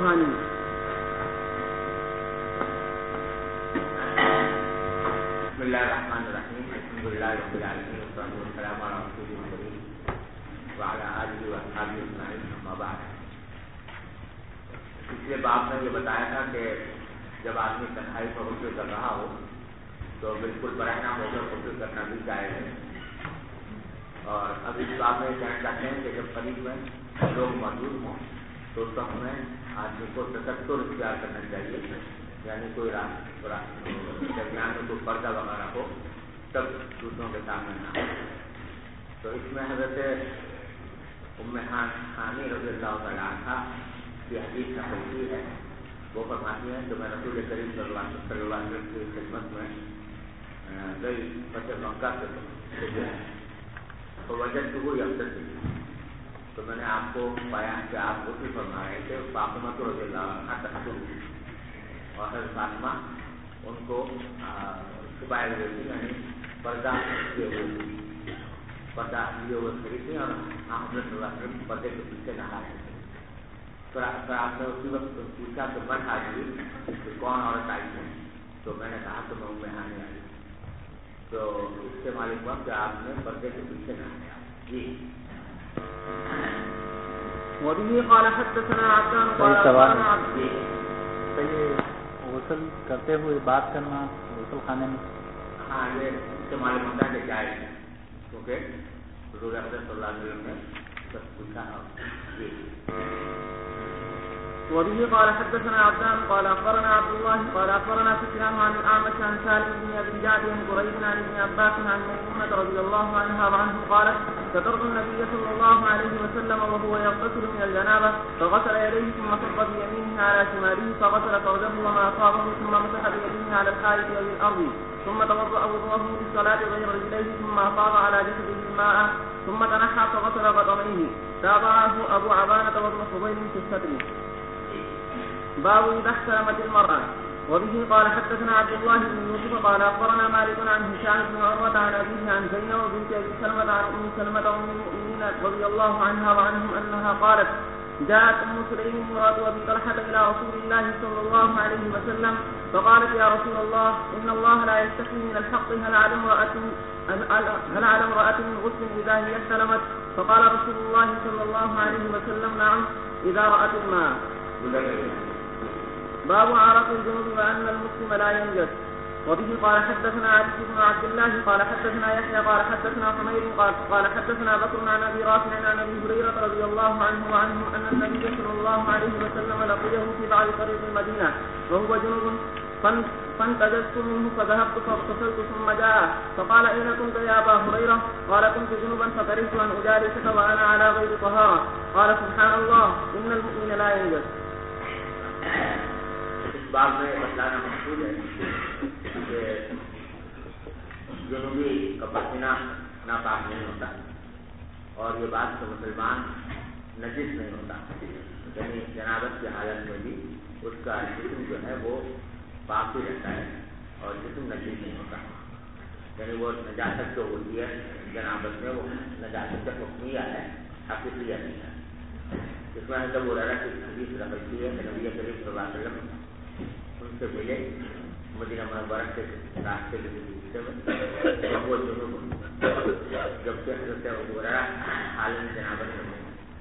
الأصفهاني. بسم الله الرحمن الرحيم. الحمد لله رب العالمين والصلاة والسلام على رسوله الكريم وعلى آله وأصحابه أجمعين. أما بعد. پچھلے باب میں یہ بتایا تھا کہ جب آدمی تنہائی پر غسل کر رہا ہو تو بالکل برہنہ ہو کر غسل کرنا بھی جائز ہے. اور اب اس بات میں کہنا چاہتے ہیں کہ جب قریب میں لوگ موجود ہوں تو اس وقت میں آدمی کو تستر اختیار کرنا چاہیے، یعنی کوئی درمیان میں کوئی پردہ وغیرہ ہو تب دوسروں کے سامنے نہ ہو. تو اس میں حضرت ام ہانی رضی اللہ تعالیٰ عنہا کی حدیث نقل کی ہے. وہ فرماتی ہیں کہ میں رسول کریم صلی اللہ علیہ وسلم کی خدمت میں گئی فتح مکہ سے تو وجد وہ یکسر تو میں نے آپ کو پایا کہ آپ غسل فرما رہے تھے. فاطمہ رضی اللہ عنہا تحتم اور حضرت فاطمہ ان کو چھپائے ہوئے تھی، یعنی پردہ لیے ہوئے کھڑی تھی اور حضرت صلی اللہ علیہ وسلم پردے کے پیچھے نہا رہے تھے. پھر آپ نے اسی وقت پوچھا کہ من حاضری کہ کون عورت آئی ہے، تو میں نے کہا کہ میں ام ہانی آئی. تو اس سے معلوم ہوا کہ آپ نے پردے کے پیچھے نہایا. جی. وبه قال حدثنا عبدان قال أخبرنا عبد. غسل کرتے ہوئے بات کرنا غسل خانے میں، ہاں یہ اس سے معلوم ہوتا ہے کہ جائز ہے کیونکہ حضور اکرم صلی اللہ علیہ وسلم نے سب پوچھا. جی. وبه قال حدثنا عبدان قال أخبرنا عبد الله قال أخبرنا سفيان عن الأعمش عن سالم بن أبي جعد عن قريب عن ابن عباس عن ميمونة رضي الله عنها وعنه قالت سترت النبي صلى الله عليه وسلم وهو يغتسل من الجنابة فغسل يديه ثم صب بيمينه على شماله فغسل فرجه وما أصابه ثم مسح بيده على الحائط أو الأرض ثم توضأ وضوءه للصلاة غير رجليه ثم أفاض على جسده الماء ثم تنحى فغسل قدميه. تابعه أبو عبانة وابن فضيل في الستر. باب إذا احتلمت المرأة. وبه قال حدثنا عبد الله بن يوسف قال أخبرنا مالك عن هشام بن عروة عن أبيه عن زينب بنت أبي سلمة عن أم سلمة أم المؤمنين رضي الله عنها وعنهم أنها قالت جاءت أم سليم مراد أبي طلحة إلى رسول الله صلى الله عليه وسلم فقالت يا رسول الله إن الله لا يستحي من الحق هل على امرأة من غسل إذا هي احتلمت؟ فقال رسول الله صلى الله عليه وسلم نعم إذا رأت الماء. باب عرق الجنوب وأن المسلم لا ينجس. وبه قال حدثنا عبد بن عبد الله قال حدثنا يحيى قال حدثنا حمير قال حدثنا بكر عن أبي رافع عن أبي هريرة رضي الله عنه وعنهم أن النبي صلى الله عليه وسلم لقيه في بعض طريق المدينة وهو جنوب فانتجزت منه فذهبت فاغتسلت ثم جاء فقال أين كنت يا أبا هريرة؟ قال كنت جنوبا فكرهت أن أجالسك وأنا على غير طهارة. قال سبحان الله إن المؤمن لا ينجس. اس باب میں بتلانا مقصود ہے کہ جنوبی کا پسینہ ناپاک نہیں ہوتا اور یہ بات کہ مسلمان نجس نہیں ہوتا، یعنی جنابت کی حالت میں بھی اس کا جسم جو ہے وہ پاک ہی رہتا ہے اور جسم نجس نہیں ہوتا. یعنی وہ نجاست جو ہوتی ہے جنابت میں وہ نجاست حکمیہ ہے، حقیقیہ نہیں ہے. اس میں جب وہ رہا کی حدیث رکھتی ہے کہ نبی کریم صلی اللہ علیہ وسلم ان سے ملے مدینہ منورہ کے راستے کے میں وہ جب کہ حضرت ابو ہریرہ عالم جنابت میں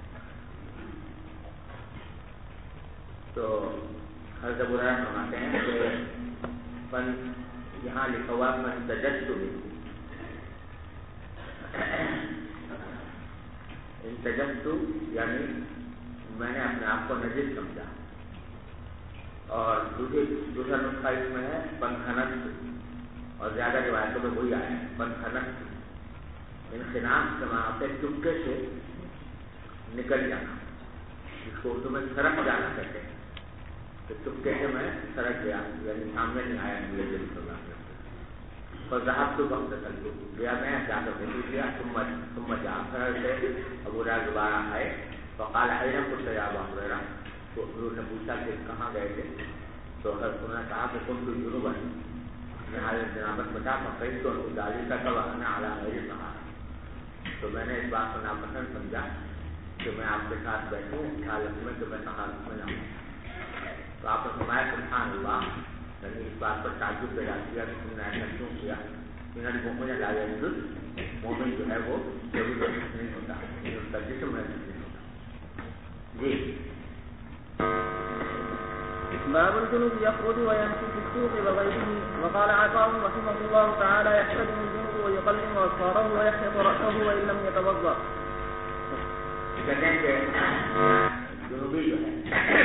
تو حضرت ابو ہریرہ فرماتے ہیں کہ یہاں لکھا ہوا من تجسس یعنی میں نے اپنے آپ کو نجس سمجھا. اور دوسرا نسخہ اس میں ہے پنکھنت، اور زیادہ روایتوں میں وہی آیا ہے پنکھنت انخناق سے چپکے سے نکل جانا، جس کو اردو میں سرک جانا کہتے ہیں. تو چپکے سے میں سرک گیا، یعنی سامنے نہیں آیا نبی صلی اللہ علیہ وسلم. اور ذہب تو وقت چل گیا میں جا کر دیکھ لیا ثم جا کر ابو ہریرہ دوبارہ آئے. فقال أين كنت يا أبا هريرة؟ تو حضور نے پوچھا کہ کہاں گئے تھے؟ تو حضرت نے کہا کہ كنت جنوبا، میں حالت جنابت بتا فقیت تو ذلك وأنا على غير طهارة. تو میں نے اس بات کو ناپسند سمجھا کہ میں آپ کے ساتھ بیٹھوں حالت میں کہ میں طہارت میں نہ ہوں. تو آپ نے فرمایا سبحان اللہ، یعنی اس بات پر تعجب پیدا کیا کہ تم نے ایسا کیوں کیا؟ مومن لا یجوز، مومن جو ہے وہ کبھی محسوس نہیں ہوتا، اس کا جسم محسوس نہیں ہوتا. جی باب الجنوب يخرج ويمشي في السوق وغيره. وقال عطاء رحمه الله تعالى يحتجم الجنوب ويقلم أبصاره ويحلق رأسه وإن لم يتوضأ. کہتے ہیں کہ جنوبی جو ہے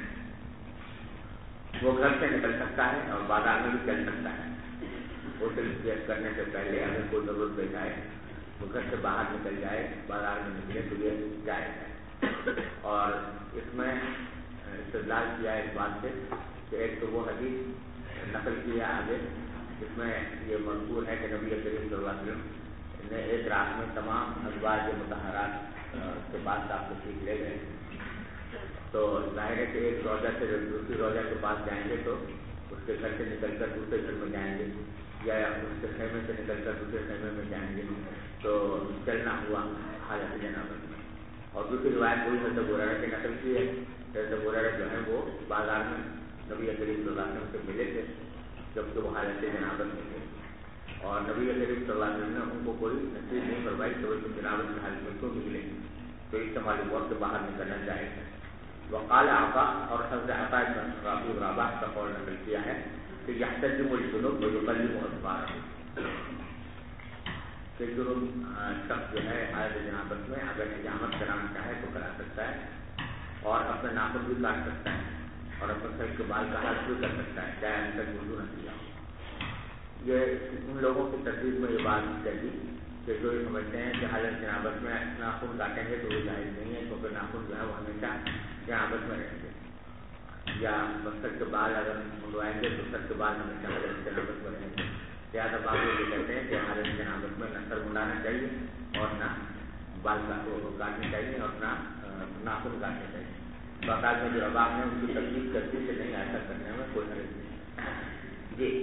وہ گھر سے نکل سکتا ہے اور بازار میں بھی چل سکتا ہے. غسل کرنے سے پہلے اگر کوئی ضرورت پیش آئے تو گھر سے باہر نکل جائے، بازار میں نکلے تو یہ جائز ہے. اور اس میں استدلال کیا ہے اس بات سے کہ ایک تو وہ حدیث نقل کی ہے آگے جس میں یہ مذکور ہے کہ نبی کریم صلی اللہ علیہ وسلم نے ایک رات میں تمام ازواج مطہرات کے پاس آپ تشریف لے گئے. تو ظاہر ہے کہ ایک روزہ سے دوسری روزہ کے پاس جائیں گے تو اس کے گھر سے نکل کر دوسرے گھر میں جائیں گے، یا اس کے خیمے سے نکل کر دوسرے خیمے میں جائیں گے، تو چلنا ہوا حالت جنابت میں. اور دوسری روایت وہی حضرت ابو ہریرہ کی نقل کی ہے. حضرت ابو ہریرہ جو ہے وہ بازار میں نبی کریم صلی اللہ علیہ وسلم سے ملے تھے جبکہ وہ حالت جنابت میں تھے، اور نبی کریم صلی اللہ علیہ وسلم نے ان کو کوئی نصیحت نہیں فرمائی کہ وہ جنابت کی حالت میں کیوں نکلے. تو اس سے معلوم ہوا کہ باہر نکلنا جائز ہے. وقال عطاء، اور حضرت عطاء بن ربیع رباح کا قول نقل کیا ہے کہ یحتجم الجنوب ویقلم اظفارہ، کہ جنوب شخص جو ہے حالت جنابت میں اگر حجامت کرانا چاہے تو کرا سکتا ہے، اور اپنے ناخن بھی کاٹ سکتا ہے، اور اپنے سر کے بال کا حل بھی کر سکتا ہے چاہے ان تک وضو نہ کیا ہو. یہ ان لوگوں کی ترتیب میں یہ بات کہی کہ جو یہ سمجھتے ہیں کہ حالت جنابت میں ناخن کاٹیں گے تو وہ جائز نہیں ہے، کیونکہ ناخن جو ہے وہ ہمیشہ جنابت میں رہیں گے، یا سر کے بال اگر منڈوائیں گے تو سر کے بال ہمیشہ حالت جنابت میں رہیں گے. زیادہ بات یہ کہتے ہیں کہ حالت جنابت میں نہ سر منڈانا چاہیے اور نہ بال کاٹنے چاہیے اور نہ ناخن کاٹنے چاہیے. باقاعدہ جو رباب نے ان کی تکلیف کرتی کہ نہیں ایسا کرنے میں کوئی حرج نہیں. جی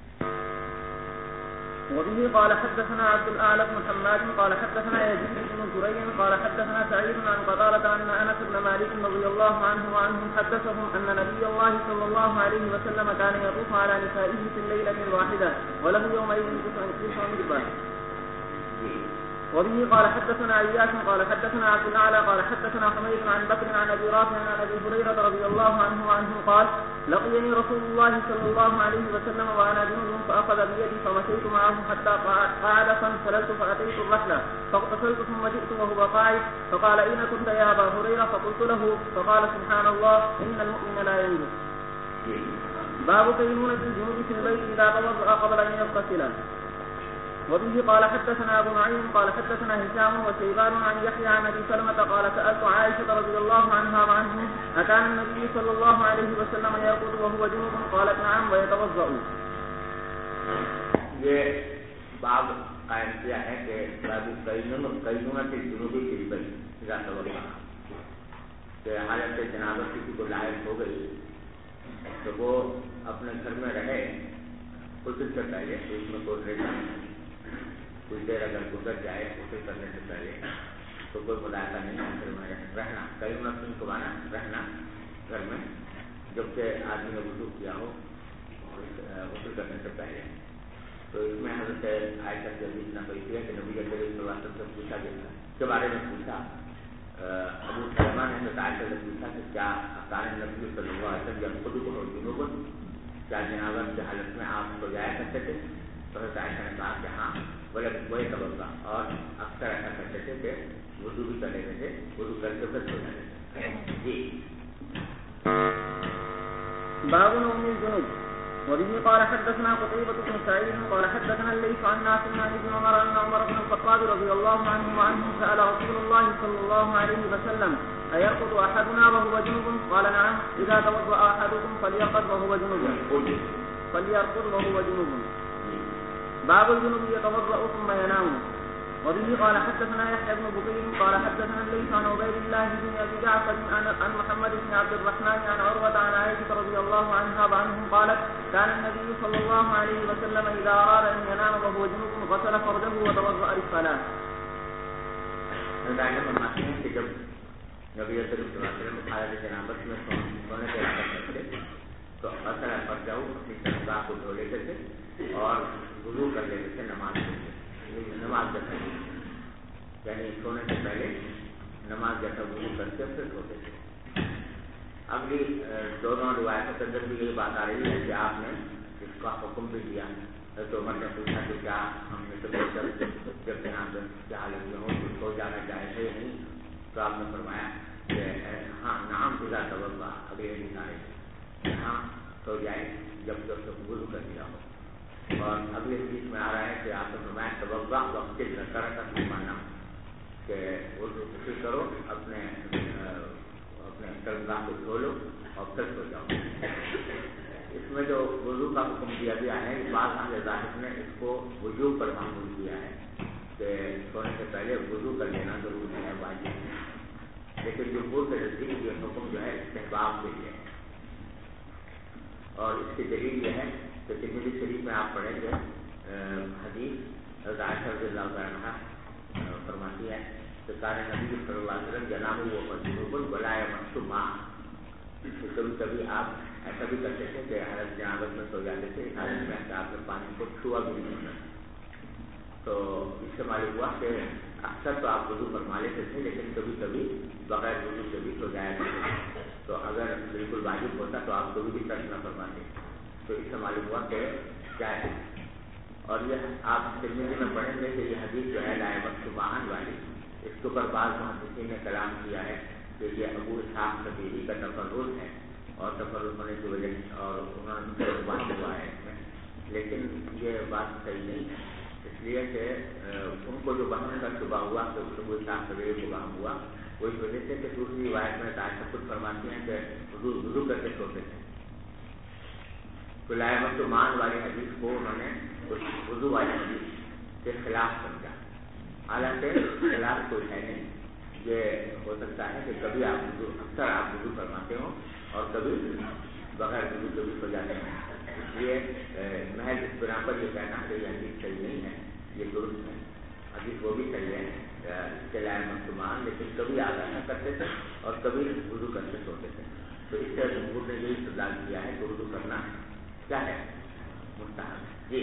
وبه قال حدثنا عبد الأعلى بن حماد قال حدثنا يزيد بن زريع قال حدثنا سعيد عن قتادة أن أنس بن مالك رضي الله عنه وعنهم حدثهم أن نبي الله صلى الله عليه وسلم كان يطوف على نسائه في الليلة الواحدة وله يومئذ 9 مرضى. وبه قال حدثنا عياش قال حدثنا عبد الأعلى قال حدثنا حميد عن بكر عن أبي رافع عن أبي هريرة رضي الله عنه وعنه قال لقيني رسول الله صلى الله عليه وسلم وأنا جنوب فأخذ بيدي فمشيت معه حتى قعد فانسللت فأتيت الرحلة فاغتسلت ثم جئت وهو قاعد فقال أين كنت يا أبا هريرة؟ فقلت له فقال سبحان الله إن المؤمن لا ينجو. باب كينونة الجنوب في البيت إذا توضأ قبل أن يغتسل. وبه قال حدثنا أبو نعيم قال حدثنا هشام وشيبان عن يحيى عن أبي سلمة قال سألت عائشة رضي الله عنها وعنه أكان النبي صلى الله عليه وسلم يرقد وهو جنوب؟ قالت نعم ويتوضأ. یہ باب قائم کیا ہے کہ باب قیدونۃ الجنوب فی البیت اذا توضأ، کہ حالت جنابت کسی کو لاحق ہو گئی تو وہ اپنے گھر میں رہے غسل سے پہلے، تو اس میں کوئی ریٹ نہیں. کچھ دیر اگر گزر جائے غسل کرنے سے پہلے تو کوئی مداخلہ نہیں ہے گھر میں رہنا. کئی منٹ کو مانا رہنا گھر میں جبکہ آدمی نے وضو کیا ہو غسل کرنے سے پہلے. تو اس میں حضرت عائشہ سے حدیث نقل کیا کہ نبی کریم صلی اللہ علیہ وسلم سے پوچھا گیا کے بارے میں پوچھا. ابو سلمہ نے حضرت عائشہ سے پوچھا کہ کیا کان نبی صلی اللہ علیہ وسلم جب خود کو جنوب، کیا جنابت کی حالت میں آپ کو جایا کرتے تھے؟ تو حضرت عائشہ نے کہا کہ ہاں، بولے وہی توقع، اور اکثر ایسا کرتے تھے کہ وضو بھی کر لیتے تھے، وضو کر کے پھر سو جاتے تھے. جی باب نوم الجنوب. وبه قال حدثنا قتيبة بن سعيد قال حدثنا الليث عن نافع عن ابن عمر أن عمر بن الخطاب رضي الله عنه وعنه سأل رسول الله صلى الله عليه وسلم أيرقد أحدنا وهو جنوب؟ قال نعم إذا توضأ أحدكم فليرقد وهو جنوب. باب الجنوب يتوضأ ثم ينام. وبه قال حدثنا يحيى بن بكير قال حدثنا الليث عن عبيد الله بن ابي جعفر عن محمد بن عبد الرحمن عن عروة عن عائشة رضي الله عنها وعنهم قالت كان النبي صلى الله عليه وسلم اذا اراد ان ينام وهو جنوب غسل فرجه وتوضأ للصلاة. فرماتے ہیں کہ جب نبی صلی اللہ علیہ وسلم حالت جنابت میں سونے کے علاقہ کرتے تو اثر پر جاؤ اپنی تنخواہ کو دھو لیتے تھے اور وضو کر لیتے تھے نماز کے لیے، نماز جیسا یعنی سونے سے پہلے نماز جیسا وضو کرتے پھر سوتے تھے۔ اگلی دونوں روایتوں کے اندر بھی یہی بات آ رہی ہے کہ آپ نے اس کا حکم بھی دیا۔ تو عمر نے پوچھا کہ کیا ہم نے تو جب یہاں کی حالت میں ہو تو سو جانا چاہے تھے نہیں؟ تو آپ نے فرمایا کہ ہاں نام خدا توبہ، اگلے دن آئے یہاں سو جائے جب تک وضو کر دیا ہو۔ اور اگلے حدیث میں آ رہا ہے کہ آپ نے فرمایا توبہ وقت کرا کا مانا کہ وضو کرو، اپنے تنخواہ کو دھو لو اور پھر سو جاؤ۔ اس میں جو وضو کا حکم دیا گیا ہے بعض اہل ظاہر نے اس کو وضو پر معمول کیا ہے کہ سونے سے پہلے وضو کر لینا ضروری ہے، واجب ہے، لیکن جمہور کے نزدیک یہ حکم جو ہے استحباب کے لیے ہے۔ اور اس کی دلیل یہ ہے کہ ترمذی شریف میں آپ پڑھیں گے حدیث عائشہ رضی اللہ عنہا فرماتی ہے کہ کان نبی صلی اللہ علیہ وسلم جنابہ و جنوب ولا یمس ماء، کبھی کبھی آپ ایسا بھی کرتے تھے کہ حالت جنابت میں سو جاتے تھے، اس حالت میں آپ نے پانی کو چھوا بھی نہیں ہوتا۔ تو اس سے معلوم ہوا کہ اکثر تو آپ وضو فرما لیتے تھے لیکن کبھی کبھی بغیر وضو سے بھی سو جایا کرتے تھے۔ تو اگر بالکل واجب ہوتا تو آپ کبھی بھی ترک نہ فرماتے۔ تو اس سے معلوم ہوا کہ کیا ہے۔ اور یہ آپ ترمذی میں پڑھیں گے کہ یہ حدیث جو ہے لا یمس ماء والی، اس کے اوپر بعض محدثین نے کلام کیا ہے کہ یہ ابو اسحاق شبیلی کا تفرد ہے اور تفرد ہونے کی وجہ سے اور انہوں نے بات ہوا ہے اس میں، لیکن یہ بات صحیح نہیں ہے، اس لیے کہ ان کو جو بہنے کا شبہ ہوا کہ ابو اسحاق شبیلی کو وہاں ہوا وہ اس وجہ سے کہ دوسری روایت میں عائشہ خود فرماتی ہیں کہ وضو کر کے سوتے تھے۔ تو لا یمس ماء والی حدیث کو انہوں نے وضو والی حدیث کے خلاف سمجھا، حالانکہ خلاف کوئی ہے نہیں۔ یہ ہو سکتا ہے کہ کبھی آپ اکثر آپ وضو فرماتے ہوں اور کبھی بغیر وضو کبھی ہو جاتے ہیں، اس لیے محض اس بنا پر یہ کہنا کہ یہ حدیث صحیح نہیں ہے، یہ درست ہے۔ حدیث وہ بھی صحیح ہے اس کے لائے مسلمان، لیکن کبھی آپ ایسا کرتے تھے اور کبھی وضو کر کے سوتے تھے۔ تو اس سے جمہور نے یہی استدلال کیا ہے کہ وضو کرنا کیا ہے، مستحب جی۔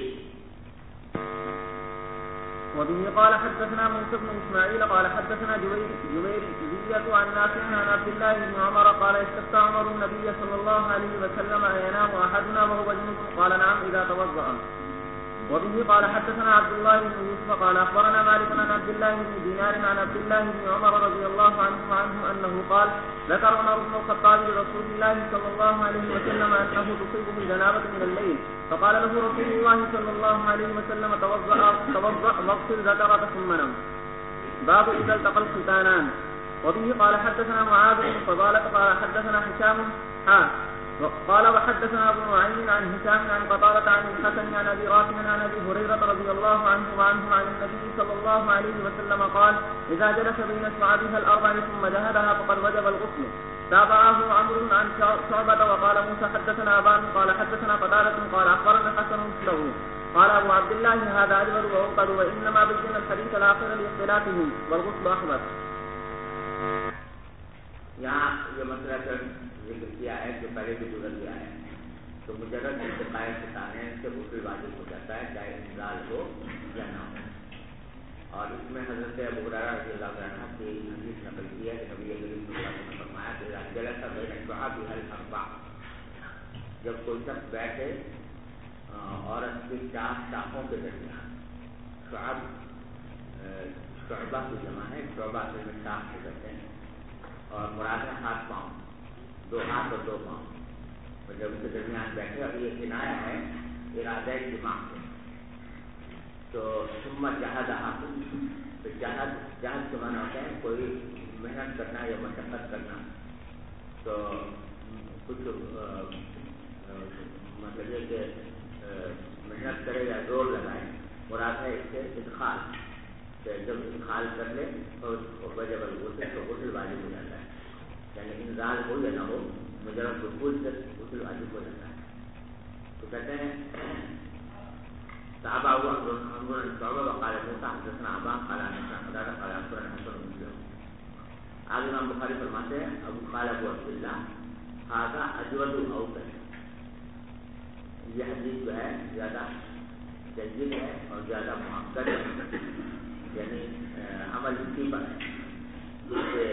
وبه قال حدثنا موسى بن اسماعيل قال حدثنا جويرية عن نافع عن عبد الله بن عمر قال استفتى عمر النبي صلى الله عليه وسلم أينام أحدنا وهو جنوب قال نعم إذا توضأ۔ وبه قال حدثنا عبد الله بن يوسف قال أخبرنا مالك عن عبد الله بن دينار عن عبد الله بن عمر رضي الله عنه أنه قال ذكر عمر بن الخطاب لرسول الله صلى الله عليه وسلم أنه تصيبه جنابة من الليل، فقال له رسول الله صلى الله عليه وسلم توضأ واغسل ذكرك ثم نم۔ باب إذا التقى الختانان۔ وبه قال حدثنا معاذ بن فضالة قال حدثنا هشام قال وحدثنا ابو نعيم عن هشام عن قتادة عن الحسن عن ابي رافع عن ابي هريرة رضي الله عنه وعنه عن النبي صلى الله عليه وسلم قال اذا جلس بين شعابها الاربع ثم جهدها فقد وجب الغسل۔ تابعه عمرو عن شعبة وقال موسى حدثنا ابان قال حدثنا قتادة قال اخبرنا الحسن مثله قال ابو عبد الله هذا اجود وانقذ وانما بين الحديث الاخر لاختلافهم والغسل احمد۔ یہاں یہ مسئلہ ذکر کیا ہے جو پہلے بھی گزر گیا ہے، تو مجرد انتقال ختانے سے غسل واجب ہو جاتا ہے چاہے انزال ہو یا نہ ہو۔ اور اس میں حضرت ابو ہریرہ رضی اللہ عنہ کی حدیث نقل کی ہے کہ نبی کریم صلی اللہ علیہ وسلم نے فرمایا کہ جلس بین شعابها الاربع، جب کوئی شخص بیٹھے عورت کی 4 شاخوں کے درمیان، شعبہ کی جمع ہے، شعبہ سے شاخ سے کرتے ہیں، اور مراد ہے ہاتھ پاؤں، 2 ہاتھ اور 2 پاؤں، اور جب اس کے درمیان بیٹھے اور یہ کنایا ہے ارادہ دماغ سے، تو ثم جہدہا، تو جہد کے معنی ہوتے ہیں کوئی محنت کرنا یا مشقت کرنا، تو کچھ مطلب یہ کہ محنت کرے یا زور لگائے، مراد ہے اس سے ادخال، کہ جب ادخال کر لے تو وجب الغسل، تو غسل واجب ہو جاتا ہے، یعنی انزال ہو یا نہ ہو مجرد دخول سے غسل واجب ہو جاتا ہے۔ تو کہتے ہیں صحابہ ہوا وقال موسى حدثنا ابان قال حدثنا قتادة قال اخبرنا حسن مسلم۔ آگے امام بخاری فرماتے ہیں ابو قال ابو عبداللہ ھذا اجود اوطن، یہ حدیث جو ہے زیادہ جید ہے اور زیادہ مؤکد ہے، یعنی عمل اسی پر ہے جس سے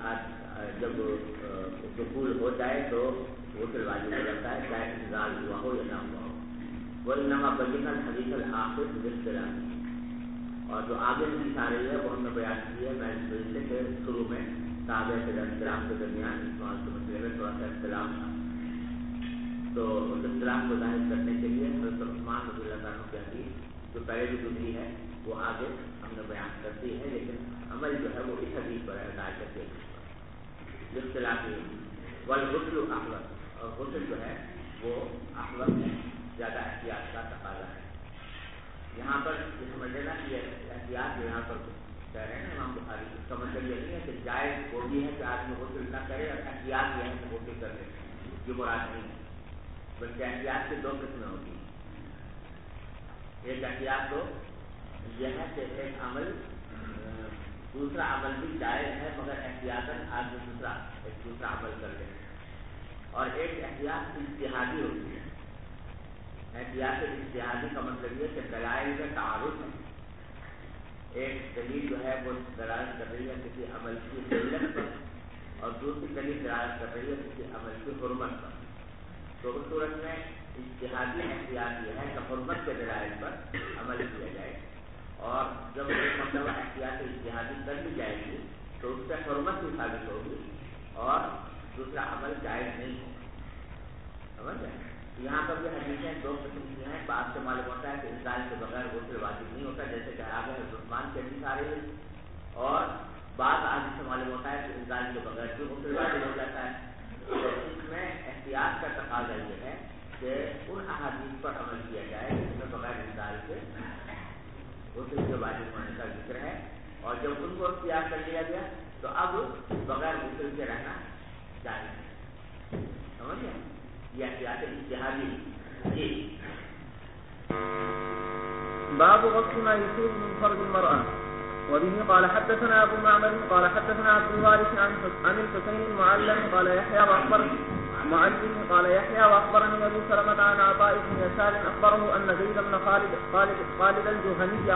جب دخول ہو جائے تو غسل واجب ہو جاتا ہے، چاہے انزال ہوا ہو یا نہ ہوا ہو۔ وانما بین الحدیث الآخر بالاختلاف، اور جو آگے حدیث آ رہی ہے وہ ہم نے بیان کی ہے میں اس وجہ سے کہ شروع میں تابع سے اختلاف کے درمیان اس موضوع کے مسئلے میں تھوڑا سا اختلاف تھا، تو اس اختلاف کو ظاہر کرنے کے لیے حضرت عثمان رضی اللہ عنہ کی حدیث جو پہلے بھی گزری ہے وہ آگے ہم نے بیان کرتی ہے، لیکن عمل جو ہے وہ اس حدیث پر ہے عائشہ کے اختلاف ہی والغسل احوط، اور غسل جو ہے وہ احوط ہے، زیادہ احتیاط کا تقاضا ہے۔ یہاں پر یہ سمجھ لینا کہ احتیاط جو یہاں پر کہہ رہے ہیں امام بخاری، اس کا مطلب یہ نہیں ہے کہ جائز وہ بھی ہے کہ آدمی غسل نہ کرے اور احتیاط یہ ہے کہ غسل کر لے، یہ مراد نہیں ہے، بلکہ احتیاط کی دو قسمیں ہوتی ہیں۔ ایک احتیاط تو یہ ہے کہ ایک عمل دوسرا عمل بھی جائز ہے مگر احتیاطاً آدمی دوسرا عمل کر لے، اور ایک احتیاط اجتہادی ہوتی ہے۔ احتیاط اجتہادی کا مطلب یہ کہ دلائل میں تعارض ہے، ایک دلیل جو ہے وہ دلالت کر رہی ہے کسی عمل کی فضیلت پر اور دوسری دلیل دلالت کر رہی ہے کسی عمل کی حرمت پر، تو اس صورت میں اجتہادی احتیاط یہ ہے کہ حرمت کے دلائل پر عمل کیا جائے، اور جب ایک مرتبہ احتیاط اجتہادی کر لی جائے گی تو اس سے حرمت بھی ثابت ہوگی اور دوسرا عمل جائز نہیں ہوگا، سمجھ گئے؟ یہاں پر یہ حدیثیں دو قسم کی ہیں، بعد سے معلوم ہوتا ہے کہ انسان کے بغیر غسل واجب نہیں ہوتا، جیسے کہ آگے عثمان کی حدیث آ رہی ہے، اور بعض حدیث سے معلوم ہوتا ہے کہ انسان کے بغیر بھی غسل واجب ہو جاتا ہے۔ تو اس میں احتیاط کا تقاضا یہ ہے کہ ان احادیث پر عمل کیا جائے جس میں بغیر انسان کے غسل کے واجب ہونے کا ذکر ہے، اور جب ان کو اختیار کر لیا گیا تو اب بغیر غسل کے رہنا جائز ہے، سمجھ گئے؟ یہ احتیاط اجتہادی جی۔ باب غسل ما يصيب من فرج المرأة. وبه قال حدثنا ابو معمر قال حدثنا عبد الوارث عن الحسين المعلم قال يحيى واخبرني ابو سلمة عن عطاء بن يسار اخبره ان زيد بن خالد الجهني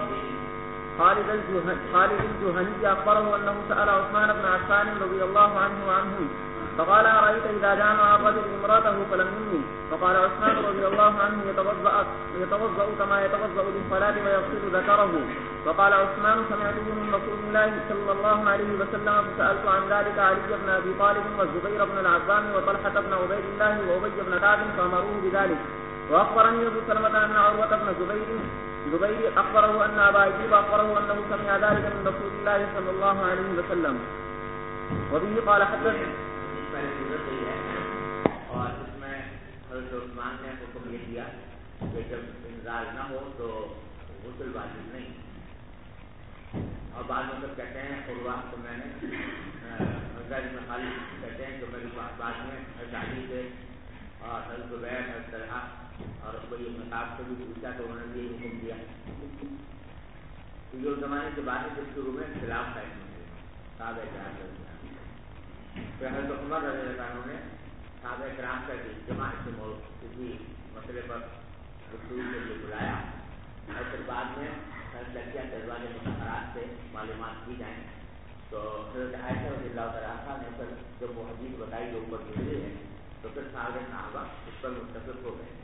اخبره انه سأل عثمان بن عفان رضي الله عنه فقال أرأيت إذا جامع الرجل امرأته فلم يمني؟ فقال عثمان رضي الله عنه يتوضأ كما يتوضأ للصلاة ويغسل ذكره. فقال عثمان سمعته من رسول الله صلى الله عليه وسلم فسألت عن ذلك علي بن أبي طالب والزبير بن العوام وطلحة بن عبيد الله وأبي بن كعب فأمروه بذلك. وأخبرني أبو سلمة أن عروة بن زبير أخبره أن أبا أيوب أخبره أنه سمع ذلك من رسول الله صلى الله عليه وسلم. وبه قال حدثنا پہلے صورت یہی ہے، اور اس میں حضرت عثمان نے حکم یہ دیا کہ جب انزال نہ ہو تو غسل واجب نہیں، اور بعض مطلب کہتے ہیں عروہ کو میں نے خالد کہتے ہیں کہ میری بعد میں شادی سے اور حضرت زبیر حضرت طلحہ اور ابی بن کعب سے بھی پوچھا تو انہوں نے یہ حکم دیا، جو زمانے کے بعد جب شروع میں خلاف تھا تابع کرام پھر حضرت عمر رضی اللہ عنہ نے صحابہ کرام کا اجتماع کسی مسئلے پر گفتگو کے لیے بلایا، اور پھر بعد میں لڑکیاں ازواج مطہرات سے معلومات کی جائیں، تو حضرت عائشہ رضی اللہ تعالیٰ عنہا نے پھر جب وہ حدیث بتائی جو اوپر گزری ہے تو پھر صحابہ اس پر متفق ہو گئے۔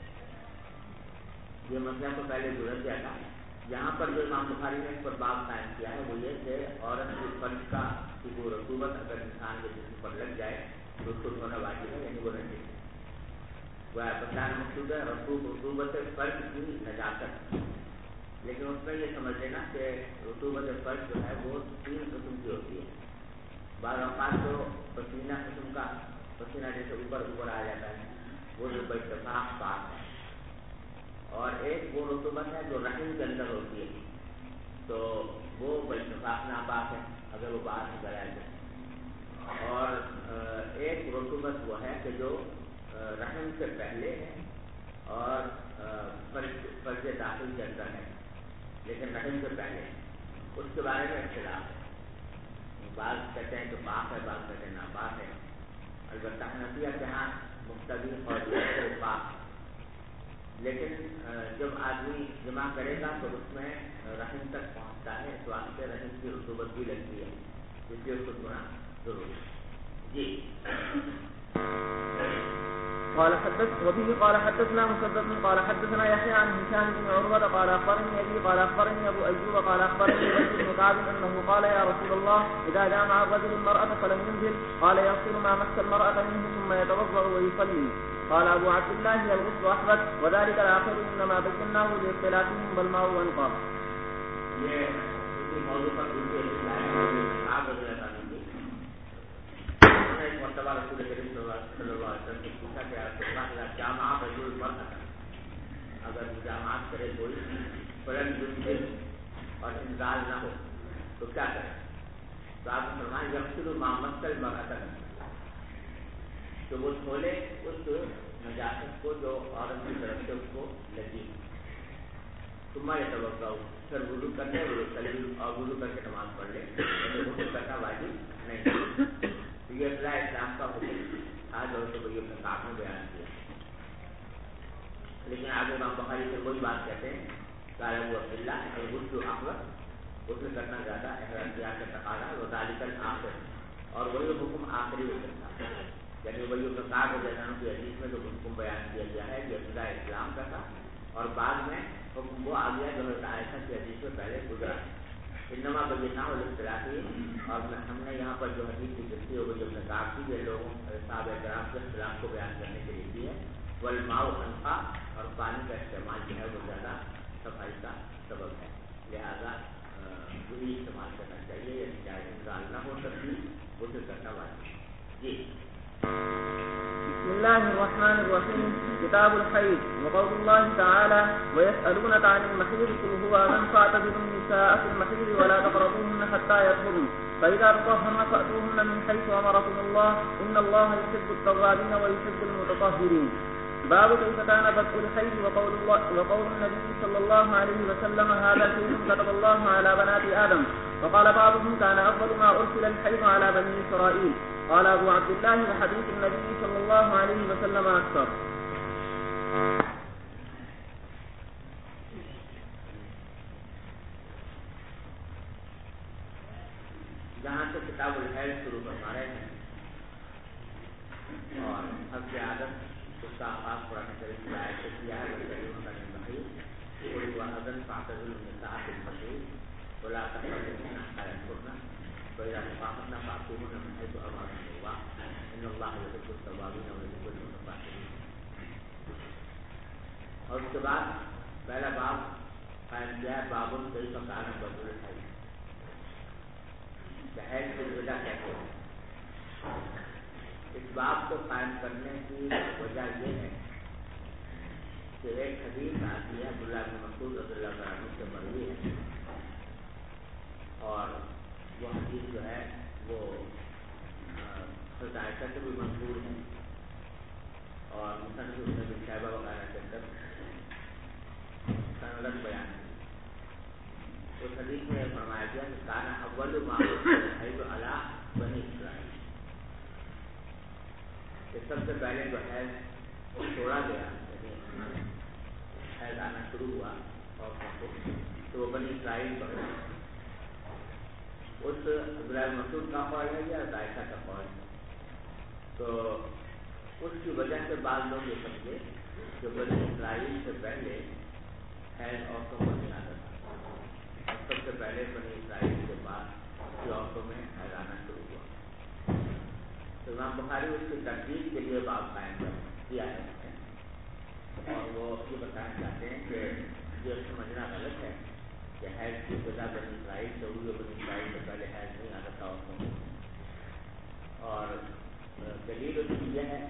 یہ مسئلہ تو پہلے گزر گیا تھا، یہاں پر جو امام بخاری نے اس پر باب قائم کیا ہے وہ یہ کہ عورت کی فرج کا وہ رطوبت اگر انسان کے جسم پر لگ جائے تو اس کو دھونا واجب ہے، یعنی وہ رہے وہ بتانا مقصود ہے رطوبت فرج کی نجاست، لیکن اس میں یہ سمجھ لینا کہ رطوبت فرج جو ہے وہ 3 قسم کی ہوتی ہے۔ بعض اوقات تو پسینہ قسم کا پسینہ جیسے اوپر آ جاتا ہے وہ جو باتفاق پاک ہے، اور ایک وہ رطوبت ہے جو رحم کے اندر ہوتی ہے تو وہ باتفاق ناپاک ہے اگر وہ باہر نکل آئے جائے، اور ایک رطوبت وہ ہے کہ جو رحم سے پہلے ہے اور فرج داخل کے اندر ہے لیکن رحم سے پہلے، اس کے بارے میں اختلاف ہے۔ بعض کہتے ہیں کہ پاک ہے، بعض کہتے ہیں ناپاک ہے. البتہ حنفیہ کے ہاں مختلف اور پاک. لیکن جب آدمی جمع کرے گا تو اس میں رحم تک پہنچتا ہے، اس واسطے رحم کی رطوبت بھی لگتی ہے، اس لیے اس کو دھونا ضروری ہے. جی. وبه قال حدثنا مسدد قال حدثنا يحيى عن هشام بن عروة قال أخبرني أبي قال أخبرني أبو أيوب قال أخبرني أبي بن كعب أنه قال يا رسول الله إذا جامع الرجل المرأة فلم ينزل قال يغسل ما مس المرأة منه ثم يتوضأ ويصلي. قال أبو عبد الله الغسل أحمد وذلك الآخر إنما بيناه لاختلافهم والماء أنقى. یہ اسی موضوع پر دوسرے ایک مرتبہ رسول کریم صلی اللہ علیہ وسلم سے پوچھا کہ جامع رجل المرأة، اگر مجامعات کرے کوئی فلن ينزل اور انزال نہ ہو تو کیا کرے؟ تو آپ نے فرمایا یغسل ما مس المرأة، تو وہ دھولے اس نجاست کو جو عورت کی طرف سے اس کو لگی. ثم يتوضأ، پھر وضو کر لے اور وضو کر کے نماز پڑھ لے. وضو کرنا واجب نہیں. یہ اصلاح اسلام کا حکم آج اور تو بھائی اپنے کام میں بیان کیا. لیکن آگے امام بخاری سے کوئی بات کہتے ہیں قال ابو عبداللہ الغسل احوط، غسل کرنا زیادہ احتیاط کا تقاضا وذالک الآخر، اور وہی حکم آخری ہو سکتا ہے. یعنی وہی کار ہو جانا کی حدیث میں جو حکم بیان کیا گیا ہے یہ ابتدا اسلام کا تھا، اور بعد میں حکم وہ آ گیا جو عائشہ کی حدیث میں پہلے گزرا. انما بینہ والاختلافی، اور ہم نے یہاں پر جو حدیث کی جلتی ہو گئی جو نکاح کی یہ لوگوں صحابہ کرام کے اختلاف کو بیان کرنے کے لیے دی ہے. والماء انقا، اور پانی کا استعمال جو ہے وہ زیادہ صفائی کا سبب ہے، لہذا وہی استعمال کرنا چاہیے. یعنی چاہے انزال نہ ہو سکتی غسل کرنا واجب. جی. بسم الله الرحمن الرحيم. كتاب الحيض. وقول الله تعالى ويسألونك عن المحيض قل هو أذى فاعتزلوا النساء في المحيض ولا تقربوهن حتى يطهرن فإذا تطهرن فأتوهن من حيث أمركم الله إن الله يحب التوابين ويحب المتطهرين. باب كيف كان بدء الحيض وقول النبي صلى الله عليه وسلم هذا شيء كتب الله على بنات آدم. وقال بعضهم كان أفضل ما أرسل الحيض على بني إسرائيل. قال أبو عبد الله وحديث النبي صلى الله عليه وسلم أكثر. جہاں سے کتاب الحیض شروع کرنا رہے ہیں اور حضرت آدم اس کا آغاز قرآن کریم کی آیت سے کیا ہے وَأَذَنْ فَاعْتَزِلُوا النِّسَاءَ فِي الْمَحِيضِ وَلَا تَقْرَبُوهُنَّ حَتَّى يَطْهُرْنَ فَإِذَا تَطَهَّرْنَ فَأْتُوهُنَّ مِنْ حَيْثُ أَمَرَكُمُ اللَّهُ إِنَّ اللَّهَ يُحِبُّ التَّوَّابِينَ وَيُحِبُّ الْمُتَطَهِّرِينَ. اور اس کے بعد پہلا باب قائم کیا ہے باب کیف کان بدء الحیض. حیض کی وجہ کہتے ہیں. اس باب کو قائم کرنے کی وجہ یہ ہے کہ ایک حدیث آتی ہے عبداللہ بن مسعود رضی اللہ عنہ سے مروی ہے، اور وہ حدیث جو ہے وہ حضرت عائشہ سے بھی منقول ہے اور مصنف ابن ابی شیبہ وغیرہ کے اندر سند بیان ہے. اس حدیث میں فرمایا گیا کہ کان اول ما الحیض علی بنی اسرائیل، کہ سب سے پہلے جو حیض چھوڑا گیا حیض آنا شروع ہوا عورتوں کو تو وہ بنی اسرائیل پر ہوا. اس عبداللہ مسعود کا قول ہے یا عائشہ کا قول ہے؟ تو اس کی وجہ سے بعض لوگ یہ سمجھے کہ بنی اسرائیل سے پہلے حیض عورتوں کو نہیں آتا تھا، اور سب سے پہلے بنی اسرائیل کے بعد کی عورتوں میں حیض آنا شروع ہوا. تو امام بخاری اس کی ترتیب کے لیے باب قائم کیا ہے اور وہ یہ بتانا چاہتے ہیں کہ یہ سمجھنا غلط ہے کہ حیض کی وجہ بنی اسرائیل سے ہوئی، بنی اسرائیل سے پہلے حیض نہیں آتا تھا عورتوں کو. اور دلیل اس کی یہ ہے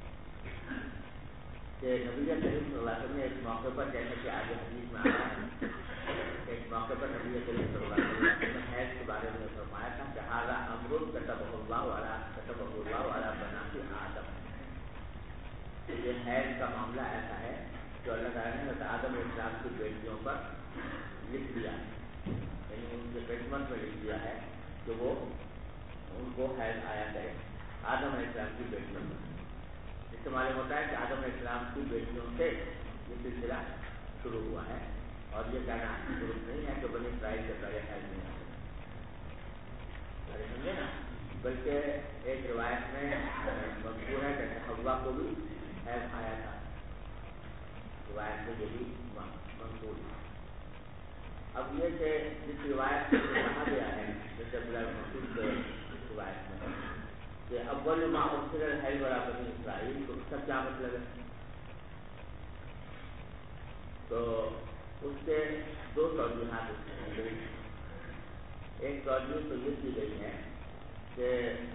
کہ نبی کریم صلی اللہ علیہ وسلم نے ایک موقع پر، جیسا کہ آگے حدیث میں آیا ہے، ایک موقع پر نبی کریم صلی اللہ علیہ وسلم نے حیض کے بارے میں فرمایا تھا کہ ھذا امر كتبه الله على بنات آدم. یہ حیض کا معاملہ ایسا ہے جو اللہ تعالیٰ نے حضرت آدم علیہ السلام کی بیٹیوں پر لکھ دیا، یعنی ان کے پیٹمنٹ میں لکھ دیا ہے کہ وہ ان کو حیض آیا کرے آدم علیہ السلام کی بیٹیوں میں. اس سے معلوم ہوتا ہے کہ آدم علیہ السلام کی بیٹیوں سے یہ سلسلہ شروع ہوا ہے اور یہ کہنا درست نہیں ہے کہ بنی اسرائیل سے پہلے حیض نہیں آیا. سمجھے نا؟ بلکہ ایک روایت میں مذکور ہے کہ حوا کو بھی حیض آیا تھا. روایت میں یہ بھی منقول ہے. اب یہ کہ جس روایت کو کہا گیا ہے جیسے مسعود روایت میں کہ اول ما ارسل الحیض علی بنی اسرائیل، تو اس کا کیا مطلب ہے؟ تو اس کے دو توجیحات اس میں کی گئی. ایک توجہ تو یہ کی گئی ہے کہ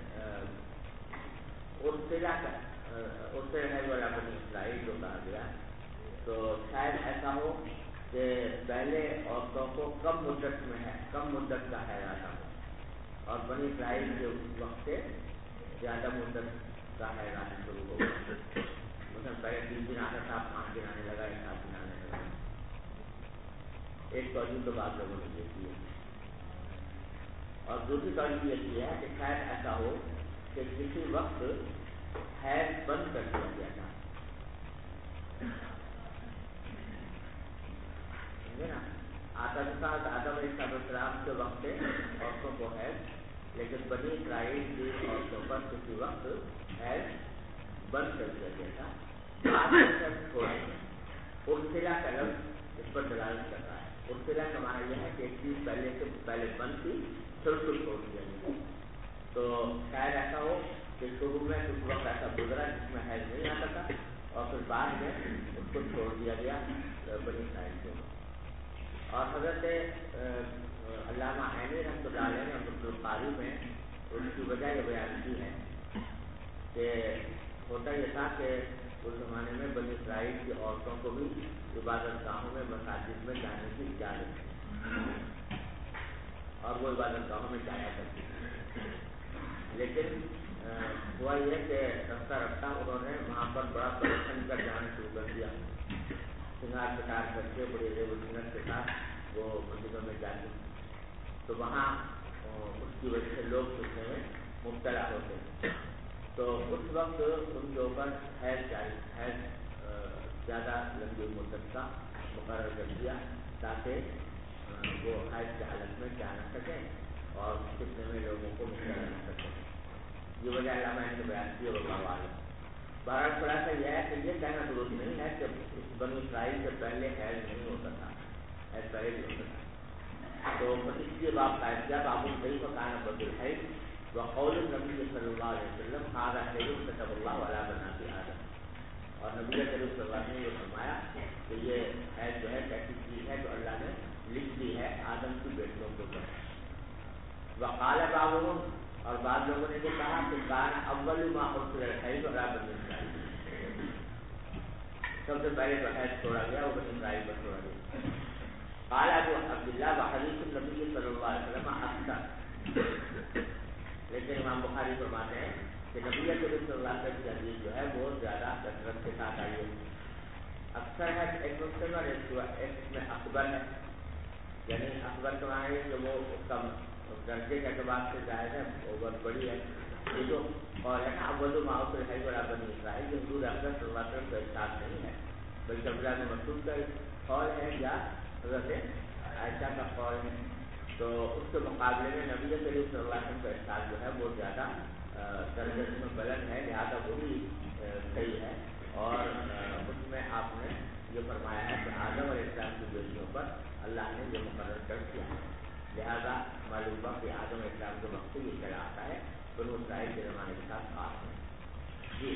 ارسل الحیض علی بنی اسرائیل جو کہا گیا تو شاید ایسا ہو کہ پہلے عورتوں کو کم مدت کا حیض آتا ہو اور بنی اسرائیل کے وقت سے زیادہ مدت کا حیض آنا شروع ہو گیا. مثلا پہلے 3 دن آتا تھا، 5 دن آنے لگا، 7 دن آنے لگا. ایک توجہ تو بعض لوگوں نے یہ کی ہے. اور دوسری توجہ یہ کی ہے کہ شاید ایسا ہو کہ کسی وقت حیض بند کر دیا گیا تھا. آدم علیہ السلام کے وقت سے عورتوں کو حیض، لیکن بنی اسرائیل کی عورتوں پر کسی وقت حیض بند کر دیا گیا تھا. ارسلا کا لفظ اس پر دلالت کر رہا ہے. ارسلا کا معنی یہ ہے کہ ایک چیز پہلے بند تھی پھر اس کو چھوڑ دیا گیا. تو شاید ایسا ہو کہ شروع میں کچھ وقت ایسا گزرا جس میں حیض نہیں آتا تھا اور پھر بعد میں اس کو چھوڑ دیا گیا بنی اسرائیل کو. اور حضرت علامہ عینی رحمۃ اللہ علیہ نے عبد القاری میں اس کی وجہ یہ بیان کی ہے کہ ہوتا یہ تھا کہ اس زمانے میں بنی اسرائیل کی عورتوں کو بھی عبادت گاہوں میں مساجد میں جانے کی اجازت تھی اور وہ عبادت گاہوں میں جایا کرتی تھی. لیکن ہوا یہ کہ رفتہ رفتہ انہوں نے وہاں پر بڑا پریشان کر جانا شروع کر دیا. سنگار پٹار کر کے بڑی ریو سنگت کے ساتھ وہ مسجدوں میں جاتی تو وہاں اس کی وجہ سے لوگ سننے میں مبتلا ہوتے. تو اس وقت ان کے اوپر حیض زیادہ لمبی مدت کا مقرر کر دیا تاکہ وہ حیض کی حالت میں جا نہ سکیں اور کتنے میں لوگوں کو مبتلا نہ سکیں. یہ وجہ علامہ نے بیان کی اور بہرحال خلاصہ یہ ہے کہ یہ کہنا درست نہیں ہے کہ بنی اسرائیل سے پہلے حیض نہیں ہوتا تھا، حیض پہلے بھی ہوتا تھا. تو اس لیے باپ قائم کیا بابو صحیح کو کہنا بدل ہے وقول نبی صلی اللہ علیہ وسلم ہارا حیض کتب اللہ علیہ بناتی آدم. اور نبی صلی اللہ علیہ وسلم نے یہ فرمایا کہ یہ حیض جو ہے ایسی چیز ہے جو اللہ نے لکھ دی ہے آدم کی بیٹیوں کے اوپر. وقال بعضهم اور بعض لوگوں نے یہ کہا کہ کان اول ما ارسل الحیض علی بنی اسرائیل، سب سے پہلے جو حیض چھوڑا گیا وہ بنی اسرائیل پر چھوڑا گیا. قال ابو عبداللہ وحدیث النبی صلی اللہ علیہ وسلم اکثر، لیکن امام بخاری فرماتے ہیں کہ نبی صلی اللہ علیہ وسلم کی حدیث جو ہے وہ زیادہ کثرت کے ساتھ آئی ہے. اکثر ہے ایک مسلم اور ایک میں اکبر ہے، یعنی اکبر کا معنی ہے کہ وہ اس کا درجے کے اعتبار سے جائز ہے، وہ بہت بڑی ہے. یہ جو اور ہے نا اول ما ارسل الحیض علی بنی اسرائیل جو حضور اکرم صلی اللہ علیہ وسلم کا ارشاد نہیں ہے بلکہ عبداللہ بن مسعود کا قول ہے یا حضرت عائشہ کا قول ہے. تو اس کے مقابلے میں نبی کریم صلی اللہ علیہ وسلم کا ارشاد جو ہے وہ زیادہ درجے میں بلند ہے، لہٰذا وہی صحیح ہے. اور اس میں آپ نے یہ فرمایا ہے کہ آدم علیہ السلام کی بیٹیوں پر اللہ نے یہ مقرر کر دیا ہے، لہذا معلوم ہوا کہ آدم علیہ السلام کے وقت سے یہ چلا آتا ہے بنو اسرائیل کے زمانے کے ساتھ خاص ہے. جی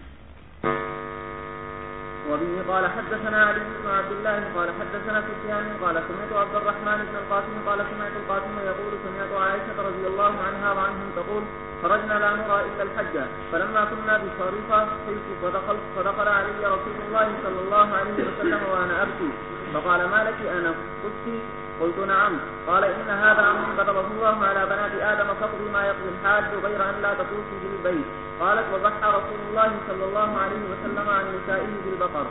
وبه قال حدثنا علي بن عبد الله قال حدثنا سفيان قال سمعت عبد الرحمن بن القاسم قال سمعت القاسم يقول سمعت عائشة رضي الله عنها وعنهم تقول خرجنا لا نرى إلا الحج فلما كنا بصريفة فدخل علي رسول الله صلى الله عليه وسلم وأنا أبكي فقال ما لك أنا قلت قلت نعم قال إن هذا أمر كتبه الله على بنات آدم فاقضي ما يقضي الحاج غير أن لا تطوفي بالبيت. قالت وضحى رسول الله صلى الله عليه وسلم عن نسائه بالبقر.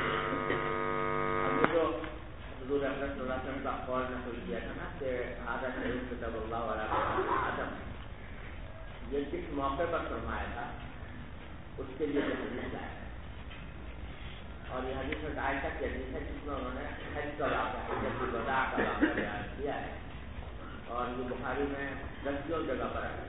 حضور اکرم صلی اللہ علیہ وسلم کا قول نقل کیا تھا نا کہ هذا حیض كتب الله على بنات آدم، یہ کس موقع پر فرمایا تھا اس کے لیے حدیث آیا ہے، اور یہ حدیث عائشہ کی حدیث ہے جس میں انہوں نے حج کا واقعہ حجۃ الوداع کا واقعہ بیان کیا ہے، اور یہ بخاری میں 10 جگہ پر آئی،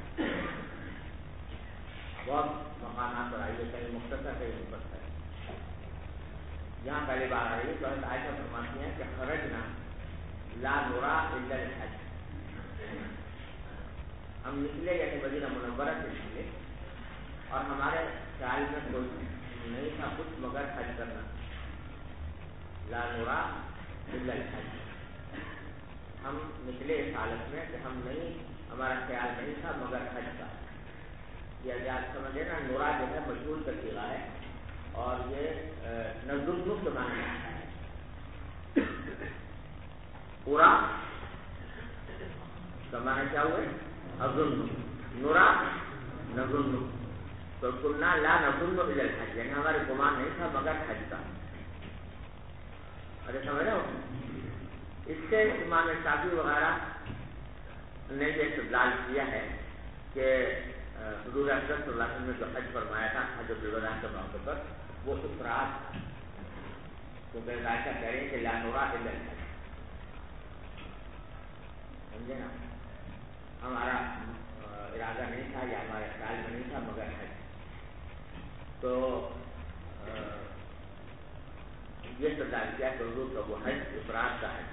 بہت مقامات پر آئی ہے، کہیں مختصر کہیں مفصل۔ یہاں پہلی بار آ رہی ہے تو حضرت عائشہ فرماتی ہیں کہ خرجنا لا نرا الا الحج، ہم نکلے یعنی مدینہ منورہ سے نکلے اور ہمارے خیال میں کوئی نہیں تھا کچھ مگر حج کرنا، لا نرا الا الحج، ہم نکلے اس حالت میں کہ ہم نہیں، ہمارا خیال نہیں تھا مگر حج کا۔ یہ آپ سمجھے نا، نورا جو ہے مجہول کا صیغہ ہے اور یہ نظر کے معنی میں ہے، پورا کا معنی کیا ہوئے اظن، نورا نظن، تو سننا لا نظن الا الحج، یعنی ہمارے گمان نہیں تھا مگر حج کا۔ ارے سمجھ رہے ہو؟ اس سے امام شافعی وغیرہ نے یہ استدلال کیا ہے کہ حضور اکرم صلی اللہ علیہ وسلم نے جو حج فرمایا تھا حجۃ الوداع کے موقع پر وہ افراد، کیونکہ عائشہ کہہ رہی ہیں کہ لا نرا الا الحج، سمجھے نا، ہمارا ارادہ نہیں تھا یا ہمارے خیال میں نہیں تھا مگر حج، تو یہ استدلال کیا کہ حضور کا وہ حج افراد کا ہے۔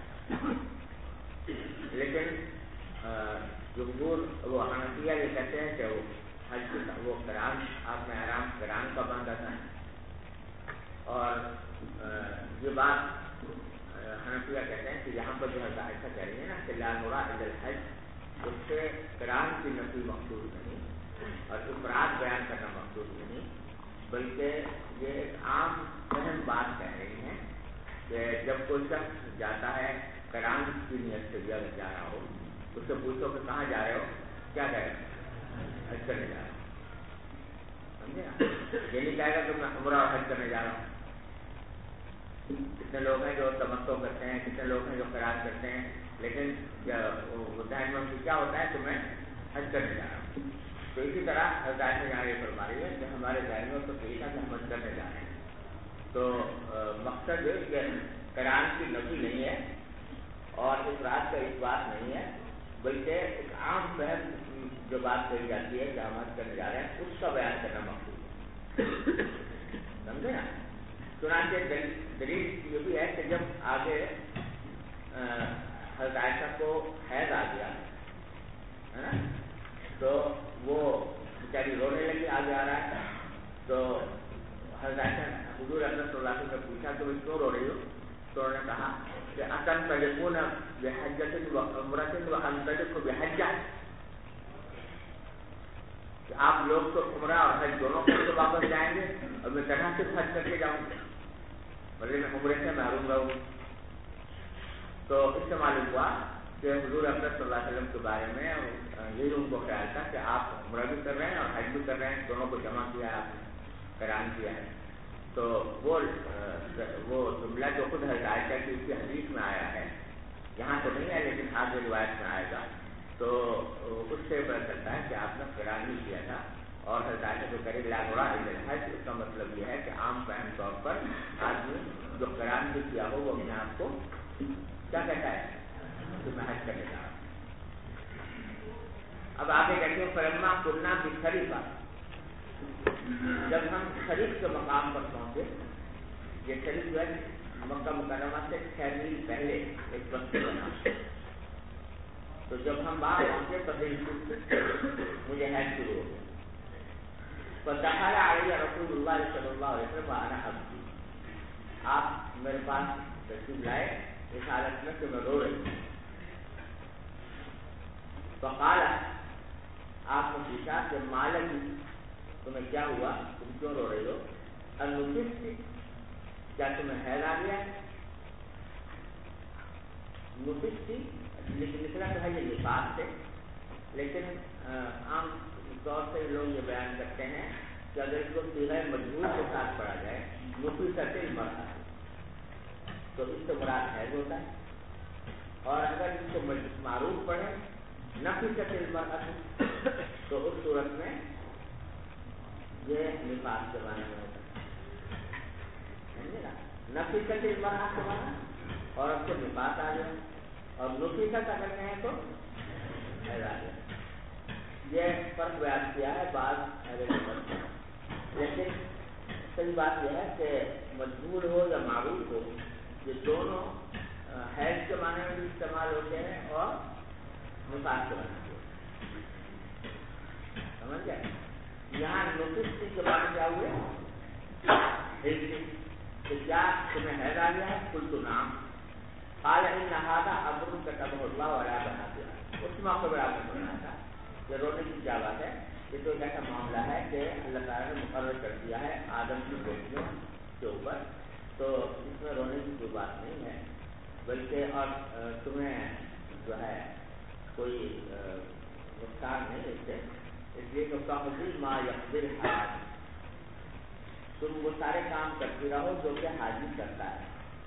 لیکن جمہور وہ حنفیہ یہ کہتے ہیں کہ وہ حج وہ قران، آپ نے احرام قران کا باندھا تھا، اور یہ بات حنفیہ کہتے ہیں کہ یہاں پر جو ہے عائشہ کہہ رہی ہے نا کہ لا نرا الا الحج، اس سے قران کی نفی مقصود نہیں اور افراد بیان کرنا مقصود نہیں، بلکہ یہ ایک عام اہم بات کہہ رہی ہیں کہ جب کوئی شخص جاتا ہے قران کی نیت سے جا رہا ہو، اس سے پوچھو کہ کہاں جا رہے ہو، کیا کہے گا؟ حج کرنے جا رہا ہوں، سمجھے نا، یہ نہیں کہے گا کہ میں عمرہ اور حج کرنے جا رہا ہوں۔ کتنے لوگ ہیں جو تمتع کرتے ہیں، کتنے لوگ ہیں جو قران کرتے ہیں، لیکن ذہن میں کیا ہوتا ہے کہ میں حج کرنے جا رہا ہوں۔ تو اسی طرح عائشہ یہاں یہ فرما رہی ہے کہ ہمارے ذہن میں تو یہی تھا کہ ہم حج کرنے جا رہے ہیں، تو مقصد یہ کہ قران کی نفی نہیں ہے اور افراد کا اس بات نہیں ہے، بلکہ ایک عام فہم جو بات کہی جاتی ہے کہ ہم حج کرنے جا رہے ہیں اس کا بیان کرنا مقصود ہے، سمجھے نا۔ چنانچہ دلیل یہ بھی ہے کہ جب آگے حضرت عائشہ کو حیض آ گیا ہے نا، تو وہ بیچاری رونے لگی، آگے آ رہا ہے، تو حضرت عائشہ حضور اکرم صلی اللہ علیہ وسلم نے پوچھا کہ وہ کیوں رو رہی ہو، تو انہوں نے کہا کہ اتنطلقون بحجۃ وعمرۃ وانطلق بحجہ، کہ آپ لوگ تو عمرہ اور حج دونوں کر کے واپس جائیں گے اور میں طرح سے حج کر کے جاؤں گا، بلکہ میں عمرے سے محروم رہوں گا۔ تو اس سے معلوم ہوا کہ حضور اکرم صلی اللہ علیہ وسلم کے بارے میں یہی ان کو خیال تھا کہ آپ عمرہ بھی کر رہے ہیں اور حج بھی کر رہے ہیں، دونوں کو جمع کیا ہے، آپ نے قران کیا ہے۔ تو وہ جملہ جو خود حضرت عائشہ کی اس کی حدیث میں آیا ہے، یہاں تو نہیں ہے لیکن آگے روایت میں آئے گا، تو اس سے پتہ چلتا ہے کہ آپ نے قران ہی کیا تھا، اور حضرت عائشہ جو کرے لا نرا الا الحج، اس کا مطلب یہ ہے کہ عام فہم طور پر آدمی جو قران بھی کیا ہو وہ اپنے آپ کو کیا کہتا ہے کہ میں حج کرنے جا رہا ہوں۔ اب آگے کہتے ہیں فلما كنا بخریفہ، جب ہم خریف کے مقام پر پہنچے، یہ خریف جو ہے مکہ مکرمہ سے 6 میل پہلے ایک وقت بنا، تو جب ہم باہر پہنچے تو مجھے حیض شروع ہو گیا، فدخل علی رسول اللہ صلی اللہ علیہ وسلم وانا ابکی، آپ میرے پاس تشریف لائے اس حالت میں کہ میں رو رہی ہوں، فقال، آپ نے پوچھا کہ مالک تمہیں کیا ہوا، تم کیوں رو رہی ہو، النفست، کیا تمہیں حیض آ گیا؟ نفست لکھنا تو ہے یہ نفاس سے، لیکن عام طور سے لوگ یہ بیان کرتے ہیں کہ اگر اس کو صیغہ مجہول کے ساتھ پڑھا جائے، نفست المرأة، تو اس سے مراد حیض ہوتا ہے، اور اگر اس کو معروف پڑھے نفست المرأة تو اس صورت میں یہ نفاس کے معنی میں ہوتا ہے، سمجھے نا؟ نفیست المرأة کے معنی اور اب سے نفاس آ جائے، اور نفیست اگر کہیں تو حیض آ جائے۔ یہ فرق بیان کیا ہے بعض اہل سنت، لیکن صحیح بات یہ ہے کہ مجبور ہو یا معروف ہو، یہ دونوں حیض کے معنی میں بھی استعمال ہوتے ہیں اور نفاس کے معنی میں، سمجھ گئے؟ یہاں نفستی کے معنی کیا ہوئے؟ کہ کیا تمہیں حیض آ گیا ہے؟ کل تو نام قال ان هذا امر كتبه الله ولا بنات، اس موقع پر آپ نے سنا تھا کہ رونے کی کیا بات ہے؟ یہ تو ایک ایسا معاملہ ہے کہ اللہ تعالیٰ نے مقرر کر دیا ہے آدم کی بیٹیوں کے اوپر، تو اس میں رونے کی کوئی بات نہیں ہے، بلکہ اور تمہیں جو ہے کوئی نقصان نہیں اس سے، اس لیے کہ تقضی ما یقضی الحاج، تم وہ سارے کام کرتی رہو جو کہ حاجی کرتا ہے۔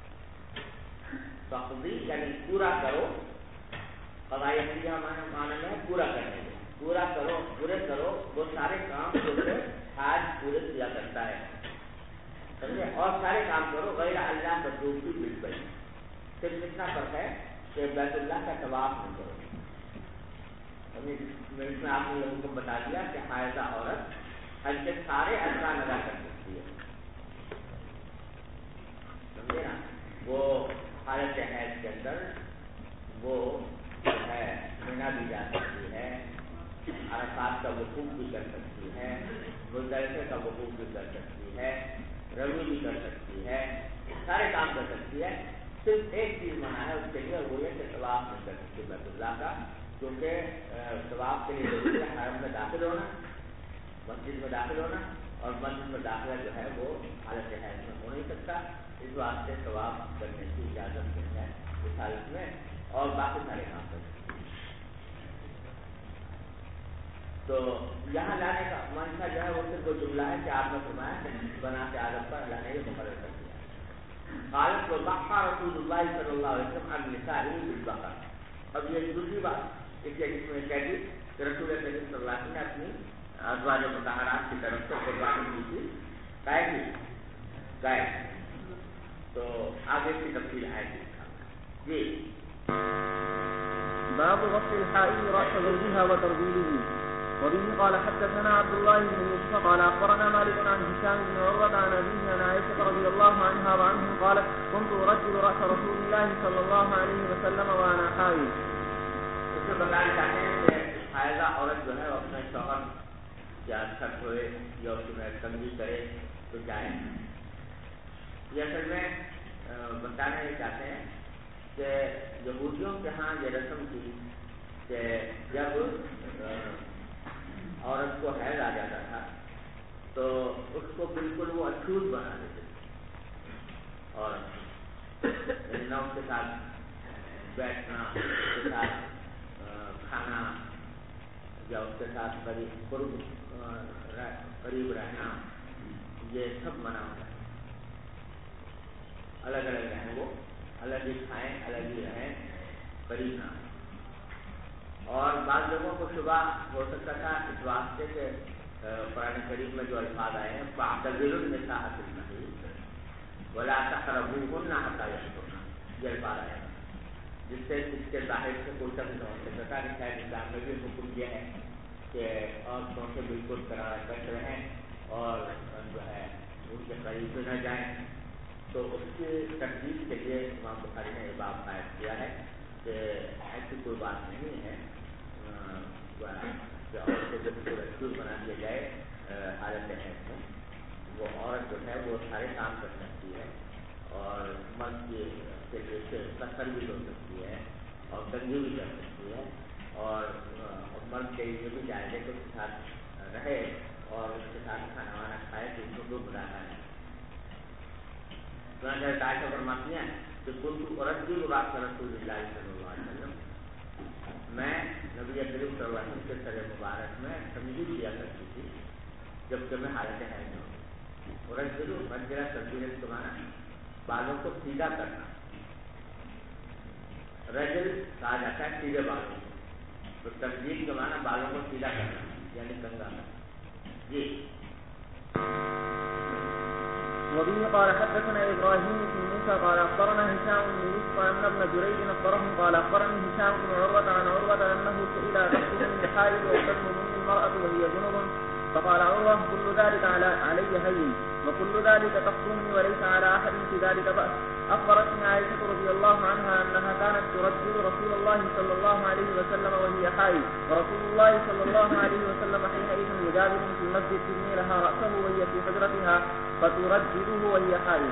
تقضی یعنی پورا کرو، قضاء یقضی معنی میں پورا کرنے میں، پورا کرو، پورے کرو وہ سارے کام جو کہ حاج پورے کیا کرتا ہے، سمجھے؟ اور سارے کام کرو غیر اللہ مطلوب کی بالکل، صرف اتنا فرق ہے کہ بیت اللہ کا طواف نہیں کرو۔ اس میں آپ نے لوگوں کو بتا دیا کہ حائضہ عورت حج کے سارے ارکان ادا کر سکتی ہے، سمجھے نا؟ وہ حالت حیض کے اندر وہ جو ہے مینا بھی جا سکتی ہے، عرفات کا وقوف بھی کر سکتی ہے، مزدلفہ کا وقوف بھی کر سکتی ہے، رمی بھی کر سکتی ہے، سارے کام کر سکتی ہے، صرف ایک چیز منع ہے اس کے لیے، وہ یہ کہ طواف نہیں کر سکتی بیت اللہ کا، کیونکہ طواف کے لیے ضروری ہے حرم میں داخل ہونا، مسجد میں داخل ہونا، اور مسجد میں داخلہ جو ہے وہ حالت حیض میں ہو نہیں سکتا، اس واسطے طواف کرنے کی اجازت نہیں ہے اس حالت میں، اور باقی سارے کام کر سکتے ہیں۔ تو یہاں لانے کا منشا جو ہے وہ صرف وہ جملہ ہے کہ آپ نے فرمایا کہ بنا کے آدم پر اللہ نے یہ مقرر کر دیا۔ قالت وضحى رسول اللہ صلی اللہ علیہ وسلم عن نسائه بالبقر، اب یہ دوسری بات اس میں کہہ دی کہ رسول کریم صلی اللہ علیہ وسلم نے اپنی ازواج مطہرات کی طرف سے قربانی کی تھی گائے، تو آگے کی تفصیل ہے جی۔ باب غسل الحائض رأس زوجها وترجيله، وبه قال حدثنا عبد الله بن يوسف قال أخبرنا مالك عن هشام بن عروة عن أبيه عن عائشة رضي الله عنها وعنهم قالت كنت أرجل رأس رسول الله صلى الله عليه وسلم وأنا حائض۔ اس میں بتانا چاہتے ہیں کہ حائضہ عورت جو ہے اپنے شوہر یا چھٹ ہوئے یا اس میں تنگی کرے تو جائے، یہ اصل میں بتانا یہ چاہتے ہیں کہ یہودیوں کے ہاں یہ رسم تھی کہ جب عورت کو حیض آ جاتا تھا تو اس کو بالکل وہ اچھوت بنا دیتے تھے، اور نہ اس کے ساتھ بیٹھنا، اس کے ساتھ کھانا یا اس کے ساتھ قریب رہنا، یہ سب منع ہوتا ہے، الگ الگ رہیں، وہ الگ ہی کھائیں، الگ ہی رہیں، قریب نہ آئیں۔ اور بعض لوگوں کو شبہ ہو سکتا تھا اس واسطے کہ قرآن کریم میں جو الفاظ آئے ہیں فَاعْتَزِلُوا النِّسَاءَ فِي الْمَحِيضِ وَلَا تَقْرَبُوهُنَّ حَتَّىٰ يَطْهُرْنَ، یہ الفاظ آئے ہیں، جس سے اس کے ظاہر سے کوئی شک نہ ہو سکتا تھا کہ شاید اسلام میں بھی حکم یہ ہے کہ عورتوں سے بالکل کٹ رہیں اور جو ہے ان کے قریب نہ جائیں، تو اس کی تردید کے لیے امام بخاری نے یہ باب قائم کیا ہے کہ ایسی کوئی بات نہیں ہے کہ عورت کو بالکل اچھوت بنا دیا جائے حالت حیض میں، وہ عورت جو ہے وہ سارے کام کر سکتی ہے، اور مرد کے لیے کثر بھی ہو سکتی ہے، اور تنگی بھی کر سکتی ہے، اور مرد کے لیے بھی جائز ہے کہ اس کے ساتھ رہے اور اس کے ساتھ کھانا وانا کھائے تو اس کو دو بنانا ہے۔ عائشہ فرماتی ہیں کہ كنت أرجل رأس رسول اللہ صلی اللہ علیہ وسلم، میں نبی کریم صلی اللہ علیہ وسلم کے سر مبارک میں تنگی کیا کرتی تھی جبکہ میں حالت حیض میں ہوں۔ ارجل رجل تبدیل سمانا، بالوں کو سیدھا کرنا، رجل کہا جاتا ہے سیدھے بالوں کو، تو ترجیح کے معنی بالوں کو سیدھا کرنا یعنی کنگا کرنا. جی. وبه قال حدثنا ابراهيم بن موسى قال اخبرنا هشام بن يوسف ان ابن جريج اخبرهم قال اخبرني هشام بن عروة عن عروة انه سئل تحكم الحائض وتجنب المرأة وهي جنب فقال عروة كل ذلك علي هين وكل ذلك تقصرني وليس على احد في ذلك بأس. اخبرتني عائشة رضي الله عنها انها كانت ترجل رسول الله صلى الله عليه وسلم وهي حائض ورسول الله صلى الله عليه وسلم حينئذ مجاور في المسجد تبني لها رأسه وهي في حجرتها فترجله وهي حائض.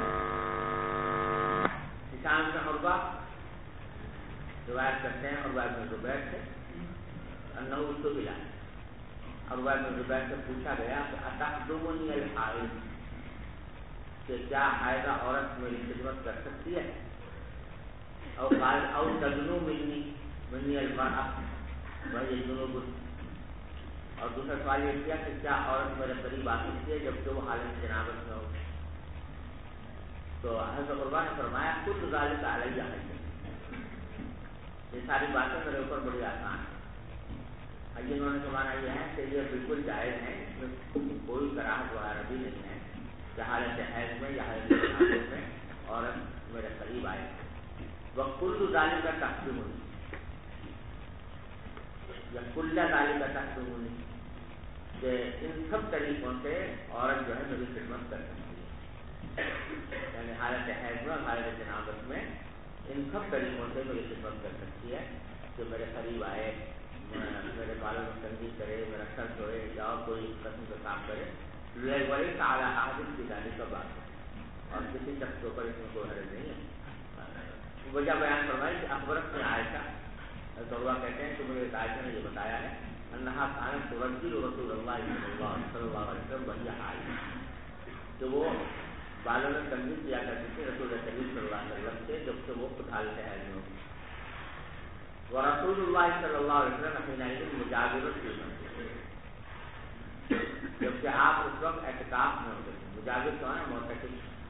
ہشام بن عروہ روایت کرتے ہیں عروہ بن زبیر سے انہ سئل عروہ بن زبیر سے پوچھا گیا کہ اتخدمنی الحائض کہ کیا حائضہ عورت میری خدمت کر سکتی ہے او قال او تدنو منی المرأة وہی جنوب. اور دوسرا سوال یہ کیا کہ کیا عورت میرے قریب آ سکتی ہے جبکہ وہ حالت جنابت میں ہو. تو حضرت عروہ نے فرمایا کل ذالک علیہ حین یہ ساری باتیں میرے اوپر بڑی آسان ہیں. انہوں نے مانا یہ ہے کہ یہ بالکل جائز ہے اس میں کوئی کراہت وغیرہ بھی نہیں ہے کہ حالت حیض میں یا حالت جنابت میں عورت میرے قریب آئے. وکل ذالک تقسیمنی یا کل ذالک تقسیمنی کہ ان سب طریقوں سے عورت جو ہے میری خدمت کر سکتی ہے یعنی حالت حیض میں اور حالت جنابت میں ان سب طریقوں سے میری خدمت کر سکتی ہے کہ میرے قریب آئے میرے بالوں میں تنظیم کرے میرا سر دھوئے یا کوئی قسم کا کام کرے ولی تعالیٰ عادت کی جانے کا بات ہے اور کسی شخص کے اوپر اس میں کوئی حرج نہیں ہے. وجہ بیان فرمائی کہ اخبرت میں عائشہ عروہ کہتے ہیں کہ مجھے عائشہ نے یہ بتایا ہے انہا کانت ترجل رسول اللہ صلی اللہ علیہ وسلم وہی حائض کہ وہ بالوں میں تنظیم کیا کرتی تھی رسول کریم صلی اللہ علیہ وسلم سے جب سے وہ خود حالت حیض میں ہوتی. ورسول اللہ صلی اللہ علیہ وسلم حینئذ مجاور فی المسجد جبکہ آپ اس وقت اعتکاف میں ہوتے تھے. مجاور تو ہے معتکف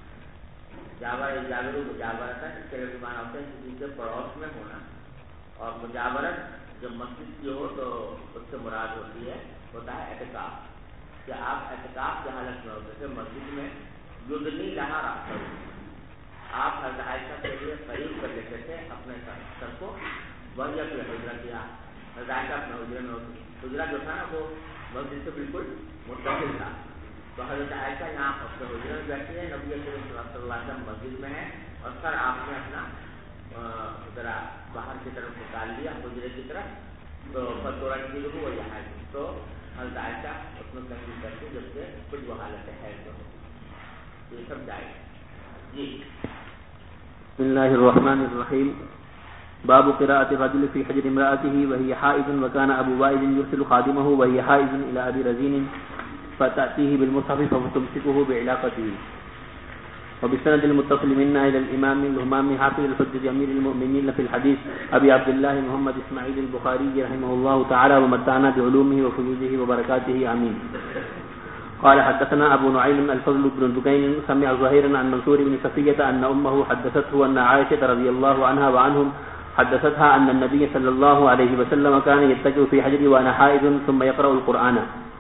جاور مجاورت ہے اس کے لیے معنی ہوتے ہیں کسی کے پڑوس میں ہونا اور مجاورت جب مسجد کی ہو تو اس سے مراد ہوتی ہے ہوتا ہے اعتکاف کہ آپ اعتکاف کی حالت میں ہوتے تھے مسجد میں یدنی لہا راستے آپ حضرت عائشہ کے لیے قریب کر لیتے تھے اپنے سر کو وہی اپنے حجرہ کیا حضرت عائشہ اپنے حجرے میں ہوتی. حجرہ جو تھا نا وہ مسجد سے بالکل متصل تھا تو حضرت عائشہ یہاں اپنے حجرے میں بیٹھی ہے نبی کریم صلی اللہ علیہ وسلم مسجد میں ہے اور سر آپ نے اپنا ذرا باہر کی طرف نکال لیا حجرے کی طرف تو فتورنجی ہو یہاں تو حضرت عائشہ اس میں تنظیم کرتی جبکہ خود وہ حالت حیض میں ہوتی. تو یہ سب جائے. جی. بسم اللہ الرحمن الرحیم. باب قراءة الرجل في حجر امرأته وهي حائض وكان أبو وائل يرسل خادمه وهي حائض إلى أبي رزين فتأتيه بالمصحف فتمسكه بعلاقته. وبالسند المتصل منا إلى الإمام الهمام حافظ الحجة أمير المؤمنين في الحديث أبي عبد الله محمد إسماعيل البخاري رحمه الله تعالى ومتعنا بعلومه وفيوزه وبركاته آمين. قال حدثنا أبو نعيم الفضل بن دكين سمع زهيرا عن منصور بن صفية أن أمه حدثته أن عائشة رضي الله عنها وعنهم حدثتها أن النبي صلى الله عليه وسلم كان يتجه في حجري وأنا حائض ثم يقرأ القرآن.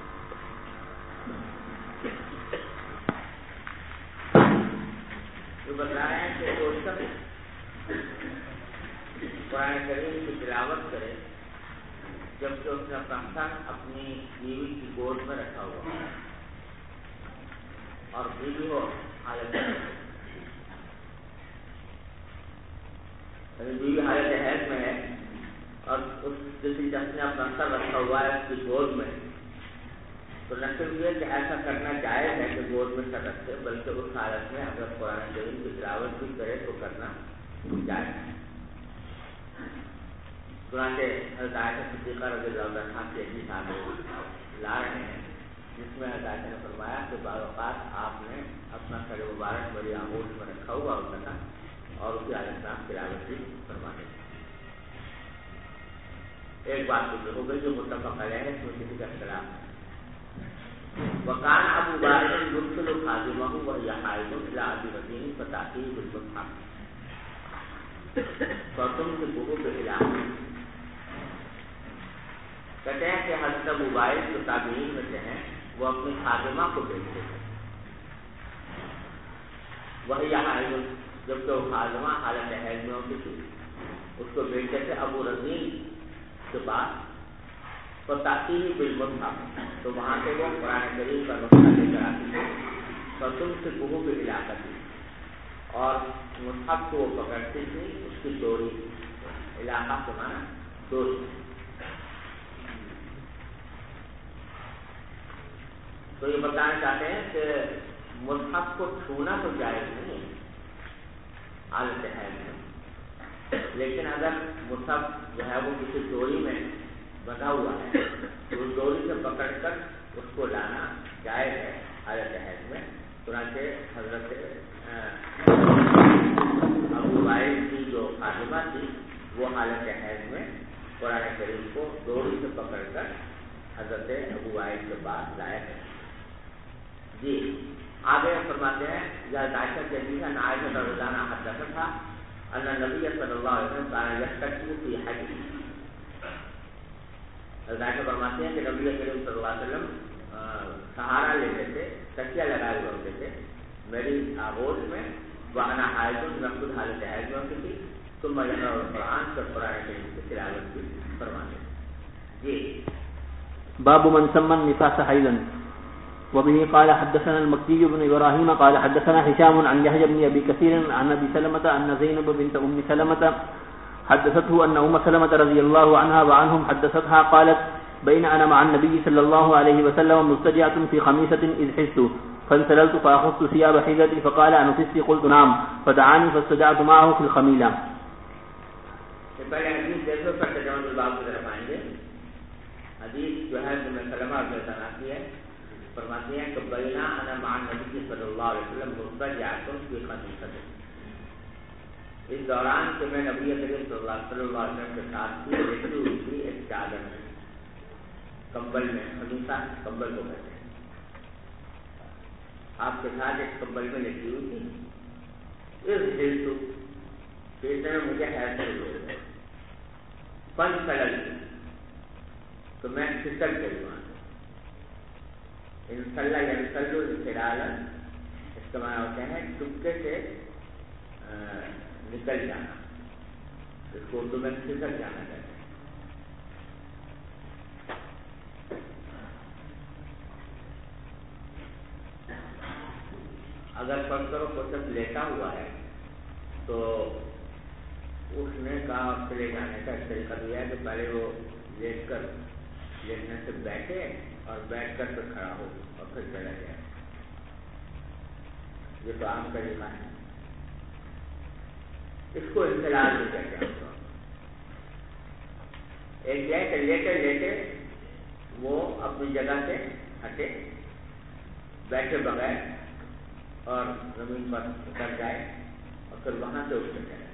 قرآن کریم کی تلاوت کرے جبکہ اس نے اپنا سر اپنی بیوی کی گود میں رکھا ہوا اور بیوی ہو حالت بیوی حالت حیض میں ہے اور اس کسی شخص نے اپنا سر رکھا ہوا ہے اس کی گود میں تو نہ صرف یہ کہ ایسا کرنا جائز ہے کہ گود میں سر رکھے بلکہ اس حالت میں اگر قرآن کریم کی تلاوت بھی کرے تو کرنا جائز ہے. چنانچہ حضرت عائشہ صدیقہ رضی اللہ عنہا کے حدیث لا رہے ہیں جس میں حضرت عائشہ نے فرمایا کہ بعض اوقات آپ نے اپنا سر مبارک بڑی آغوش میں رکھا ہوا ہوتا تھا اور اس کی حالت میں آپ تلاوت بھی فرماتے تھے. ایک بات تو ہو گئی جو متفق علیہ ہے اس میں کسی کا اختلاف ہے. وکان ابو بکر یرسل خادمہ وہی حائض الی ابی رزین فتأتیہ بالمصحف فتمسکہ بعلاقہ. کہتے ہیں کہ حضرت ابو وائل جو تابعین میں سے ہیں وہ اپنی خادمہ کو بیچتے تھے، وہی حائض، جبکہ وہ خادمہ حالت حیض میں ہوتی تھی، اس کو بیچتے تھے ابو رضین کے پاس، تو تاثیری بالمصحف، تو وہاں سے وہ قرآن کریم کا نسخہ لے کر آتی تھی، تو تم سے بہو بھی علاقہ تھی، اور مصحف کو وہ پکڑتی تھی، اس کی ڈوری، علاقہ کے معنی ڈوری۔ تو یہ بتانا چاہتے ہیں کہ مصحف کو چھونا تو جائز نہیں حالت حیض میں، لیکن اگر مصحف جو ہے وہ کسی ڈوری میں بندھا ہوا ہے تو اس ڈوری سے پکڑ کر اس کو لانا جائز ہے حالت حیض میں۔ چنانچہ حضرت ابو وائل کی جو خادمہ تھی وہ حالت حیض میں قرآن کریم کو ڈوری سے پکڑ کر حضرت ابو وائل کے پاس لائے ہیں۔ جی آگے فرماتے ہیں حضرت عائشہ کہتی ہے عائشہ رضی اللہ عنہا حدثتھا ان نبی صلی اللہ علیہ وسلم کان یستقی فی حج۔ حضرت عائشہ فرماتے ہیں کہ نبی کریم صلی اللہ علیہ وسلم سہارا لیتے تھے، تکیہ لگائے ہوئے ہوتے تھے میری آغوش میں، وانا حائض، میں خود حالت حیض میں ہوتی تھی، ثم یقرأ القرآن، پھر قرآن کریم کی تلاوت بھی فرماتے ہیں۔ جی باب من سمى النفاس حيضا. وبه قال حدثنا المكي بن إبراهيم قال حدثنا هشام عن يحيى بن أبي كثير عن أبي سلمة أن زينب بنت أم سلمة حدثته أن أم سلمة رضي الله عنها وعنهم حدثتها قالت بين أنا مع النبي صلى الله عليه وسلم مستجعة في خميسة إذ حست فانسللت فأخذت ثياب حيضتي فقال أنفستي؟ قلت نعم، فدعاني فاستجعت معه في الخميلة. پہلے حدیث دیکھو پھر ترجمہ الباب کی طرف آئیں گے۔ حدیث جو ہے ام سلمہ رضی اللہ عنہا کی ہے، فرماتی ہیں کہ بینا انا مع النبی صلی اللہ علیہ وسلم مستجعۃ فی خمیسۃ، اس دوران کہ میں نبی کریم صلی اللہ علیہ وسلم کے ساتھ تھی، لیٹی ہوئی تھی ایک چادر میں، کمبل میں، خمیسہ کمبل کو کہتے ہیں، آپ کے ساتھ ایک کمبل میں لیٹی ہوئی تھی، اس میں مجھے حیض شروع ہو گئی، فانسلل، تو میں پھسل گئی وہاں سے، انسلّ ینسلّ انسلالا، اس کا معنی ہوتا ہے چپکے سے نکل جانا، اس کو اردو میں پھسل جانا کہتے ہیں۔ اگر فرض کرو کوئی شخص لیٹا ہوا ہے تو اس نے کہا چلے جانے کا اس طریقہ دیا ہے کہ پہلے وہ لیٹ کر لیٹنے سے بیٹھے اور بیٹھ کر پھر کھڑا ہو اور پھر چلا جائے، یہ تو عام طریقہ ہے، اس کو انسلال بھی کہتے ہیں۔ ایک ہے کہ لیٹے لیٹے وہ اپنی جگہ سے ہٹے بیٹھے بغیر اور زمین پر اتر جائے اور پھر وہاں سے اٹھ جائے،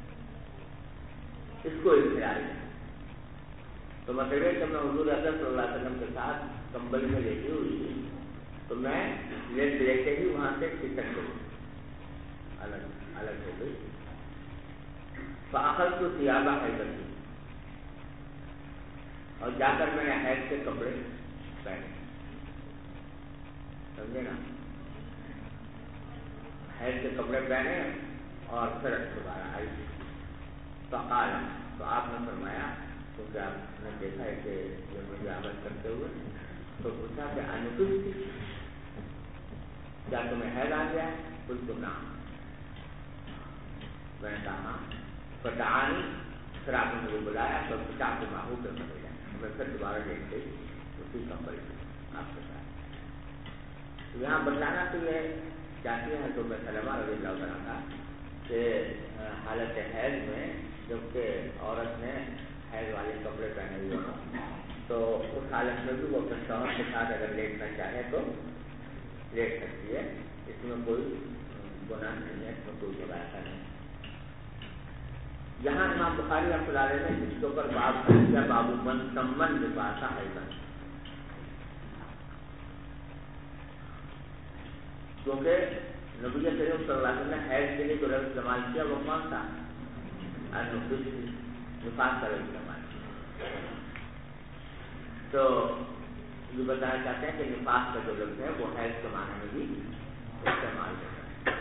اس کو انسلال ہے۔ تو مطلب ہے کہ میں حضور اکرم صلی اللہ علیہ وسلم کے ساتھ کمبل میں لیٹی ہوئی تھی، تو میں لیٹے ہی وہاں سے کھسک گئی، الگ ہو گئی، فأخذت ثياب حيضتي، اور جا کر میں نے حیض کے کپڑے پہنے، سمجھے نا، حیض کے کپڑے پہنے اور پھر دوبارہ آئی، فقال، تو آپ نے فرمایا، کیونکہ آپ نے دیکھا ہے کہ یہ مجھے عمل کرتے ہوئے، تو پوچھا کہ انفستی، کیا تمہیں حیض آ گیا ہے؟ قلت نعم، میں نے کہا فدعانی، پھر آپ نے مجھے بلایا تو چاقو ماہو پہ ملا، میں پھر دوبارہ دیکھ گئی اسی کمبل میں آپ کے ساتھ۔ یہاں بتانا تو یہ چاہتی ہے تو میں سلمہ رضی اللہ عنہ کا کہ حالت حیض میں جبکہ عورت نے حیض والے کپڑے پہنے ہوئے ہوں تو اس حالت میں بھی وہ اپنے شوہر کے ساتھ اگر لیٹنا چاہے تو لیٹ سکتی ہے، اس میں کوئی گناہ نہیں ہے، اس میں کوئی برا ایسا نہیں۔ یہاں امام بخاری رحمۃ اللہ علیہ نے اس کے اوپر باب کیا، باب من سمن لباس حیضا، کیونکہ نبی کریم صلی اللہ علیہ وسلم نے حیض کے لیے جو لفظ استعمال کیا وہ کون تھا؟ نفاس کا لفظ استعمال کیا، تو یہ بتانا چاہتے ہیں کہ نفاس کا جو لفظ ہے وہ حیض کے معنی میں بھی استعمال ہوتا ہے.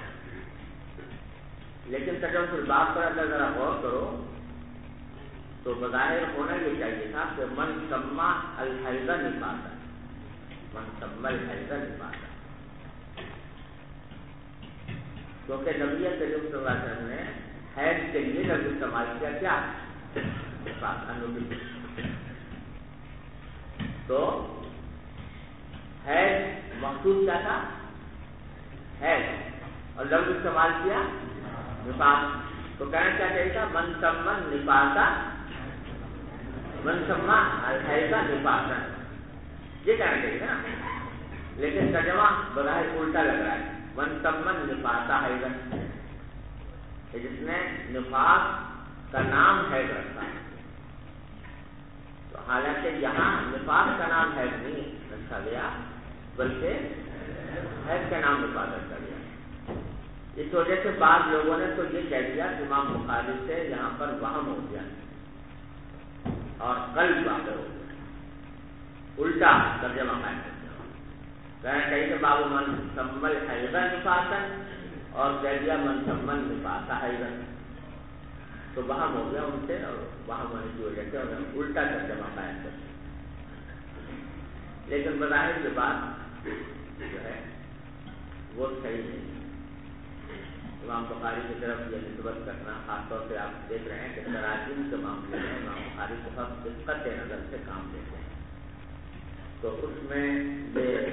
لیکن ترجمہ الباب پر اگر ذرا غور کرو تو بظاہر ہونا یہ چاہیے تھا کہ من سما الحیض نفاسا، من سما الحیض نفاسا، کیونکہ نبی کریم صلی اللہ علیہ وسلم نے حیض کے لیے لفظ استعمال کیا کیا نفاس انوبی. تو حیض مقصود کیا تھا؟ حیض، اور لفظ استعمال کیا نفاس. تو کہنا کیا چاہیے تھا؟ من سما نفاسا، من سما الحیض نفاسا، یہ کہنا چاہیے نا. لیکن ترجمہ بظاہر الٹا لگ رہا ہے، من سما نفاسا حیضا، جس نے نفاس کا نام حیض رکھا ہے. تو حالانکہ یہاں نفاس کا نام حیض نہیں رکھا گیا بلکہ حیض کا نام نفاس رکھا گیا. اس وجہ سے بعض لوگوں نے تو یہ کہہ دیا کہ امام بخاری سے یہاں پر وہم ہو گیا اور قلب واقع ہو گیا، الٹا ترجمہ قائم کر دیا. کہنا چاہیے کہ باب من سمل حیضا نفاسا اور کہہ دیا من سمل نفاسا حیضا، تو وہم ہو گیا ان سے، اور وہم ہونے کی وجہ سے انہوں نے الٹا ترجمہ قائم کر دیا. لیکن بظاہر یہ بات جو ہے وہ صحیح نہیں. امام بخاری کی طرف یہ نسبت کرنا، خاص طور سے آپ دیکھ رہے ہیں کہ تراجم کے معاملے میں امام بخاری بہت دقت نظر سے کام لیتے ہیں. تو اس میں یہ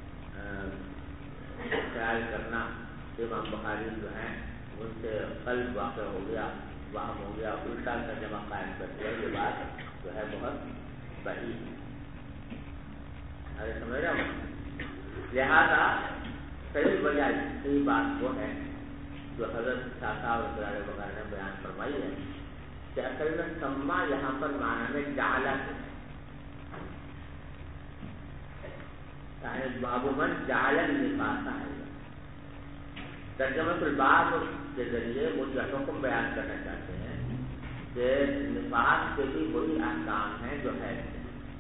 خیال کرنا کہ امام بخاری جو ہیں ان سے قلب واقع ہو گیا، وہم ہو گیا، الٹا ترجمہ قائم کر دیا، یہ بات جو ہے بہت صحیح ہے. ارے سمجھ رہے ہو؟ لہذا صحیح وجہ، صحیح بات وہ ہے جو حضرت شاہ صاحب وغیرہ وغیرہ نے بیان فرمائی ہے کہ اصل میں سما یہاں پر معنی میں جعل ہے، باب من جعل نفاسا ہے. ترجمہ الباب کے ذریعے وہ جو حکم بیان کرنا چاہتے ہیں کہ نفاس کے بھی وہی احکام ہیں جو حیض ہیں.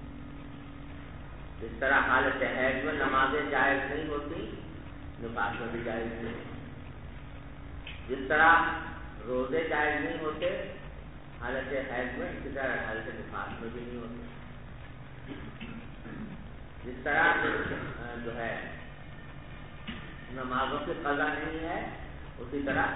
اس طرح حالت حیض میں نمازیں جائز نہیں ہوتی، نفاس میں بھی جائز نہیں. جس طرح روزے جائز نہیں ہوتے حالت حیض میں، اسی طرح حالت نفاس میں بھی نہیں ہوتے. جس طرح جو ہے نمازوں کی قضا نہیں ہے، اسی طرح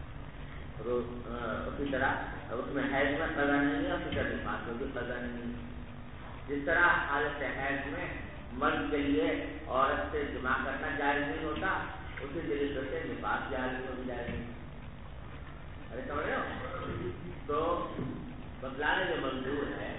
اس میں حیض میں قضا نہیں ہے، اسی طرح نفاس میں بھی قضا نہیں ہے. جس طرح حالت حیض میں مرد کے لیے عورت سے جماع کرنا جائز نہیں ہوتا، اسی طریقے سے نفاس جائز میں بھی جائز نہیں. ارے سمجھ رہے ہو؟ تو بتلانے جو منظور ہے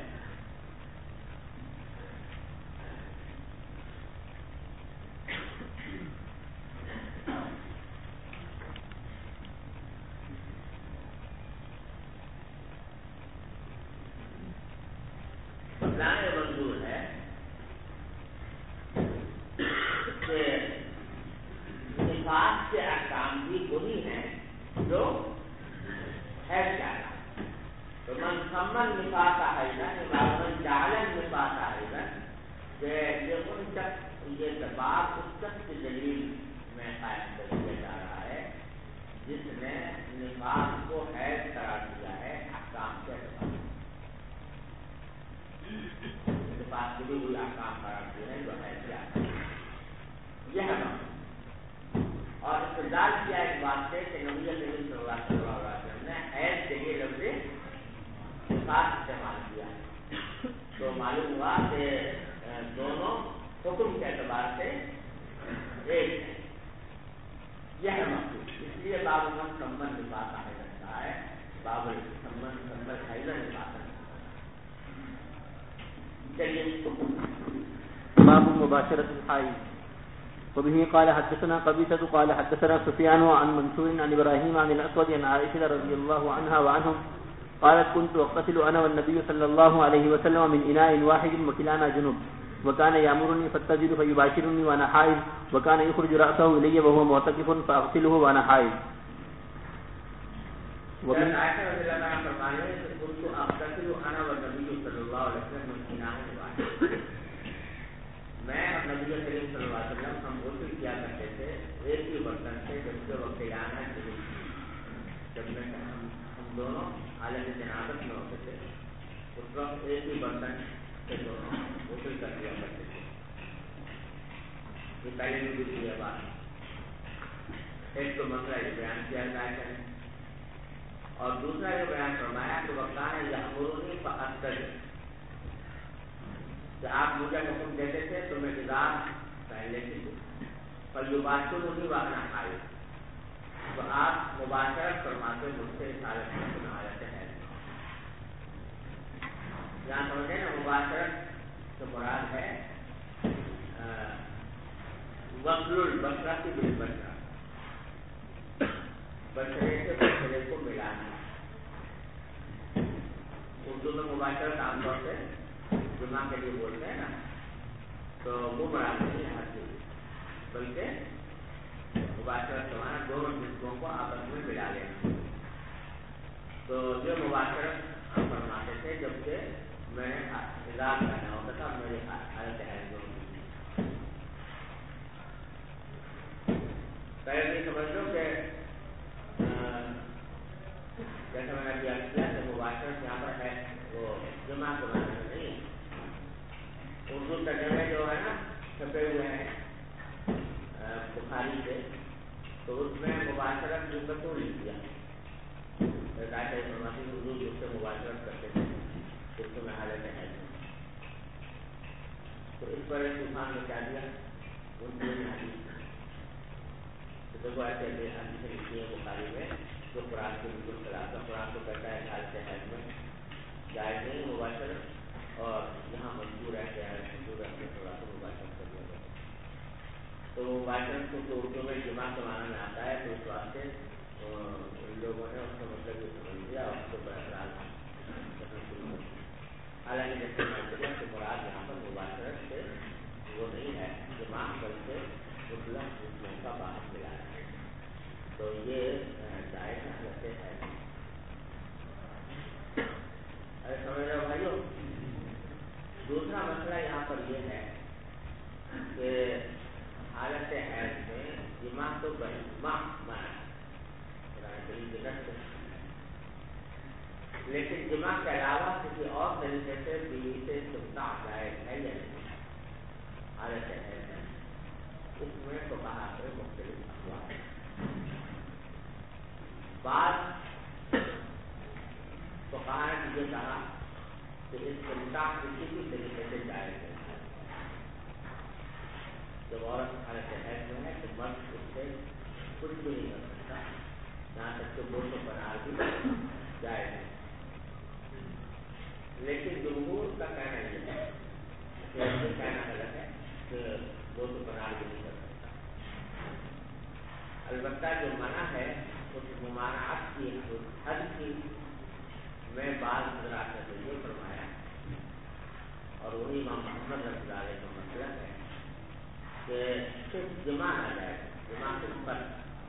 کہ نفاس کے احکام بھی وہی ہیں جو حیض کا ہے. تو من سمن نفاسا حیضا، من جعل نفاسا حیضا، کہ یہ ان تک یہ بات اس تک کی دلیل میں قائم کر دیا جا رہا ہے جس نے نفاس کو حیض قرار دیا ہے احکام کے اعتبار سے. نفاس کے بھی وہی احکام قرار دیے ہیں جو حیض کے احکام. یہ ہے اور استدلال کیا اس بات سے کہ نبی کریم صلی اللہ علیہ وسلم نے حیض کے لیے لفظ نفاس استعمال کیا ہے. تو معلوم ہوا کہ دونوں حکم کے اعتبار سے ایک ہے. یہ ہے مقصود. اس لیے باب من سمن نفاس آنے لگتا ہے، باب سمن سمن حیضا نفاس. چلیے باب مباشرة الحائض. وبه قال حدثنا قبيصة قال حدثنا سفيان عن منصور عن إبراهيم عن الأسود عن عائشة رضي الله عنها وعنهم قالت كنت أغتسل أنا والنبي صلى الله عليه وسلم من إناء واحد وكلانا جنب وكان يأمرني فاتزل فيباشرني وأنا حائض وكان يخرج رأسه إلي وهو معتكف فأغسله وأنا حائض. ومن عائشة رضي الله عنها فرمانے كنت أغتسل أنا والنبي صلى الله عليه وسلم من إناء واحد. جب میں ہم دونوں حالت جنابت میں ہوتے تھے اس وقت ایک ہی برتن سے دونوں غسل کر دیا کرتے تھے. یہ پہلے بھی گزری ہے بات. ایک تو مسئلہ یہ بیان کیا جائے ہے اور دوسرا یہ بیان فرمایا کہ وقتان یامرونی فاستجب کہ آپ مجھے حکم دیتے تھے تو میں ادار پہن لیتی تھی اور یہ بات نہیں واقع آئی تو آپ مباشرت فرماتے مجھ سے اس حالت میں سنا رہتے ہیں. یہاں سمجھے نا مباشرت تو مراد ہے وصل البشرہ کی بالبشرہ بشرے سے بشرے کو ملانا. اردو میں مباشرت عام طور سے جمعہ کے لیے بولتے ہیں نا تو وہ مراد نہیں ہے ہر چیز بلکہ مباشرت سمانا دونوں جسموں کو آپس میں ملا لینا. تو یہ مباشرت ہم فرماتے تھے جبکہ میں نے اظہار کرنا ہوتا تھا میری حالت ہے پہلے یہ سمجھ لو کہ جیسا میں نے ابھی عرض کیا کہ مباشرت یہاں پر ہے وہ جمع کو معنی میں نہیں. اردو ترجمے جو ہے نا چھپے ہوئے ہیں بخاری سے تو اس میں مباشرت جو کتوں لکھ دیا فرماتی اردو جس سے مباشرت کرتے تھے جس کو میں حالت ہے تو اس پر طوفان نے کیا دیا ان کو دیکھو ایسے حدیثیں لکھی ہیں بخاری میں جو قرآن کے بالکل خلاف ہے. قرآن کو کہتا ہے حالت حیض میں جائز نہیں مباشرت اور یہاں مجبور ہے کہ مجبور ہے کہ تھوڑا سا مباشرت کر دیا جائے. تو مباشرت کو تو اردو میں جمع کے معنی میں آتا ہے تو اس واسطے ان لوگوں نے اس کا مطلب یہ سمجھ لیا اور اس کو برقرار کرنا شروع کر دیا. حالانکہ جیسے میں چلے کہ مراد یہاں پر مباشرت سے وہ نہیں ہے جمع بلکہ مطلب جسموں کا باہر ملا ہے. تو یہ جائز حالت ہے. ارے سمجھ رہے ہو بھائیو. دوسرا مسئلہ یہاں پر یہ ہے کہ حالت حیض میں جمع تو بہما مانا لیکن جمع کے علاوہ کسی اور طریقے سے بیوی سے استمتاع جائز ہے یا نہیں حالت حیض ہے. اس میں تو کہا کہ مختلف اقوال ہیں. بعض تو کہا ہے کہ یہ کہا کہ استمتاع کسی بھی طریقے سے جائز ہے. جب عورت حالت حیض میں ہے تو مرد اس سے کچھ بھی نہیں کر سکتا یہاں تک کہ بوسو پناہ بھی جائز ہے. لیکن جمہور کا کہنا یہ ہے کہ کہنا غلط ہے کہ بوسو پناہ بھی نہیں کر سکتا. البتہ جو منع ہے اس ممانعت کی حد کی میں بعض حضرات نے تو یہ فرمایا اور وہی امام محمد رحمۃ اللہ علیہ کا مسئلہ ہے کہ صرف جمع نہ جائے جمع صرف پر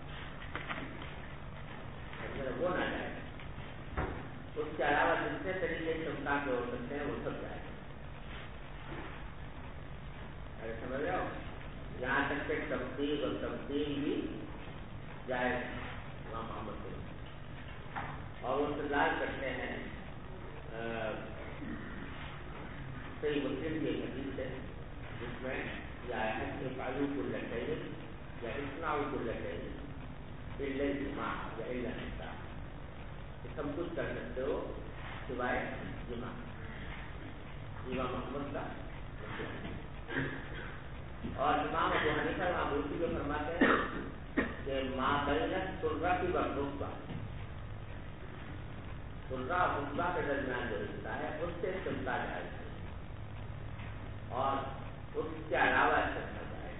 وہ نہ جائے اس کے علاوہ جتنے طریقے چمتا کے ہو سکتے ہیں وہ سب جائے. ارے سمجھ رہے ہو یہاں تک کہ تفصیل اور تبدیل بھی جائے امام محمد کو اور وہ استدلال کرتے ہیں صحیح مسلم کی ایک حدیث ہے جس میں یہ آیا ہے کہ فعلوا كل شيء یا اصنعوا كل شيء الا الجماع یا الا النساء سب کچھ کر سکتے ہو سوائے جماع. امام محمد کا اور امام ابو حنیفہ امام مالکی جو فرماتے ہیں کہ ما بین السرۃ والرکبہ سرہ اور رکبہ کے درمیان جو رشتہ ہے اس سے استمتاع جائز ہے اور اس کے علاوہ استمتاع جائز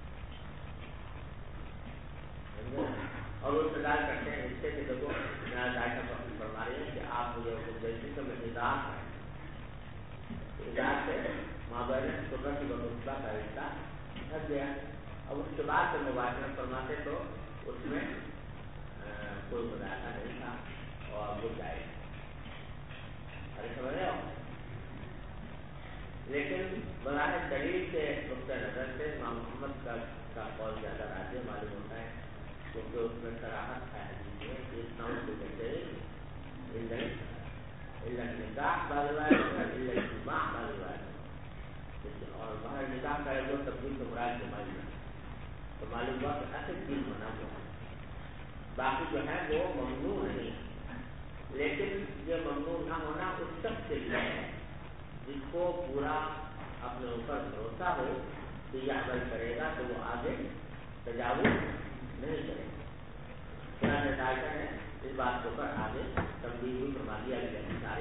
ہے. اور وہ استدلال کرتے ہیں اس سے کہ دیکھو میرا ذائقہ فرما رہی ہے کہ آپ مجھے حکم دیتے تو میں اضاف ہے اضاف سے مابین سرہ کی رکبہ کا رشتہ پھنس گیا. اب اس کے بعد سے مباشرت فرماتے تو اس میں کوئی مذاکرہ نہیں تھا اور وہ جائے. ارے سمجھ رہے ہو. لیکن بظاہر دلیل کے نقطۂ نظر سے امام محمد کا قول زیادہ راجح معلوم ہوتا ہے کیونکہ اس میں صراحت ہے کہ اس نام کو کہتے ہیں نکاح بالوائے اور باہر نکاح کرے جو تبدیل تو مراد جمائی ہے تو معلوم ہوا کہ اصل چیز ہونا چاہیے. باقی جو ہے وہ ممنوع نہیں ہے، لیکن یہ ممنوع نہ ہونا اس شخص کے لیے ہے جس کو پورا اپنے اوپر بھروسہ ہو کہ یہ عمل کرے گا تو وہ آگے تجاوز نہیں کرے گا. قرآن ڈالتا ہے اس بات کے اوپر آگے تبدیل بھی فرما دیا گیا سارے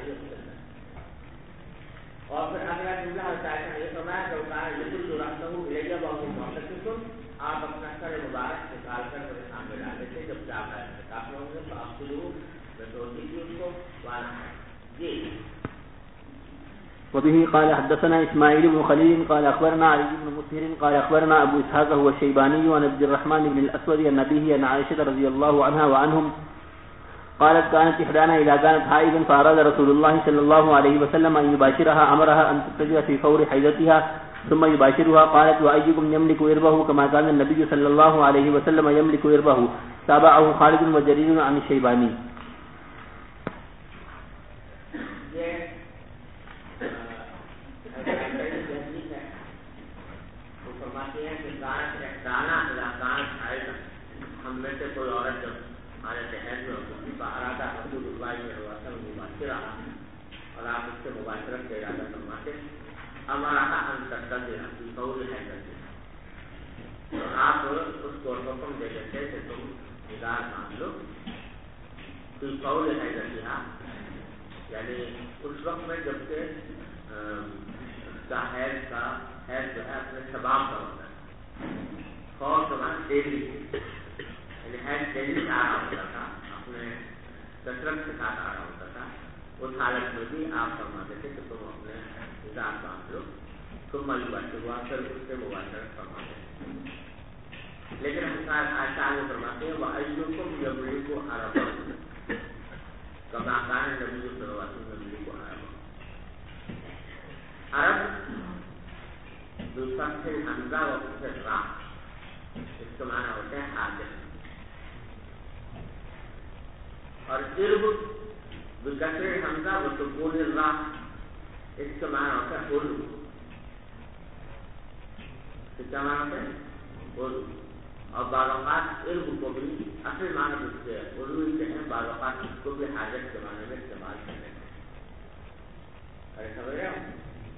اور پھر اگلا جملہ ہوتا ہے یہ فرمایا کہ جو رکھتا ہوں لے بہت محبت آپ اپنا سر مبارک نکال کر میرے سامنے ڈال دیتے جب چاپ ہے کافی ہوں گے تو آپ شروع میں توڑ دیجیے اس کو والا ہے جی. وبه قال حدثنا اسماعيل بن خليل قال اخبرنا علي بن مسهر قال اخبرنا ابو اسحاق هو الشيباني عن عبد الرحمن بن الاسود عن ابيه عن عائشه رضي الله عنها وعنهم قالت كانت احدانا اذا كانت حائضا فاراد رسول الله صلى الله عليه وسلم ان يباشرها امرها ان تتجه في فور حيضتها ثم يباشرها. قالت وايكم يملك اربه كما كان النبي صلى الله عليه وسلم يملك اربه. تابعه خالد وجرير عن الشيباني. ہم میں سے کوئی عورت جب ہمارے شہر میں ہوتی کا ارادہ رسول اللہ میں ہوا تھا مباشر رہا اور آپ اس سے مباشرت کا ارادہ فرماتے ہمارا ہم کرتا دے رہا سعود ہے کرتے تو آپ اس کو حکم دے دیتے کہ تم نگار مان لو تو سعود ہے کرتی یعنی اس وقت میں جب کہ اس کا حیض جو ہے اپنے سباب کا ہوتا ہے اور زبان ڈیلی یعنی حیض ڈیلی آ رہا ہوتا تھا اپنے کثرت کے ساتھ آ رہا ہوتا تھا. اس حالت میں بھی آپ فرماتے تھے کہ تم اپنے نظام باندھ لو تم مجبور ہوا پھر اس سے مباشرت فرماتے ہیں. لیکن ہم عائشہ میں فرماتے ہیں وہ ایوکم یملی کو عرب کما کان نبی صلی اللہ علیہ وسلم یملی کو عرب دوسرا سے حمزہ و را اس کا معنی ہوتا ہے حاضر اور ارب بکثر حمزہ و سکون را اس کا معنی ہوتا ہے اردو. اس کا معنی ہوتا ہے اردو اور بعض اوقات ارب کو بھی اصل معنی پوچھتے ہیں اردو سے ہیں بعض اوقات اس کو بھی حاجت کے معنی میں استعمال کرتے ہیں. سمجھ رہے ہو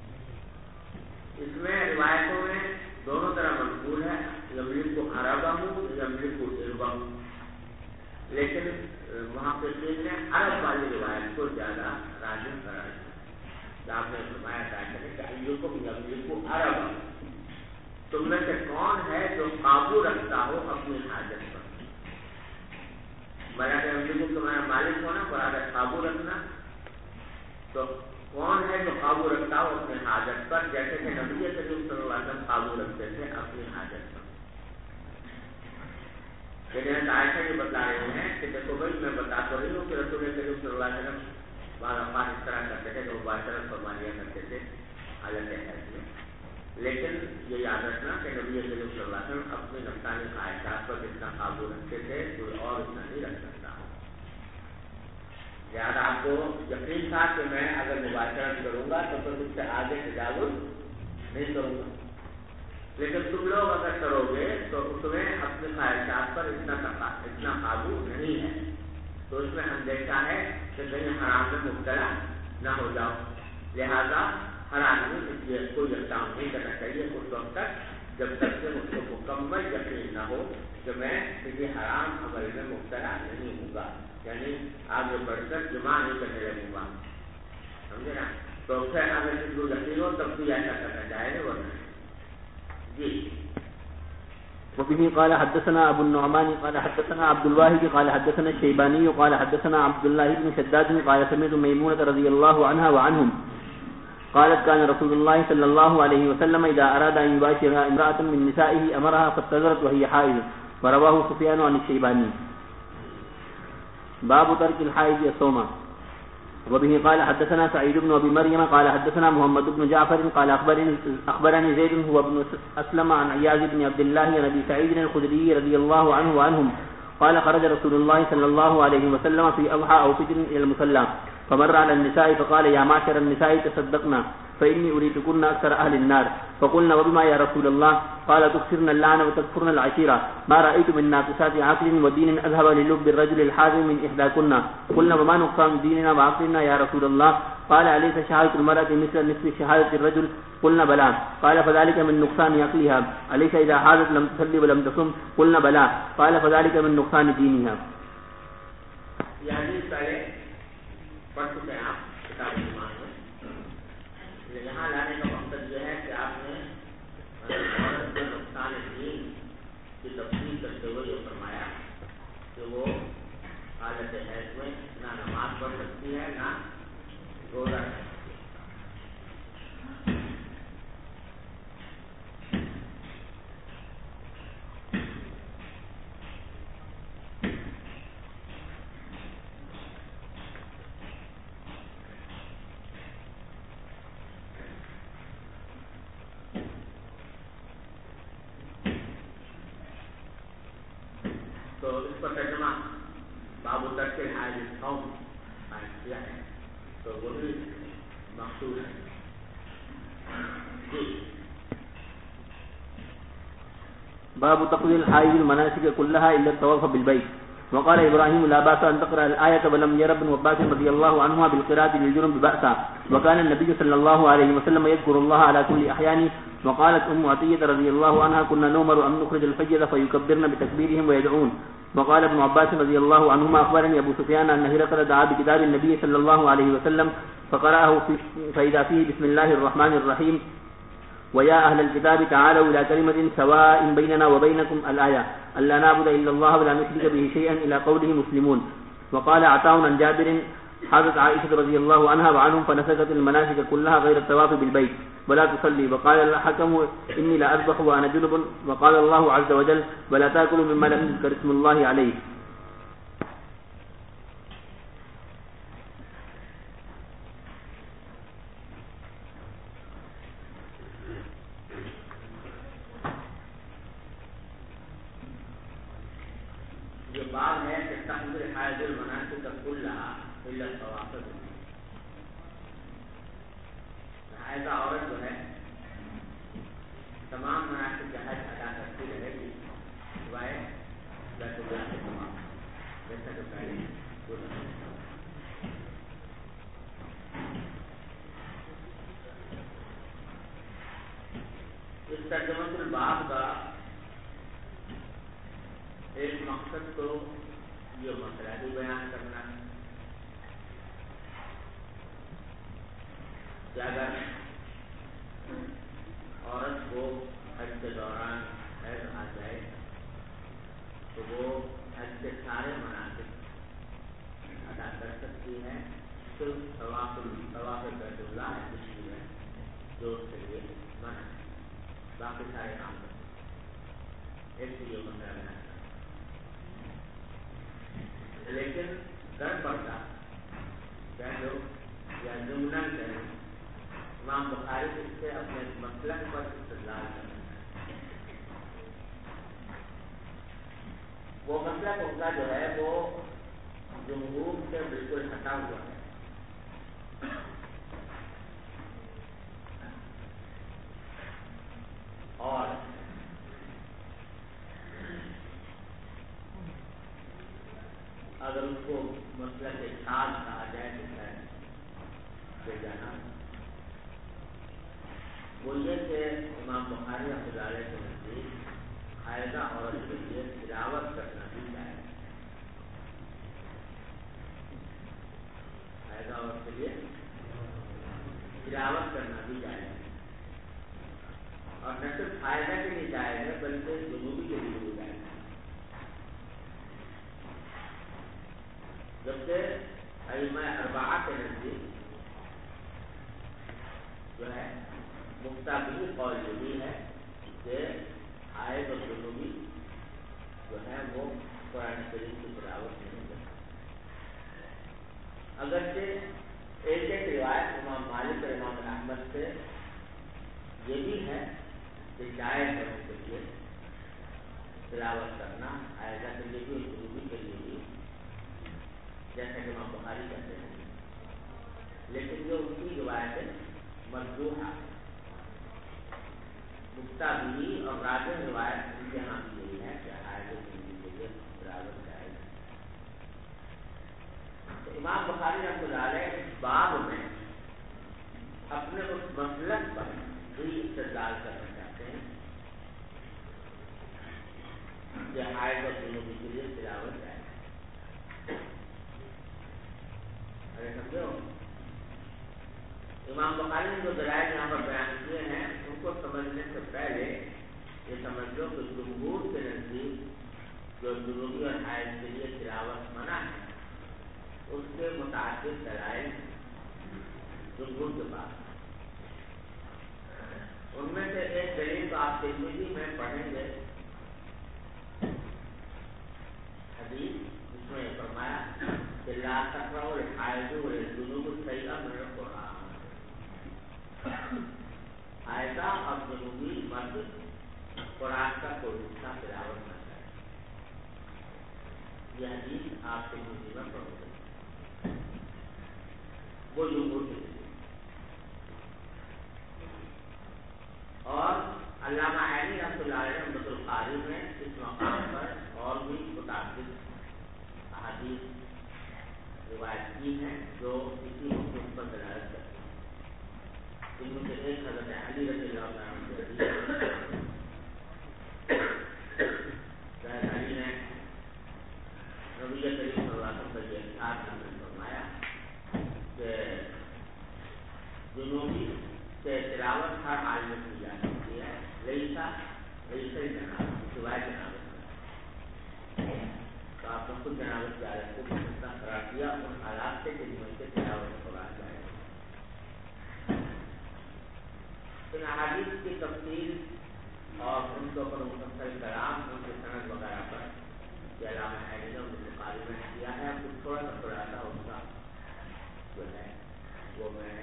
اس میں روایتوں میں دونوں طرح مقبول ہے یملک کو عربہ ہوں یملک کو اربہ ہوں لیکن وہاں پہ نے عرب والی روایت کو زیادہ راجح قرار دیا. آپ نے فرمایا تھا کہ ایوکم یملک کو عربہ تم میں سے کون ہے جو قابو رکھتا ہو اپنی حاجت پر. میرا کہ یملک کو تمہارا مالک ہونا پر اگر قابو رکھنا تو کون ہے جو قابو رکھتا ہو اپنے حاجت پر جیسے کہ نبی کریم صلی اللہ علیہ وسلم قابو رکھتے تھے اپنی حاجت پر. لیکن عائشہ یہ بتا رہے ہیں کہ دیکھو بھائی میں بتا تو رہی ہوں کہ رسول کریم صلی اللہ علیہ وسلم بعض اوقات اس طرح کرتے تھے کہ مباشرت فرما لیا کرتے تھے حالت حیض میں. لیکن یہ یاد رکھنا کہ نبی کریم صلی اللہ علیہ وسلم اپنی نفسانی خواہشات پر جتنا قابو رکھتے تھے کوئی اور اتنا نہیں رکھ سکتا. لہٰذا آپ کو یقین تھا کہ میں اگر مباشرت کروں گا تو پھر اس سے آگے تجاوز نہیں کروں گا. لیکن تم لوگ اگر کرو گے تو تمہیں اپنے خواہشات پر اتنا قابو نہیں ہے تو اس میں اندیشہ ہے کہ کہیں حرام میں مبتلا نہ ہو جاؤ. لہذا ہر آدمی اس لیے کوئی اقدام نہیں کرنا چاہیے اس وقت تک جب تک کہ اس کو مکمل یقین نہ ہو کہ میں کسی حرام عمل میں مبتلا نہیں ہوں گا یعنی آگے بڑھ کر جمع نہیں کرنے لگوں گا. سمجھے نا؟ تو پھر اگر کسی کو یقین ہو تب بھی ایسا کرنا چاہے ورنہ جی. وبه قال حدثنا ابو النعمان قال حدثنا عبد الواحد قال حدثنا الشيباني قال حدثنا عبد الله بن شداد قال سمعت ميمونة رضي الله عنها وعنهم قالت كان رسول الله صلى الله عليه وسلم إذا أراد أن يباشر امرأة من نسائه أمرها فاستدرت وهي حائض. ورواه سفيان عن الشيباني. باب ترك الحائض الصوم. وبه قال حدثنا سعيد بن ابي مريم قال حدثنا محمد بن جعفر قال اخبرني زيد هو ابن اسلم عن عياض بن عبد الله عن ابي سعيد الخدري رضي الله عنه وعنهم قال خرج رسول الله صلى الله عليه وسلم في أضحى أو فجر إلى المصلى فمر على النساء فقال يا معشر النساء تصدقنا فإني أريدكن أكثر أهل النار فقلنا وبما يا رسول الله قال تكثرن اللعن وتكفرن العشيرة ما رأيت من ناقصات عقل ودين أذهب للب الرجل الحازم من إحداكن قلنا وما نقصان ديننا وعقلنا يا رسول الله قال أليس شهادة المرأة مثل نصف شهادة الرجل قلنا بلى قال فذلك من نقصان عقلها أليس إذا حاضت لم تصلي ولم تصم قلنا بلى قال فذلك من نقصان دينها. يعني پڑھ چکے ہیں آپ کتاب ایمان میں. یہاں لانے کا مقصد یہ ہے کہ آپ نے عورت کے نقصان دین کی تفصیل کرتے ہوئے یہ فرمایا کہ وہ حالت حیض میں نہ نماز پڑھ سکتی ہے نہ روزہ رکھ سکتی ہے. تو اس پر ترجمہ باب ترک الحائض الصوم کیا ہے تو وہ بھی مقصود ہے. باب تقضي الحائض المناسك كلها إلا الطواف بالبيت. وقال إبراهيم لا بأس أن تقرأ الآية ولم ير ابن عباس رضي الله عنهما بالقراءة للجنب بأسا وكان النبي صلى الله عليه وسلم يذكر الله على كل أحيانه. وقالت أم عطية رضي الله عنها كنا نؤمر أن نخرج الفجر فيكبرن بتكبيرهم ويدعون. وقال ابن عباس رضي الله عنهما أخبرني أبو سفيان أن هرقل دعا بكتاب النبي صلى الله عليه وسلم فقرأه فإذا فيه بسم الله الرحمن الرحيم ويا أهل الكتاب تعالوا إلى كلمة سواء بيننا وبينكم الآية ألا نعبد إلا الله ولا نشرك به شيئا إلى قوله مسلمون. وقال عطاء عن جابر حضرت عائشة رضي الله عنها وعنهم فنسكت المناسك كلها غير الطواف بالبيت ولا تصلي. وقال الحكم إني لا أذبح وأنا جنب. وقال الله عز وجل ولا تأكلوا مما لم يذكر اسم الله عليه. جو باب ہے کہ تحمل حائض المناسک کلها الا الطواف. حائضہ عورت جو ہے تمام مناسک کا حج ادا کرتی رہے گی سوائے بیت اللہ کے تمام جیسا کہ پہلے گزرا. اس ترجمۃ الباب کا ایک مقصد تو یہ مسئلہ بھی بیان کرنا ہے کہ اگر عورت کو حج کے دوران حیض آ جائے تو وہ حج کے سارے مناسک ادا کر سکتی ہے صرف طواف بیت اللہ ایسی ہے جو اس کے لیے منع ہے. باقی سارے کام کر سکتے ایک تو یہ مسئلہ بیان. لیکن ڈر پڑتا کیا لوگ یا جملہ کہیں امام بخاری سے اپنے مسلک پر استدلال کرنا ہے. وہ مسلک ان کا جو ہے وہ جمہور سے بالکل ہٹا ہوا ہے. اور اگر اس کو مسئلہ کے ساتھ کہا جائے تو لے جانا وہ یہ کہ امام بخاری رحمۃ اللہ علیہ کے نزدیک حائضہ عورت کے لیے تلاوت کرنا بھی جائز. حائضہ عورت کے لیے تلاوت کرنا بھی جائز ہے. اور نہ صرف حائضہ کے لیے جائز ہے بلکہ جنوبی کے لیے بھی جائز ہے. جبکہ ائمہ اربعہ کے نزدیک جو ہے مختلف قول یہ بھی ہے کہ حائض اور جنوبی جو ہے وہ قرآن شریف کی تلاوت نہیں کرتے. اگرچہ ایک روایت امام مالک اور امام احمد سے یہ بھی ہے کہ جائز ہے ان کے لیے تلاوت کرنا عائشہ کے لیے بھی جنوبی کے لیے بھی، جیسا کہ امام بخاری کہتے ہیں، لیکن جو ان کی روایت مرجوح ہے، مستقبی اور راجح روایت ان کے یہاں بھی یہی ہے کہ عائشہ جنوبی کے لیے تلاوت جائز ہے۔ تو امام بخاری رحمۃ اللہ علیہ اس باب میں اپنے اس مسلک پر بھی استدلال کرنا چاہتے ہیں کہ عائشہ جنوبی کے لیے تلاوت جائز ہے۔ ارے سمجھو، امام بخاری نے جو دلائل یہاں پر بیان کیے ہیں ان کو سمجھنے سے پہلے یہ سمجھ لو کہ جمہور کے نزدیک جو جنوبی اور حائض کے لیے تلاوت منع ہے اس کے متعدد دلائل جمہور کے پاس، ان میں سے ایک دلیل تو آپ ترمذی میں پڑھیں گے حدیث جس میں فرمایا کہ لا تقرؤوا الحائض والجنوب شیئا من القرآن، حائضہ اور جنوبی مرد قرآن کا کوئی حصہ تلاوت نہ کرے، یہ حدیث آپ ترمذی میں پڑھو گے، وہ جمہور کے لیے۔ اور علامہ عینی رحمۃ اللہ علیہ نے عمدۃ القاری میں اس مقام پر اور بھی متعدد احادیث روایت کی ہیں جو اسی حکم پر دلالت کرتی ہیں، ان میں سے ایک حضرت علی رضی اللہ عنہ سے علی نے نبی کریم صلی اللہ علیہ وسلم کا یہ ارشاد فرمایا کہ جنوبی سے تلاوت ہر حال میں کی جا سکتی ہے، جناب سوائے جنابت، تو آپ نے خود جنابت کی حالت کو مستثنی قرار دیا ان حالات سے جن میں سے تلاوت قرآن جائے۔ ان احادیث کی تفصیل اور ان کے اوپر مفصل کلام ان کے سند وغیرہ پر یہ علامہ عینی نے بخاری میں کیا ہے، کچھ تھوڑا سا خلاصہ اس کا جو ہے وہ میں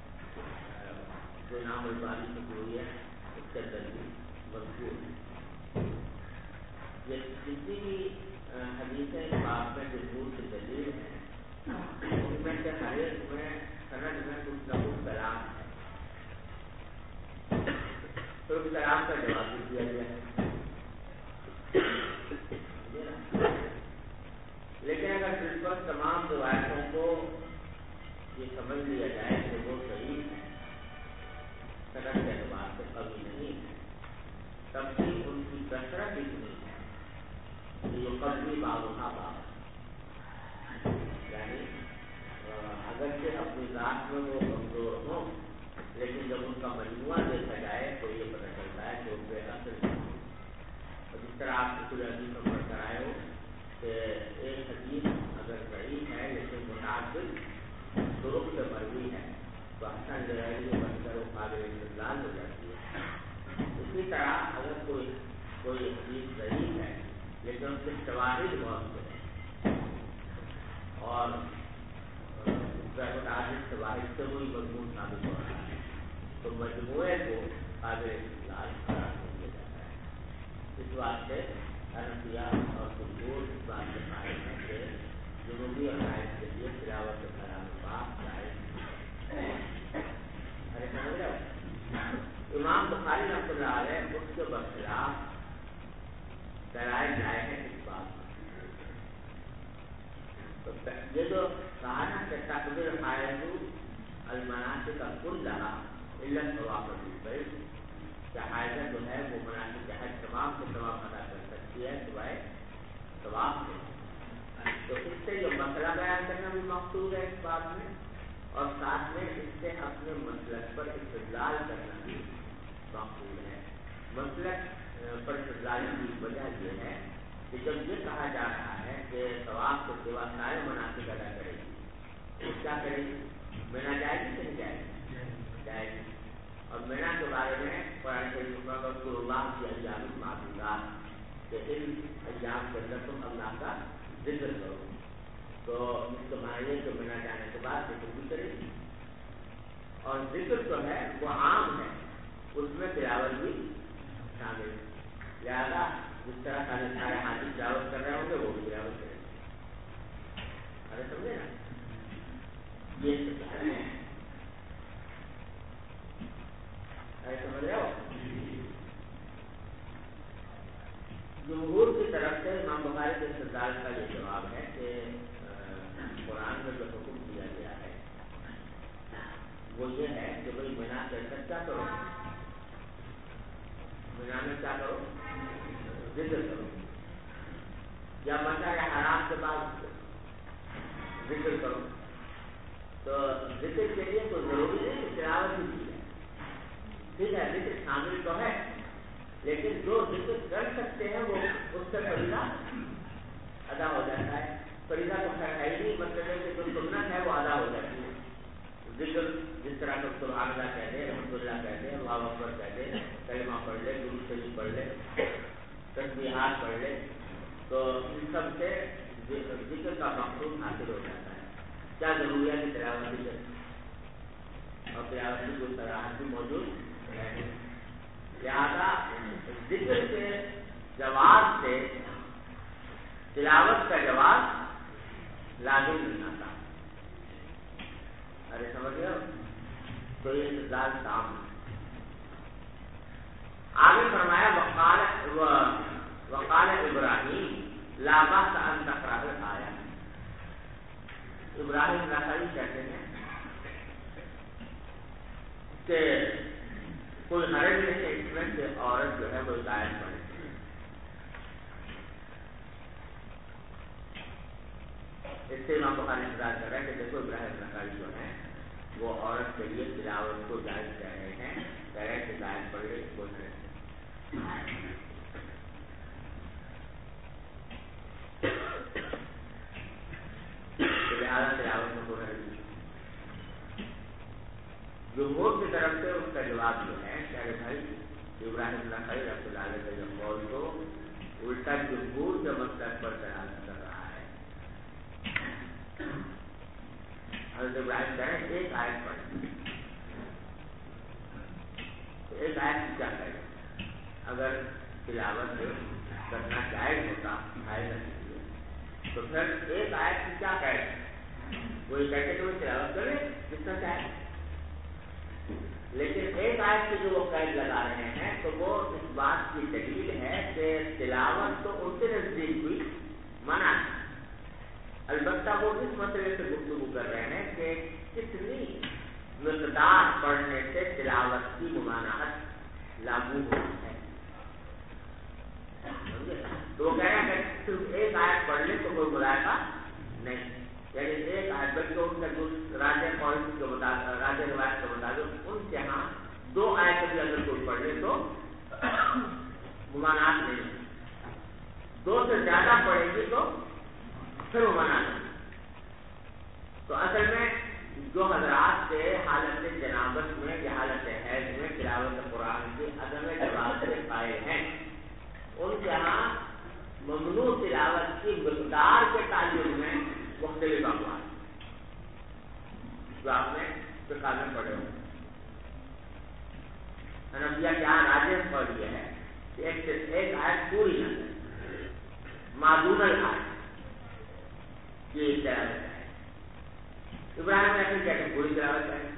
جو نام البانی کی ہوئی ہے اس کے اندر بھی مذکور ہے۔ یہ جتنی بھی حدیثیں باب میں جمہور کی دلیل ہیں ان میں سے ہر ایک میں سند میں کچھ نہ کچھ کلام ہے، تو اس کلام کا جواب بھی دیا گیا ہے۔ لیکن اگر اس پر تمام روایتوں کو یہ سمجھ لیا جائے کہ وہ صحیح ہے، سند کے اعتبار سے کمی نہیں ہے، تب بھی ان کی کثرت اتنی ہے کہ یہ قبلی بابا یعنی اگرچہ اپنی ذات میں وہ کمزور ہوں لیکن جب ان کا مجموعہ دیکھا جائے تو یہ پتہ چلتا ہے کہ وہ بے اثر ہے۔ اور جس طرح آپ کچھ حدیث میں پڑھ کر آئے ہو کہ ایک حدیث اگر صحیح ہے لیکن متعدد طرق سے مروی ہے تو حسن لغیری بن کر وہ قابل استدلال ہو جاتی ہے۔ اسی طرح اگر کوئی حدیث صحیح ہے لیکن اس کے شواہد بہت سے ہیں اور متعدد شواہد سے وہی مضمون ثابت ہو رہا ہے تو مجموعے کو قابل استدلال قرار دیا جاتا ہے۔ اس واسطے حنفیہ اور جمہور اس بات کے قائل ہیں کہ جنوبی اور حائض کے لیے تلاوت کلام پاک جائز ہے۔ ارے سمجھ رہے ہو؟ امام بخاری رحمۃ اللہ علیہ اس کے برخلاف دلائل لائے ہیں اس بات میں۔ تو یہ جو کہا نا کہ تقبیر حائض المناسک کلھا الا الطواف بالبیت، کہ حائضہ جو ہے وہ مناسک حج تمام کے تمام ادا کر سکتی ہے سوائے طواف سے، تو اس سے جو مسئلہ بیان کرنا بھی مقصود ہے اس بات میں، اور ساتھ میں اس سے اپنے مسلک پر استدلال کرنا بھی مقصود ہے۔ مسلک پر استدلال کی وجہ یہ ہے کہ جب یہ کہا جا رہا ہے کہ طواف کے سوا سارے مناسک ادا کرے گی تو کیا کرے گی؟ مینا جائے گی کہ نہیں جائے گی؟ جائے گی۔ اور مینا کے بارے میں قرآن کریم میں رسول اللہ کی ایام معدودات کہ ان ایام کے اندر تم اللہ کا ذکر کرو، تو اس کے معنی کہ مینا جانے کے بعد ذکر بھی کرے گی، اور ذکر جو ہے وہ عام ہے، اس میں تلاوت بھی شامل ہے، لہذا جس طرح سارے حاجی تلاوت کر رہے ہوں گے وہ بھی تلاوت کریں گے. ارے سمجھے نا, یہ سمجھ رہے ہو. جمہور کی طرف سے امام بخاری کے استدلال کا یہ جواب ہے کہ قرآن میں جو حکم دیا گیا ہے وہ یہ ہے کہ بھائی مینا کے اندر کیا کرو, مینا میں کیا کرو, ذکر کرو. یا مشعر حرام کے بعد ذکر کرو. تو ذکر کے لیے تو ضروری ہے کہ تلاوت ہی کی ہے. ٹھیک ہے, ذکر شامل تو ہے, لیکن جو ذکر کر سکتے ہیں وہ اس سے فریضہ ادا ہو جاتا ہے. فریضہ تو خیر ہے ہی, مطلب ہے کہ جو سنت ہے وہ ادا ہو جاتی ہے. ذکر جس طرح کا سبحان اللہ کہہ دے, رحمۃ اللہ کہہ دے, اللہ اکبر کہہ دے, کلمہ پڑھ لے, درود شریف پڑھ لے, تسبیحات پڑھ لے, تو ان سب سے ذکر کا مقصود حاصل ہو جاتا ہے. کیا ضروری ہے کہ تلاوت بھی کرے, اور تلاوت کی کوئی صلاحیت بھی موجود ہے. لہٰذا ذکر کے جواب سے تلاوت کا جواب لازم نہیں آتا. ارے سمجھ گئے, تو یہ استدلال کام ہے. آگے فرمایا وقال ابراہیم لا بأس ان تقرأ الآیہ. ابراہیم نخعی کہتے ہیں کہ کوئی حرج نہیں ہے اس میں کہ عورت جو ہے وہ ہدایت پڑھے. اس سے امام بخاری انتظار کر رہے ہیں کہ دیکھو ابراہیم نخعی جو ہے وہ عورت کے لیے تلاوت کو جائز کہہ رہے ہیں, کہہ رہے ہیں کہ ہدایت پڑھے کوئی نہیں. لہٰذا تلاوت میں کوئی نہیں. جمہور کی طرف سے اس کا جواب جو ہے کہ بھائی ابراہیم نخعی رحمۃ اللہ علیہ کا یہ قول تو الٹا جمہور کے مسلک پر دلالت کر رہا ہے. حضرت ابراہیم کہہ رہے ہیں ایک آیت پڑھیں, ایک آیت کی کیا کرے. اگر تلاوت کرنا جائز ہوتا تو پھر ایک آیت کی کیا کرے, وہ یہ کہتے کہ وہ تلاوت کرے جتنا چاہے. لیکن ایک آیت کی جو وہ قید لگا رہے ہیں تو وہ اس بات کی دلیل ہے کہ تلاوت تو ان کے نزدیک بھی منع ہے. البتہ وہ اس مسئلے سے گفتگو کر رہے ہیں کہ کتنی مقدار پڑھنے سے تلاوت کی ممانعت لاگو ہوتی ہے. تو وہ کہہ رہے ہیں کہ صرف ایک آیت پڑھ لے تو کوئی مذائقہ نہیں, یعنی ایک آیت بلکہ ان کے راجہ پوائنٹ کے مطابق, راجہ روایت کے مطابق ان کے یہاں دو آیتیں بھی اگر کوئی پڑھ لے تو ممانعت نہیں. دو سے زیادہ پڑھے گی تو پھر ممانعت نہیں. تو اصل میں جو حضرات سے حالت جنابت میں یا حالت حیض میں تلاوت قرآن کی عدم جواز سے قائل ہیں, ان کے یہاں ممنوع تلاوت کی مقدار کے تعلق میں مختلف اقوال جو آپ نے فقہ میں پڑھے ہوں. حنفیہ کے یہاں راجح قول یہ ہے کہ ایک آیت پوری نہ معدون الآیت یہ تلاوت ہے. ابراہیم نے اپنی کہتے ہیں پوری تلاوت ہے,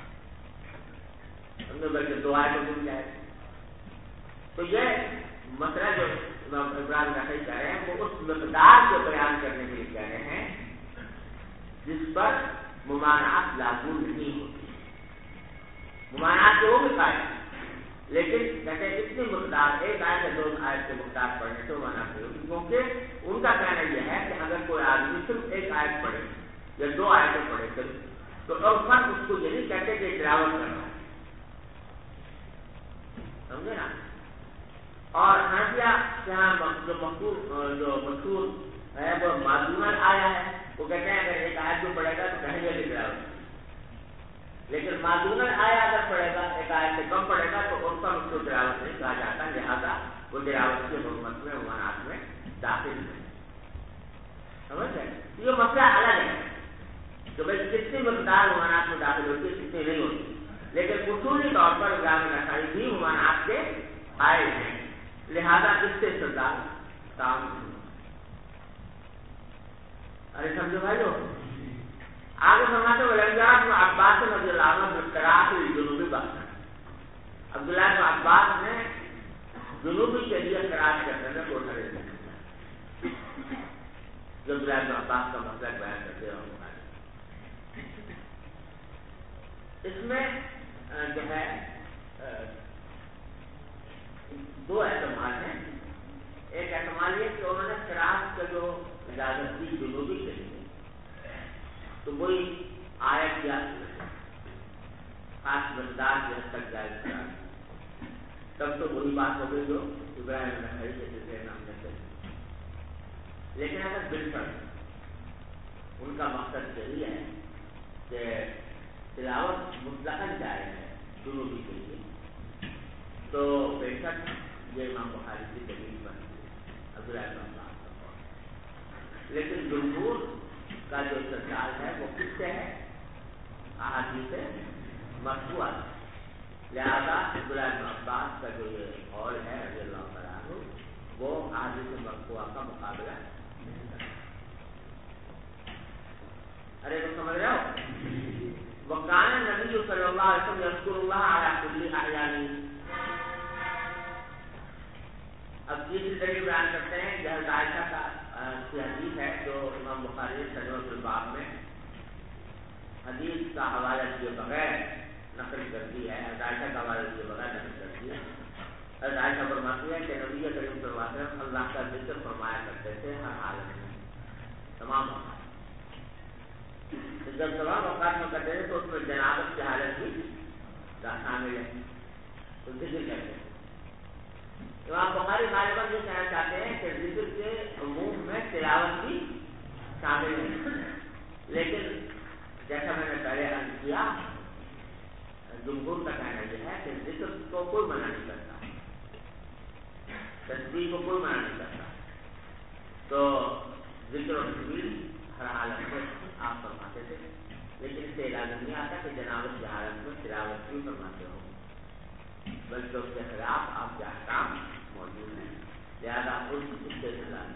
ہم نے بلکہ دو آیتیں مل جائے. تو یہ مسئلہ جو ابراہیم نخعی کہہ رہے ہیں وہ اس مقدار کو بیان کرنے کے لیے کہہ رہے ہیں جس پر ممانعت لاگو نہیں ہوتی. ممانعت تو وہ بھی قائم, لیکن کہتے ہیں اتنی مقدار ایک آیت یا دو آیت سے مقدار پڑھنے سے ممانعت نہیں ہوتی, کیونکہ ان کا کہنا یہ ہے کہ اگر کوئی آدمی صرف ایک آیت پڑھے یا دو آیتیں پڑھے صرف تو عرفاً اس کو یہ نہیں کہتے کہ تلاوت کرنا ہے. سمجھے نا. اور حنفیہ کے یہاں جو مشہور ہے وہ معدون آیا ہے, وہ کہتے ہیں اگر ایک آیت جو پڑھے گا تو کہیں گے کہ تلاوت, لیکن معدون آیا اگر پڑھے گا ایک آیت سے کم پڑھے گا تو اس پر اس کو تلاوت نہیں کہا جاتا, لہٰذا وہ تلاوت کی حرمت میں ممانعت میں داخل نہیں. سمجھ گئے. یہ مسئلہ الگ ہے کہ بھائی کتنی مقدار ممانعت میں داخل ہوتی ہے کتنی نہیں ہوتی, لیکن اصولی طور پر ابراہیم نخعی بھی ممانعت کے قائل ہیں. لہذا اس سے استدلال کام نہیں. ارے سمجھو بھائی لو آگے فرماتے ولم عباس رضی اللہ عنہ بالقراءۃ الجنوبی بات. عبداللہ بن عباس نے جنوبی کے لیے قراءت کرنے میں کوئی حرج نہیں. جو عبداللہ بن عباس کا مسئلہ بیان کرتے ہیں اس میں جو ہے دو احتمال ہیں. ایک احتمال یہ کہ انہوں نے قراءت کا جو اجازت دی جنوبی کے لیے تو وہی آیت یا خاص مقدار کی حد تک جائز کرا, تب تو وہی بات ہو گئی جو ابراہیم نخعی کے سلسلے میں ہم نے کہی. لیکن اگر بالکل ان کا مقصد یہی ہے کہ تلاوت مطلقاً جائز ہے جنوبی کے لیے تو بے شک یہ امام بخاری کی دلیل بنتی ہے عبداللہ بن عباس کا قول. لیکن جمہور کا جو استدلال ہے وہ کس سے ہے؟ احادیث مرفوعہ. لہذا عبداللہ بن عباس کا جو یہ قول ہے رضی اللہ تعالیٰ عنہ وہ احادیث مرفوعہ کا مقابلہ نہیں کرتا. ارے تو سمجھ رہے ہو؟ وکان النبی صلی اللہ علیہ وسلم یذکر اللہ علی کل احیانہ. اب تیسری دلیل بیان کرتے ہیں جو عائشہ کا حدیث ہے جو امام بخاری نے ترجمۃ الباب میں حدیث کا حوالہ دیے بغیر نقل کر دی ہے. عائشہ کا حوالہ دیے بغیر نقل کر دی ہے. عائشہ فرماتی ہے کہ نبی کریم صلی اللہ علیہ وسلم اللہ کا ذکر فرمایا کرتے تھے ہر حالت میں, تمام اوقات. جب تمام اوقات میں کرتے تھے تو اس میں جنابت کی حالت بھی شامل ہے تو ذکر کہتے ہیں. امام بخاری غالباً یہ کہنا چاہتے ہیں کہ ذکر کے عموم میں تلاوت بھی شامل ہے. لیکن جیسا میں نے پہلے عرض کیا جمہور کا کہنا یہ ہے کہ ذکر کو کوئی منع نہیں کرتا, تسبیح کو کوئی منع نہیں کرتا. تو ذکر و تسبیح ہر حالت میں آپ فرماتے تھے, لیکن اس سے اعلان نہیں آتا کہ جنابت کی حالت میں تلاوت بھی فرماتے ہو, بلکہ اس کے خلاف آپ کے احکام موجود ہیں. لہذا اس سے اعلان.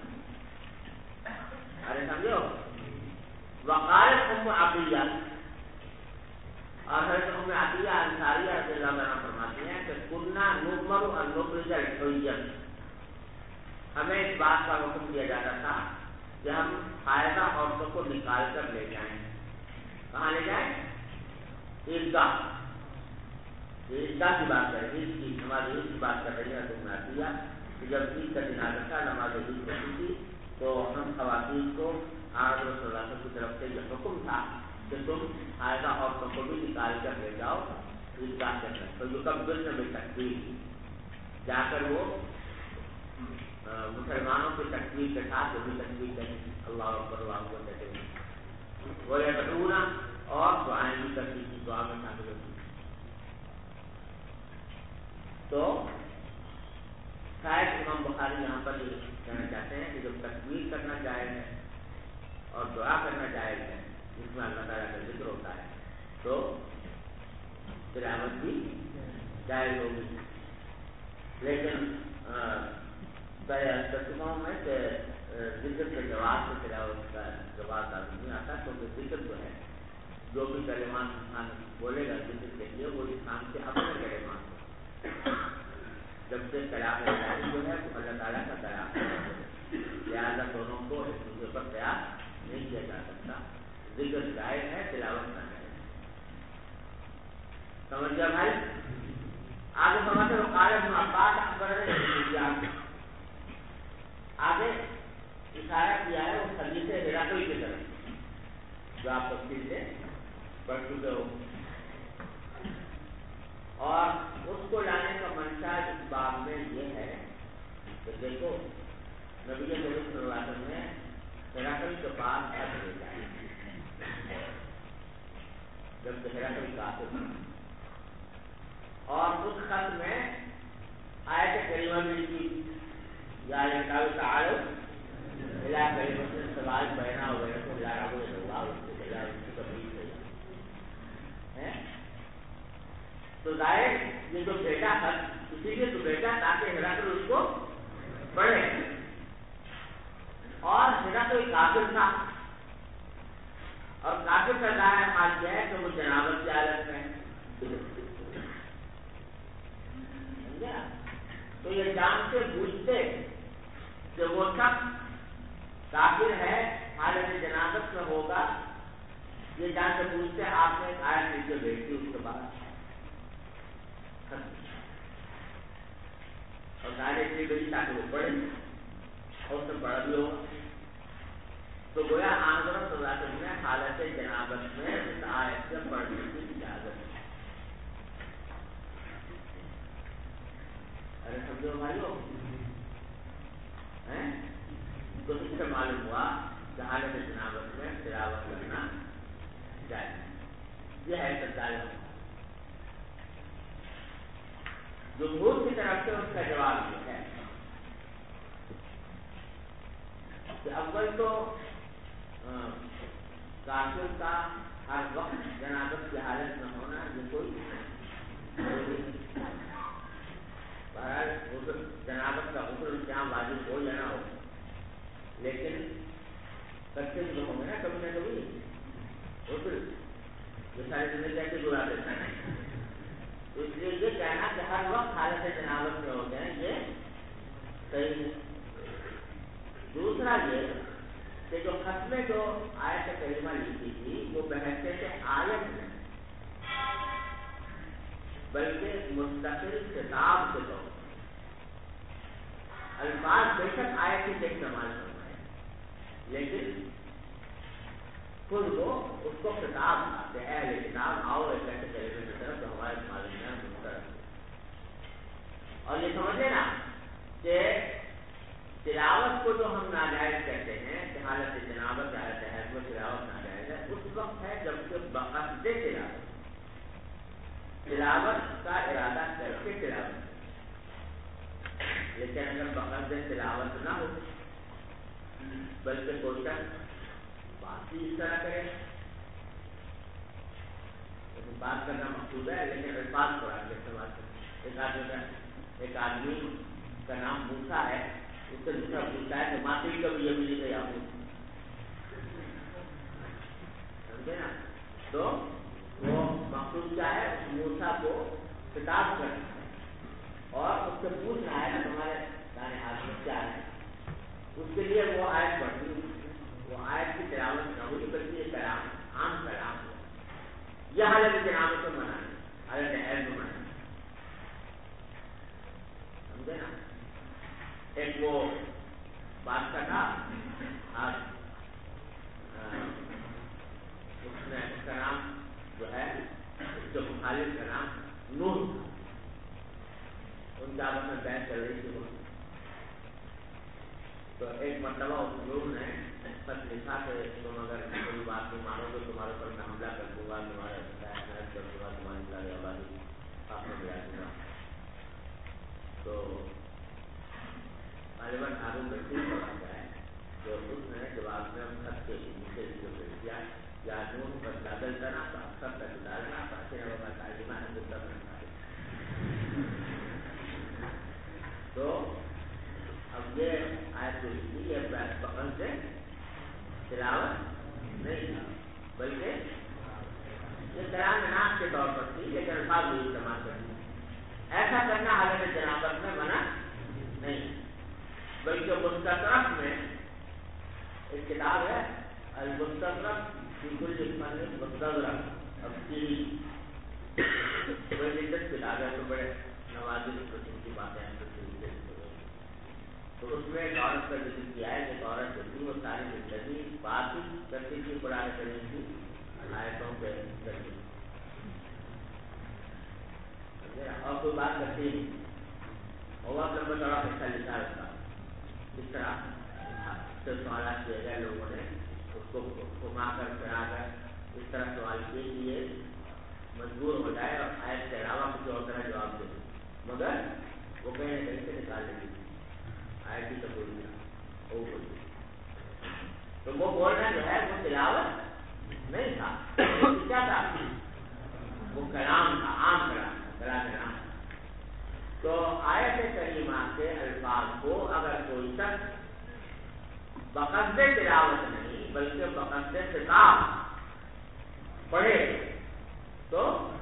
ارے سمجھو وقالت ام عطیہ, اور حضرت ام عطیہ انصاریہ رضی اللہ عنہا فرماتی ہیں کہ کنا نؤمر ان نخرج الحیہ, ہمیں اس بات کا حکم دیا جاتا تھا کہ ہم حائضہ عورتوں کو نکال کر لے جائیں. کہاں لے جائیں؟ عیدگاہ. عیدگاہ کی بات کر رہی ہے, نماز عید کی بات کر رہی ہے ام عطیہ کہ جب عید کا دن آتا تھا نماز عید ہوتی تھی تو ہم خواتین کو آپ صلی اللہ علیہ وسلم کی طرف سے یہ حکم تھا کہ تم حائضہ عورتوں کو بھی نکال کر لے جاؤ عیدگاہ کے اندر. تو یکبرن بالتکبیر, جا کر وہ مسلمانوں کی تکبیر کے ساتھ وہ بھی تکبیر کریں, اللہ اکبر اللہ اکبر کہتے ہیں. وہ یدعون اور دعائیں بھی کرتی تھی, دعا میں شامل ہوتی. تو شاید امام بخاری یہاں پر یہ کہنا چاہتے ہیں کہ جب تکبیر کرنا جائز ہے اور دعا کرنا جائز ہے جس میں اللہ تعالیٰ کا ذکر ہوتا ہے تو تلاوت بھی جائز ہوگی. لیکن ترجمہوں میں کہ ذکر کے جواب سے تلاوت کا جواب لازم نہیں آتا, کیونکہ ذکر جو ہے جو بھی کلمات انسان بولے گا ذکر کے لیے وہ انسان کے اپنے کلمات ہیں, جبکہ کلام الہی جو ہے وہ اللہ تعالیٰ کا کلام ہے. لہٰذا دونوں کو ایک دوسرے پر قیاس نہیں کیا جا سکتا. ذکر جائز ہے, تلاوت نہ ہے. سمجھ گیا بھائی؟ آگے سمجھتے ہو قال ابن عباس اکبر آگے اشارہ کیا ہے اس حدیث ہرقل کی طرف جو آپ تفصیل سے پڑھ چکے ہو, اور اس کو لانے کا منشا اس باب میں یہ ہے کہ دیکھو نبی کریم صلی اللہ علیہ وسلم نے ہرقل کے پاس خط بھیجا جب ہرقل کافر تھا, اور اس خط میں آیت کریمہ بھی لکھی یا تعالوا الی کلمۃ سواء بیننا و بینکم لا نعبد الا اللہ, اس کے بجائے اس کی تبلیغ ہے. تو ظاہر یہ جو بیٹا خط اسی لیے تو بیٹا تاکہ ہرقل اس کو پڑھے. اور ہرقل کافر تھا اور کافر کا ظاہر حال کیا ہے کہ وہ جنابت کی حالت میں ہے. تو یہ جانتے بوجھتے کہ وہ شخص کافر ہے حالت جنابت میں ہوگا، یہ جانتے بوجھتے آپ نے ایک آیت نیچے بھیج دی. اس کے بعد اور گاڑی اتنی بڑی تاکہ وہ پڑھے اور اس سے پڑھا بھی ہوگا. تو گویا حضرت صلی اللہ علیہ وسلم نے حالت جنابت میں اس آیت سے پڑھنے کی اجازت ہے. ارے سمجھو بھائیو، تو اس سے معلوم ہوا کہ حالت جنابت میں تلاوت کرنا جائز. یہ ہے سرکاری جمہور کی طرف سے اس کا جواب یہ ہے کہ اول تو کافر کا ہر وقت جنابت کی حالت میں ہونا یہ کوئی جنابت کا غسل جہاں واجب ہو یا نہ ہو، لیکن بچے جو ہوں گے نا کبھی نہ کبھی غسل یہ ساری زندگی کیسے گزار دیتا ہے. تو اس لیے یہ کہنا کہ ہر وقت حالت جنابت میں ہو جائیں یہ صحیح ہے. دوسرا یہ کہ جو خط میں جو آیت کریمہ لکھی تھی وہ بحثیت سے آیت میں بلکہ مستقل کتاب کے طور الفاظ بے شک آیت ہی سے استعمال کرنا ہے، لیکن خود وہ اس کو کتاب تھا کہ اہل کتاب آؤ ایک ایسے کریمے کی طرف جو ہمارے معلوم ہے مستقل. اور یہ سمجھے نا کہ تلاوت کو جو ہم ناجائز کہتے ہیں کہ حالت جنابت حالت حیض میں تلاوت ناجائز ہے، اس وقت ہے جب کہ بقصد تلاوت کا ارادہ کر کے تلاوت. لیکن اگر بقصد تلاوت نہ ہو بلکہ کوئی شخص بات ہی اس طرح کرے، بات کرنا مقصود ہے لیکن الفاظ قرآن کے استعمال کریں. ایک آدمی کا نام موسیٰ ہے، اس سے دوسرا پوچھتا ہے کہ ماں تیری کبھی یہ ملی گئی آپ سمجھے نا. تو وہ مقصود کیا ہے، اس موسیٰ کو خطاب کرنا اور اس سے پوچھنا ہے تمہارے دانے ہاتھ میں کیا ہے. اس کے لیے وہ آیت پڑھتی، وہ آیت کی تلاوت نہ ہوئی بلکہ یہ کلام عام کلام ہے. یہ حالت جنابت میں منع ہے، حالت حیض میں منع ہے. سمجھے نا. ایک وہ بادشاہ تھا، اس نے اس کا نام جو ہے اس کے مخالف کا نام نوح تھا. ان کا آپس میں بحث چل رہی تھی. تو ایک مرتبہ اس نوح نے خط لکھا کہ تم اگر کوئی بات نہیں مانو گے تمہارے اوپر میں حملہ کر دوں گا، تمہارے محنت کر دوں گا، تمہاری ساری آبادی آپ میں ملا دوں گا. تو غالباً ہارون رشید کا ہے جو اس نے جواب میں خط کے نیچے جو بھیج دیا یا نون پر دادل کرنا سب کا ڈالنا پاتے ہوگا تعلیمہ ہے جو کرنا چاہیے. تو اب یہ آیت جو لکھی یہ پکڑ سے تلاوت نہیں تھا بلکہ یہ کلام ناز کے طور پر تھی، لیکن الفاظ بھی استعمال کرتی. ایسا کرنا حالت جنابت میں منع نہیں، بلکہ مستدرک میں ایک کتاب ہے المستدرک فی کل فن مستدرک ابتری، بڑی دلچسپ کتاب ہے. تو بڑے نوازش قسم کی باتیں ہیں. تو اس میں ایک عورت کا ذکر کیا ہے کہ عورت جو تھی وہ ساری زندگی بات ہی کرتی تھی قرآن کریم کی آیتوں کے ذریعے اور کوئی بات کرتی نہیں. اور وقت لمبا چوڑا حصہ لکھا رکھا اس طرح سے سوالات کیے گئے. لوگوں نے اس کو گھما کر پھرا کر اس طرح سوال کیے کہ یہ مجبور ہو جائے اور آیت کے علاوہ کچھ اور طرح جواب دے، مگر وہ کہیں نہ کہیں سے نکال لیں گے آیت کی تبدیلی وہ بولی. تو وہ بولنا جو ہے وہ تلاوت نہیں تھا، کیا تھا؟ وہ کلام تھا، عام کلام، کلام نام. تو آیت کریمہ کے الفاظ کو اگر کوئی شخص بقصد تلاوت نہیں بلکہ بقصد خطاب پڑھے تو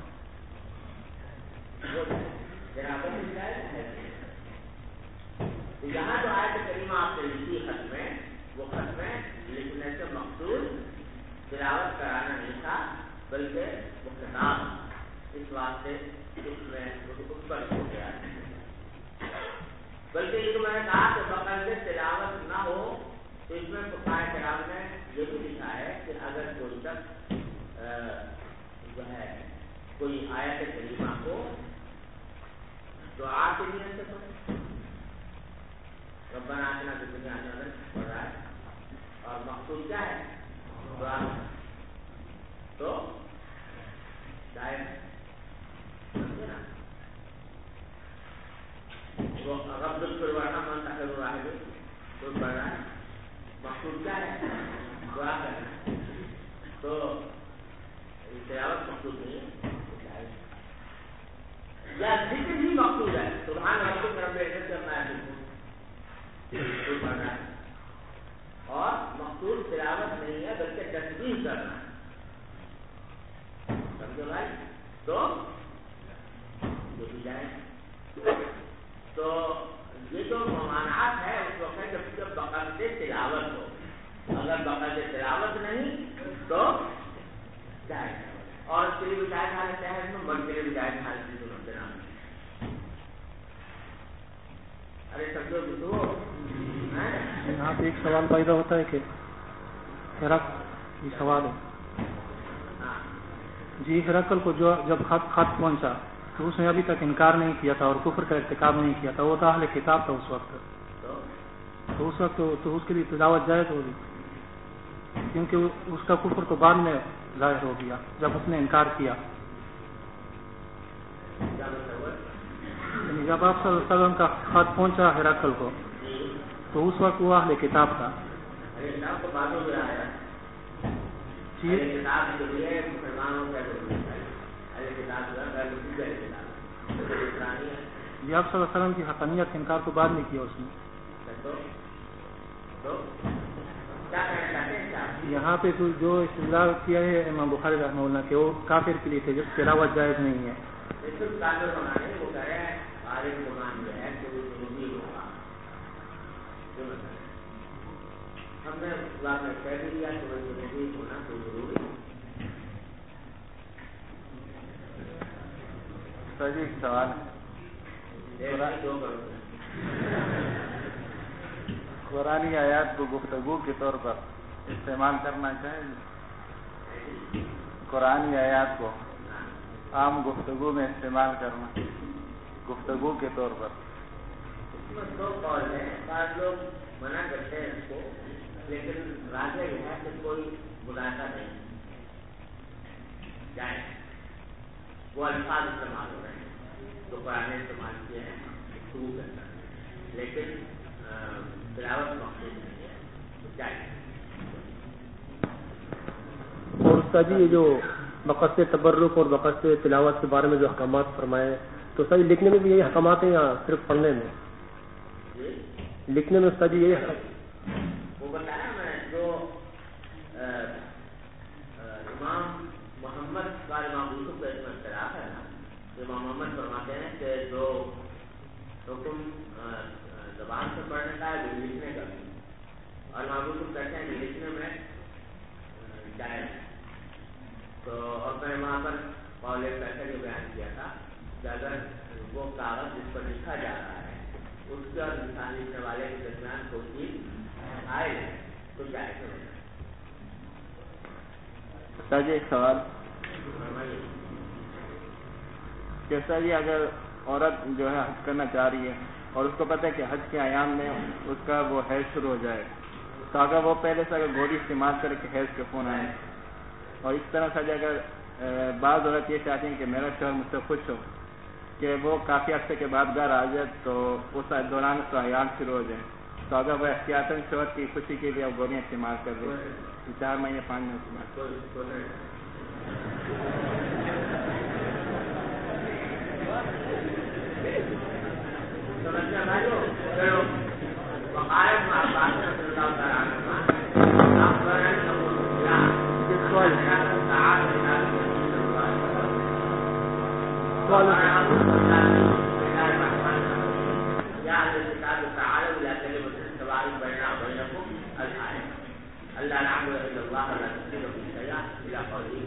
یہاں جو آیت کریمہ آپ نے لکھی خط میں، وہ خط میں لکھنے سے مقصود تلاوت کرانا نہیں تھا بلکہ وہ خطاب، اس واسطے اس میں اس پر ہو گیا ہے۔ بلکہ یہ جو میں نے کہا کہ بقصد تلاوت نہ ہو تو اس میں فقہائے کرام نے یہ بھی لکھا ہے کہ اگر کوئی شخص جو ہے کوئی آیت کریمہ کو دعا کے لیے سے پڑھے، ربنا آتنا فی الدنیا حسنۃ پڑھ رہا ہے اور مقصود کیا ہے؟ دعا، تو جائز سمجھے نا؟ وہ رب اغفر وارحم وانت خیر الراحمین تو پڑھ رہا ہے، مقصود کیا ہے؟ دعا کرنا، تو تلاوت مقصود نہیں ہے، یا ذکر ہی مقصود ہے، سبحان ربک رب العزت عما یصفون تو پڑھنا ہے، اور مقصود تلاوت نہیں ہے بلکہ تسبیح کرنا ہے، سمجھو بھائی؟ تو یہ بھی جائے۔ تو یہ جو ممانعات ہے اس وقت ہے جب بقصد تلاوت ہو، اگر بقصد تلاوت نہیں تو جائے، اور اس کے لیے بھی جائز حالت ہے، مرد کے لیے بھی جائز حالت ہے۔ ارے سمجھو بزرگ، یہاں پہ ایک سوال پیدا ہوتا ہے کہ یہ سوال ہے جی، ہرقل کو جب خط پہنچا تو اس نے ابھی تک انکار نہیں کیا تھا اور کفر کا ارتکاب نہیں کیا تھا، وہ تو اہل کتاب تھا اس وقت، تو اس وقت تو اس کے لیے تلاوت جائز ہوگی کیونکہ اس کا کفر تو بعد میں ظاہر ہو گیا جب اس نے انکار کیا۔ جب آپ صلی اللہ علیہ وسلم کا خط پہنچا ہرقل کو تو اس وقت وہ اہل کتاب تھا۔ جی آپ صلی اللہ علیہ وسلم کی حقانیت کا انکار تو بعد میں کیا اس نے۔ یہاں پہ جو استدلال کیا ہے امام بخاری رحمہ اللہ کہ وہ کافر کے لیے تھے جس تلاوت جائز نہیں ہے۔ ہم نے میں کہہ دیا کہ وہ ضروری ہونا تو ضروری جی۔ ایک سوال قرآنی آیات کو گفتگو کے طور پر استعمال کرنا چاہیے؟ قرآنی آیات کو عام گفتگو میں استعمال کرنا گفتگو کے طور پر؟ اس میں دو قول ہے، بعض لوگ منع کرتے ہیں اس کو، لیکن راجع یہ ہے کہ کوئی مداخلہ نہیں جائے، وہ الفاظ استعمال ہو رہے ہیں جو قرآن نے استعمال کیے ہیں گفتگو کے اندر، لیکن تلاوت مقصود نہیں ہے تو جائے۔ اور استاد جی یہ جو بقصد تبرک اور بقصد تلاوت کے بارے میں جو احکامات فرمائے تو استاد لکھنے میں بھی یہی احکامات ہیں یا صرف پڑھنے میں؟ لکھنے میں استاد جی یہی وہ بتایا میں جو امام محمد والے امام یوسف کا اس میں اختلاف ہے نا، تو امام محمد فرماتے ہیں کہ جو حکم زبان سے پڑھنے کا ہے وہ لکھنے کا بھی، اور امام یوسف کہتے ہیں کہ لکھنے میں جائز۔ تو اور میں وہاں پر قول پیسہ جو بیان کیا تھا کہ اگر وہ کاغذ جس پر لکھا جا رہا ہے اس کے اور انسان لکھنے والے کے درمیان کوئی چیز آئے تو جائز ہوگا۔ استاد جی ایک سوال، جیسا جی اگر عورت جو ہے حج کرنا چاہ رہی ہے اور اس کو پتہ ہے کہ حج کے ایام میں اس کا وہ حیض شروع ہو جائے، تو اگر وہ پہلے سے اگر گولی استعمال کرے کہ حیض کے خون آئے، اور اس طرح سے اگر بعض عورت یہ چاہتی ہیں کہ میرا شوہر مجھ سے خوش ہو کہ وہ کافی عرصے کے بعد گھر آ جائے تو اس دوران اس کا حیام شروع ہو جائے، تو اگر وہ احتیاطاً شوہر کی خوشی کے لیے گولیاں استعمال کر رہے 4 مہینے 5 مہینے استعمال اللہ نعبد الا اللہ ولا نشرك به شيئا الى قوله.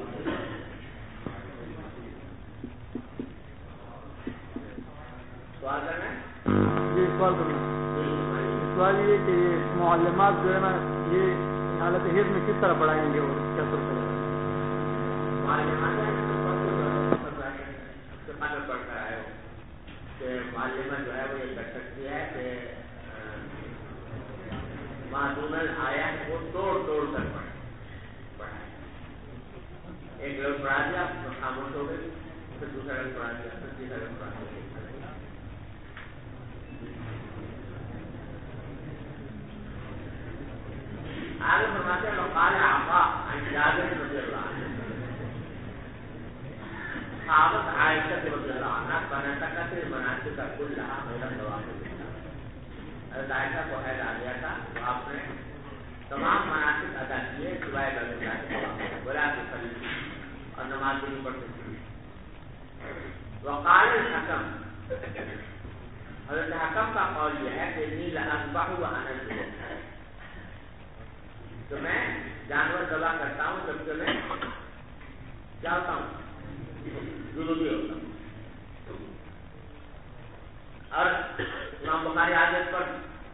سوال کرنا ہے؟ جی سوال کرنا ہے. سوال یہ کہ معلمات جو ہے نا یہ حالت حیض میں کس طرح پڑھائیں گے اور کیا طور پر معلمات پڑھتا ہے کہ معلمہ جو ہے وہ یہ کر سکتی ہے کہ معلوم آیا وہ توڑ کر پڑھائے. ایک لفظ پڑھا دیا خاموش ہو گئی, پھر دوسرا لفظ پڑھا دیا, پھر تیسرا لفظ پڑھا دیا. آگے فرماتے ہیں وقال عطاء عن جابر رضی اللہ عنہ صحابت عائشہ رضی اللہ عنہ بناتک المناسک كلها غیر النوافل. حضرت عائشہ کو حیض آ گیا تھا تو آپ نے تمام مناسک ادا کیے سوائے ولا تصلی اور نماز بھی نہیں پڑھتے تھے. وقال الحکم, حضرت حکم کا قول یہ ہے کہ انی لاذبح وانا جنوب, تو میں جانور ذبح کرتا ہوں جب کہ میں کیا ہوتا ہوں, جنوبی ہوتا ہوں. اور امام بخاری آیت پر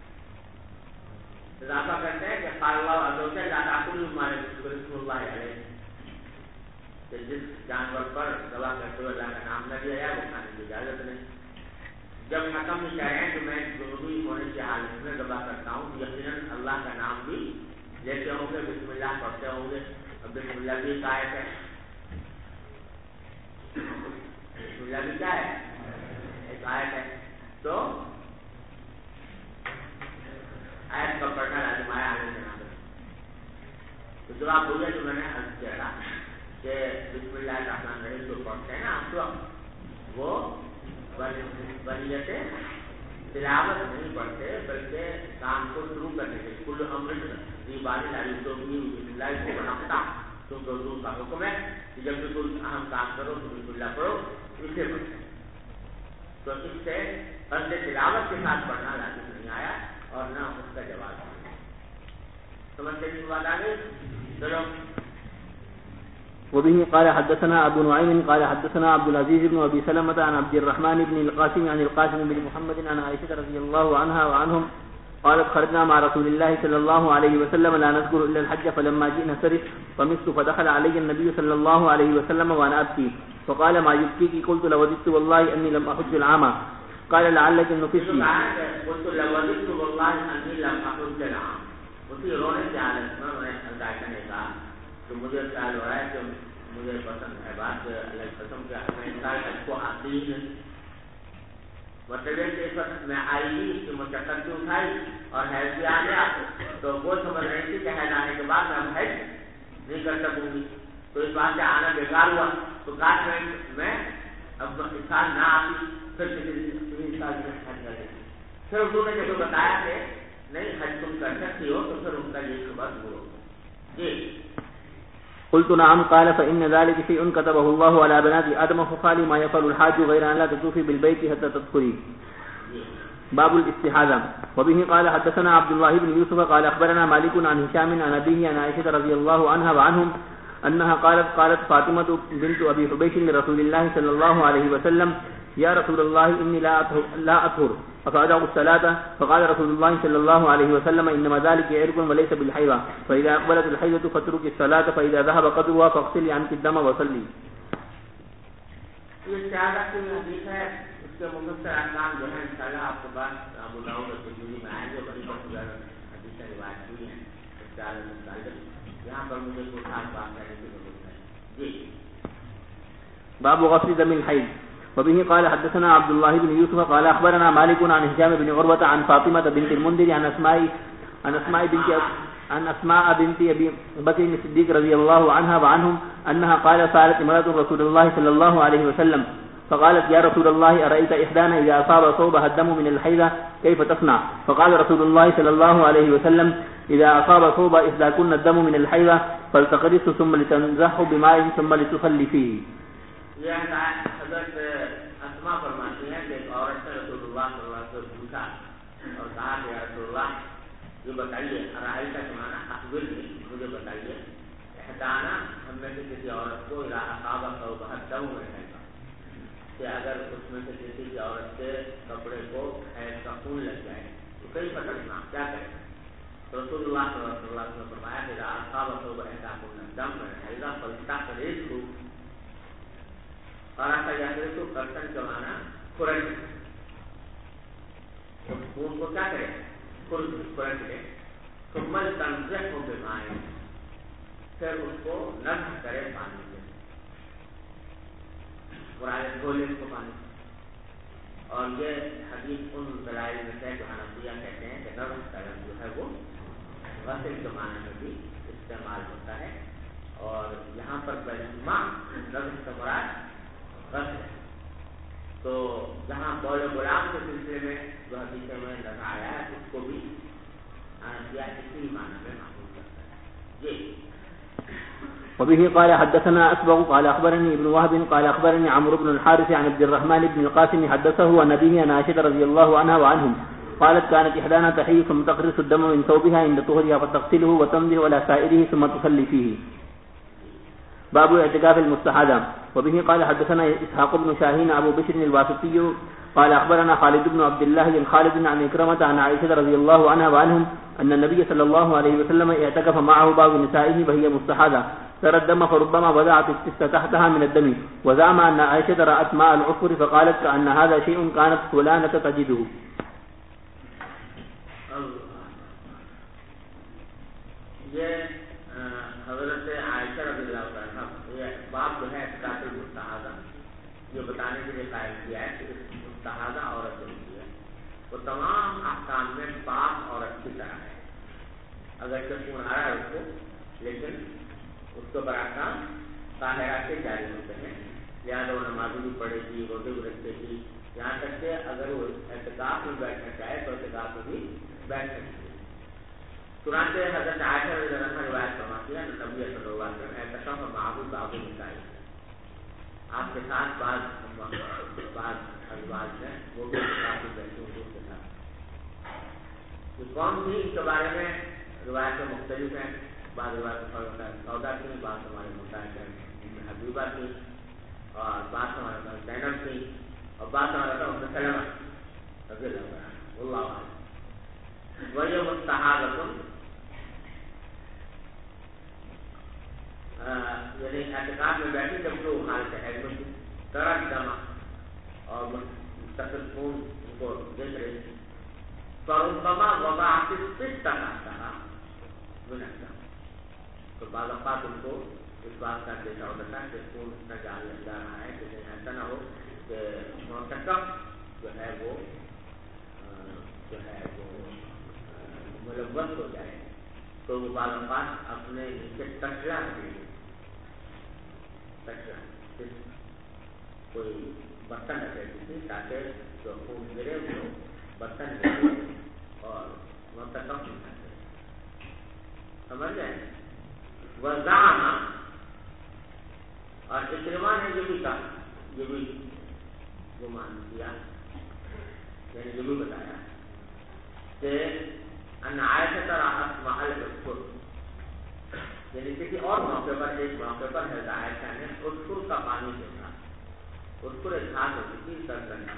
اضافہ کرتے ہیں کہ قال اللہ عز وجل لا تأكلوا ما ذكر اللہ علیہ, کہ جس جانور پر ذبح کرتے ہوئے اللہ کا نام نہ لیا جائے وہ کھانے کی اجازت نہیں. جب حکم یہ کہہ رہے ہیں کہ میں جنوبی ہونے کی حالت میں ذبح کرتا ہوں, یقیناً اللہ کا نام بھی لیتے ہوں گے, بسم اللہ پڑھتے ہوں گے. اب بسم اللہ بھی ایک آیت ہے, بسم اللہ بھی کیا ہے, ایک آیت ہے. تو آیت کا پڑھنا لازم آیا آنے کے نام. تو جو آپ بولے تو میں نے عرض کیا تھا کہ بسم اللہ الرحمن الرحیم جو پڑھتے ہیں نا آپ تو وہ بنیت تلاوت نہیں پڑھتے بلکہ کام کو شروع کرنے کے کل امر بانی لالی تو بسم اللہ کو بناتا, کیونکہ حضور کا حکم ہے کہ جب بھی کوئی اہم کام کرو تو بسم اللہ پڑھو, اسے پڑھو. تو اس سے فرض تلاوت کے ساتھ پڑھنا لازم نہیں آیا اور نہ اس کا جواب. سمجھتے ہیں بات آگے چلو. وبه قال حدثنا ابو نعيم قال حدثنا عبد العزيز بن ابي سلمة عن عبد الرحمن بن القاسم عن القاسم بن محمد عن عائشة رضي الله عنها وعنهم قالت خرجنا مع رسول الله صلى الله عليه وسلم لا نذكر الا الحج فلما جئنا سرف فمست فدخل علي النبي صلى الله عليه وسلم وانا ابكي فقال ما يبكيك قلت لوددت والله اني لم احج العام قال لعلك نفسي قلت لوددت والله اني لم احج العام. اسی رونے کی حالت میں انہیں عائشہ نے کہا کہ مجھے خیال ہو رہا ہے کہ مجھے پسند ہے بات اللہ کی قسم کہ میں اس سال حج کو آتی ہی نہیں. مطلب ہے کہ اس وقت میں آئی ہی کہ مشقت بھی اٹھائی اور حیض بھی آ گیا, تو وہ سمجھ رہی تھی کہ حیض آنے کے بعد میں اب حج نہیں کر سکوں گی, تو اس بات سے آنا بیکار ہوا. تو کاش میں اب اس سال نہ آتی, پھر تین سال میں حج کر لیتی. پھر انہوں نے جب بتایا کہ نہیں حج تم کر سکتی ہو تو پھر ان کا یہ شبہ دور ہو. جی قلت نعم قال فإن ذلك شيء كتبه الله على بنات آدم فقال ما يفعل الحاج غير أن لا تطوفي بالبيت حتى تطهري. باب الاستحاضة. وبه قال حدثنا عبد الله بن يوسف قال أخبرنا مالك عن هشام عن أبيه عن عائشة رضي الله عنها وعنهم أنها قالت فاطمة بنت أبي حبيش لرسول الله صلى الله عليه وسلم يا رسول الله إني لا أطهر فأدع الصلاة فقال رسول الله صلى الله عليه وسلم إنما ذلك عرق وليس بالحيضة فإذا أقبلت الحيضة فاترك الصلاة فإذا ذهب قدرها فاغسلي عنك الدم وصلي. یہ استحاضہ کی حدیث ہے, اس کے مختصر احکام جو ہیں انشاءاللہ آپ کے پاس ابو داؤد اور ترمذی میں آئیں گے. بڑی پاپولر حدیثیں روایت ہوئی ہیں استحاضہ سے متعلق, یہاں پر مجھے کوئی خاص بات کرنے کی ضرورت ہے. جی باب غسل دم الحيض. وبه قال حدثنا عبد الله بن يوسف قال أخبرنا مالك عن هشام بن عروة عن فاطمة بنت المنذر عن أسماء بنت أبي بكر الصديق رضي الله عنها وعنهم أنها قال سألت امرأة رسول الله صلى الله عليه وسلم فقالت يا رسول الله أرأيت إحدانا إذا أصاب صوبها الدم من الحيضة كيف تصنع؟ فقال رسول الله صلى الله عليه وسلم إذا أصاب صوب إحداكن الدم من الحيضة فلتقرص ثم لتنزح بماء ثم لتصلي فيه. یہ حضرت اسما فرماتی ہیں کہ ایک عورت نے رسول اللہ صلی اللہ علیہ وسلم سے پوچھا اور کہا کہ یا رسول اللہ یہ بتائیے ارائیت کا زمانہ اخبر مجھے بتائیے احدانا ہم میں سے کسی عورت کو اصابہ صوبہ دم رہے گا کہ اگر اس میں سے کسی کی عورت کے کپڑے کو حیض کا خون لگ جائے تو کئی پکڑنا کیا کرے تو رسول اللہ صلی اللہ علیہ وسلم نے فرمایا کہ اصابہ صوبہ دم رہے گا فلسطہ قریض کو اور ایسا جاتے تو کرتن زمانہ کھرچ اس خون کو کیا کرے کھرچ لے تو مل تنظر ہو بیمائیں پھر اس کو نرم کرے پانی سے برائے دھولے اس کو پانی اور یہ حدیث ان دلائل میں سے جو حنفیہ کہتے ہیں کہ نرم کرم جو ہے وہ غسل زمانے میں بھی استعمال ہوتا ہے اور یہاں پر بہما نرم سے مراد غسل تو جہاں بول غلام کے سلسلے میں جو حدیث میں نظر آیا ہے اس کو بھی حنفیہ اسی معنی میں معقول کرتا ہے جی وبه قال حدثنا أسبغ قال أخبرني ابن وهب قال أخبرني عمرو بن الحارث عن عبد الرحمن بن القاسم حدثه عن أبيه عن عائشة رضي الله عنها وعنهم قالت كانت إحدانا تحيض ثم تقرص الدم من ثوبها عند طهرها فتغسله وتمضي على سائره ثم تصلي فيه. باب اعتكاف المستحاضة. وبه قال حدثنا إسحاق بن شاهين أبو بشر الواسطي قال أخبرنا خالد بن عبد الله بن خالد عن إكرمة عن عائشة رضي الله عنها وعنهم أن النبي صلى الله عليه وسلم اعتكف معه بعض نسائه وهي مستحاضة ترى الدم فربما وضعت السست تحتها من الدم وزعم أن عائشة رأت ماء العصفر فقالت كأن هذا شيء كانت فلانة تجده. حضرت عائشہ رضی اللہ عنہا یہ باب جو ہے اعتکاف المستحاضہ یہ بتانے کے لیے قائم کیا ہے کہ مستحاضہ عورت جو ہوتی ہے وہ تمام احکام میں پاک عورت کی طرح ہے. اگر خون آ رہا ہے اس کو لیکن اس کو براکام طاہرہ سے جاری ہوتے ہیں لہٰذا وہ نمازی بھی پڑھے گی روزے بھی رکھے گی یہاں تک کہ اگر وہ اعتکاف میں بیٹھنا چاہے تو اعتکاف میں بھی بیٹھ سکتی ہے. چنانچہ حضرت عائشہ رضی اللہ عنہا روایت فرماتی ہے نبی صلی اللہ علیہ وسلم اعتکاف اور معبود بابو نسائی آپ کے ساتھ بعض ازواج ہیں وہ بھی اعتکاف میں بیٹھے ہوئے اس کے ساتھ. یہ کون تھی اس کے بارے میں روایتیں مختلف ہیں. بعض روایت سودا تھی بعض ہمارے مطالعہ حبیبہ تھی اور بعض ہمارے پاس زینب تھی اور بعض ہمارے پاس ام سلمہ رضی اللہ عنہ. وہی مستحاضۃ یعنی اعتکاف میں بیٹھی جب تو حالت حیض میں تھی ترک دم اور مستقل خون ان کو دیکھ رہی تھی فربما وضعت السست تحتها من الدم تو بعض اوقات ان کو اس بات کا اندیشہ ہوتا ہے کہ خون اتنا جا رہا ہے کہ ایسا نہ ہو کہ معتکف جو ہے وہ ملوث ہو جائے تو وہ بعض اوقات اپنے نیچے تشلا کوئی برتن رکھ دیتی تھی تاکہ جو خون گرے وہ برتن گرے اور معتکف نہیں کرتے. سمجھ گئے. وزعم اور اکرمہ نے یہ بھی کہا یہ بھی گمان کیا یعنی یہ بھی بتایا کہ ان عائشہ رأت ماء العصفر یعنی کسی اور موقع پر ایک موقع پر حضرت عائشہ نے عصفر کا پانی دیکھا. عصفر ایک کھاد ہوتی تھی سرگرم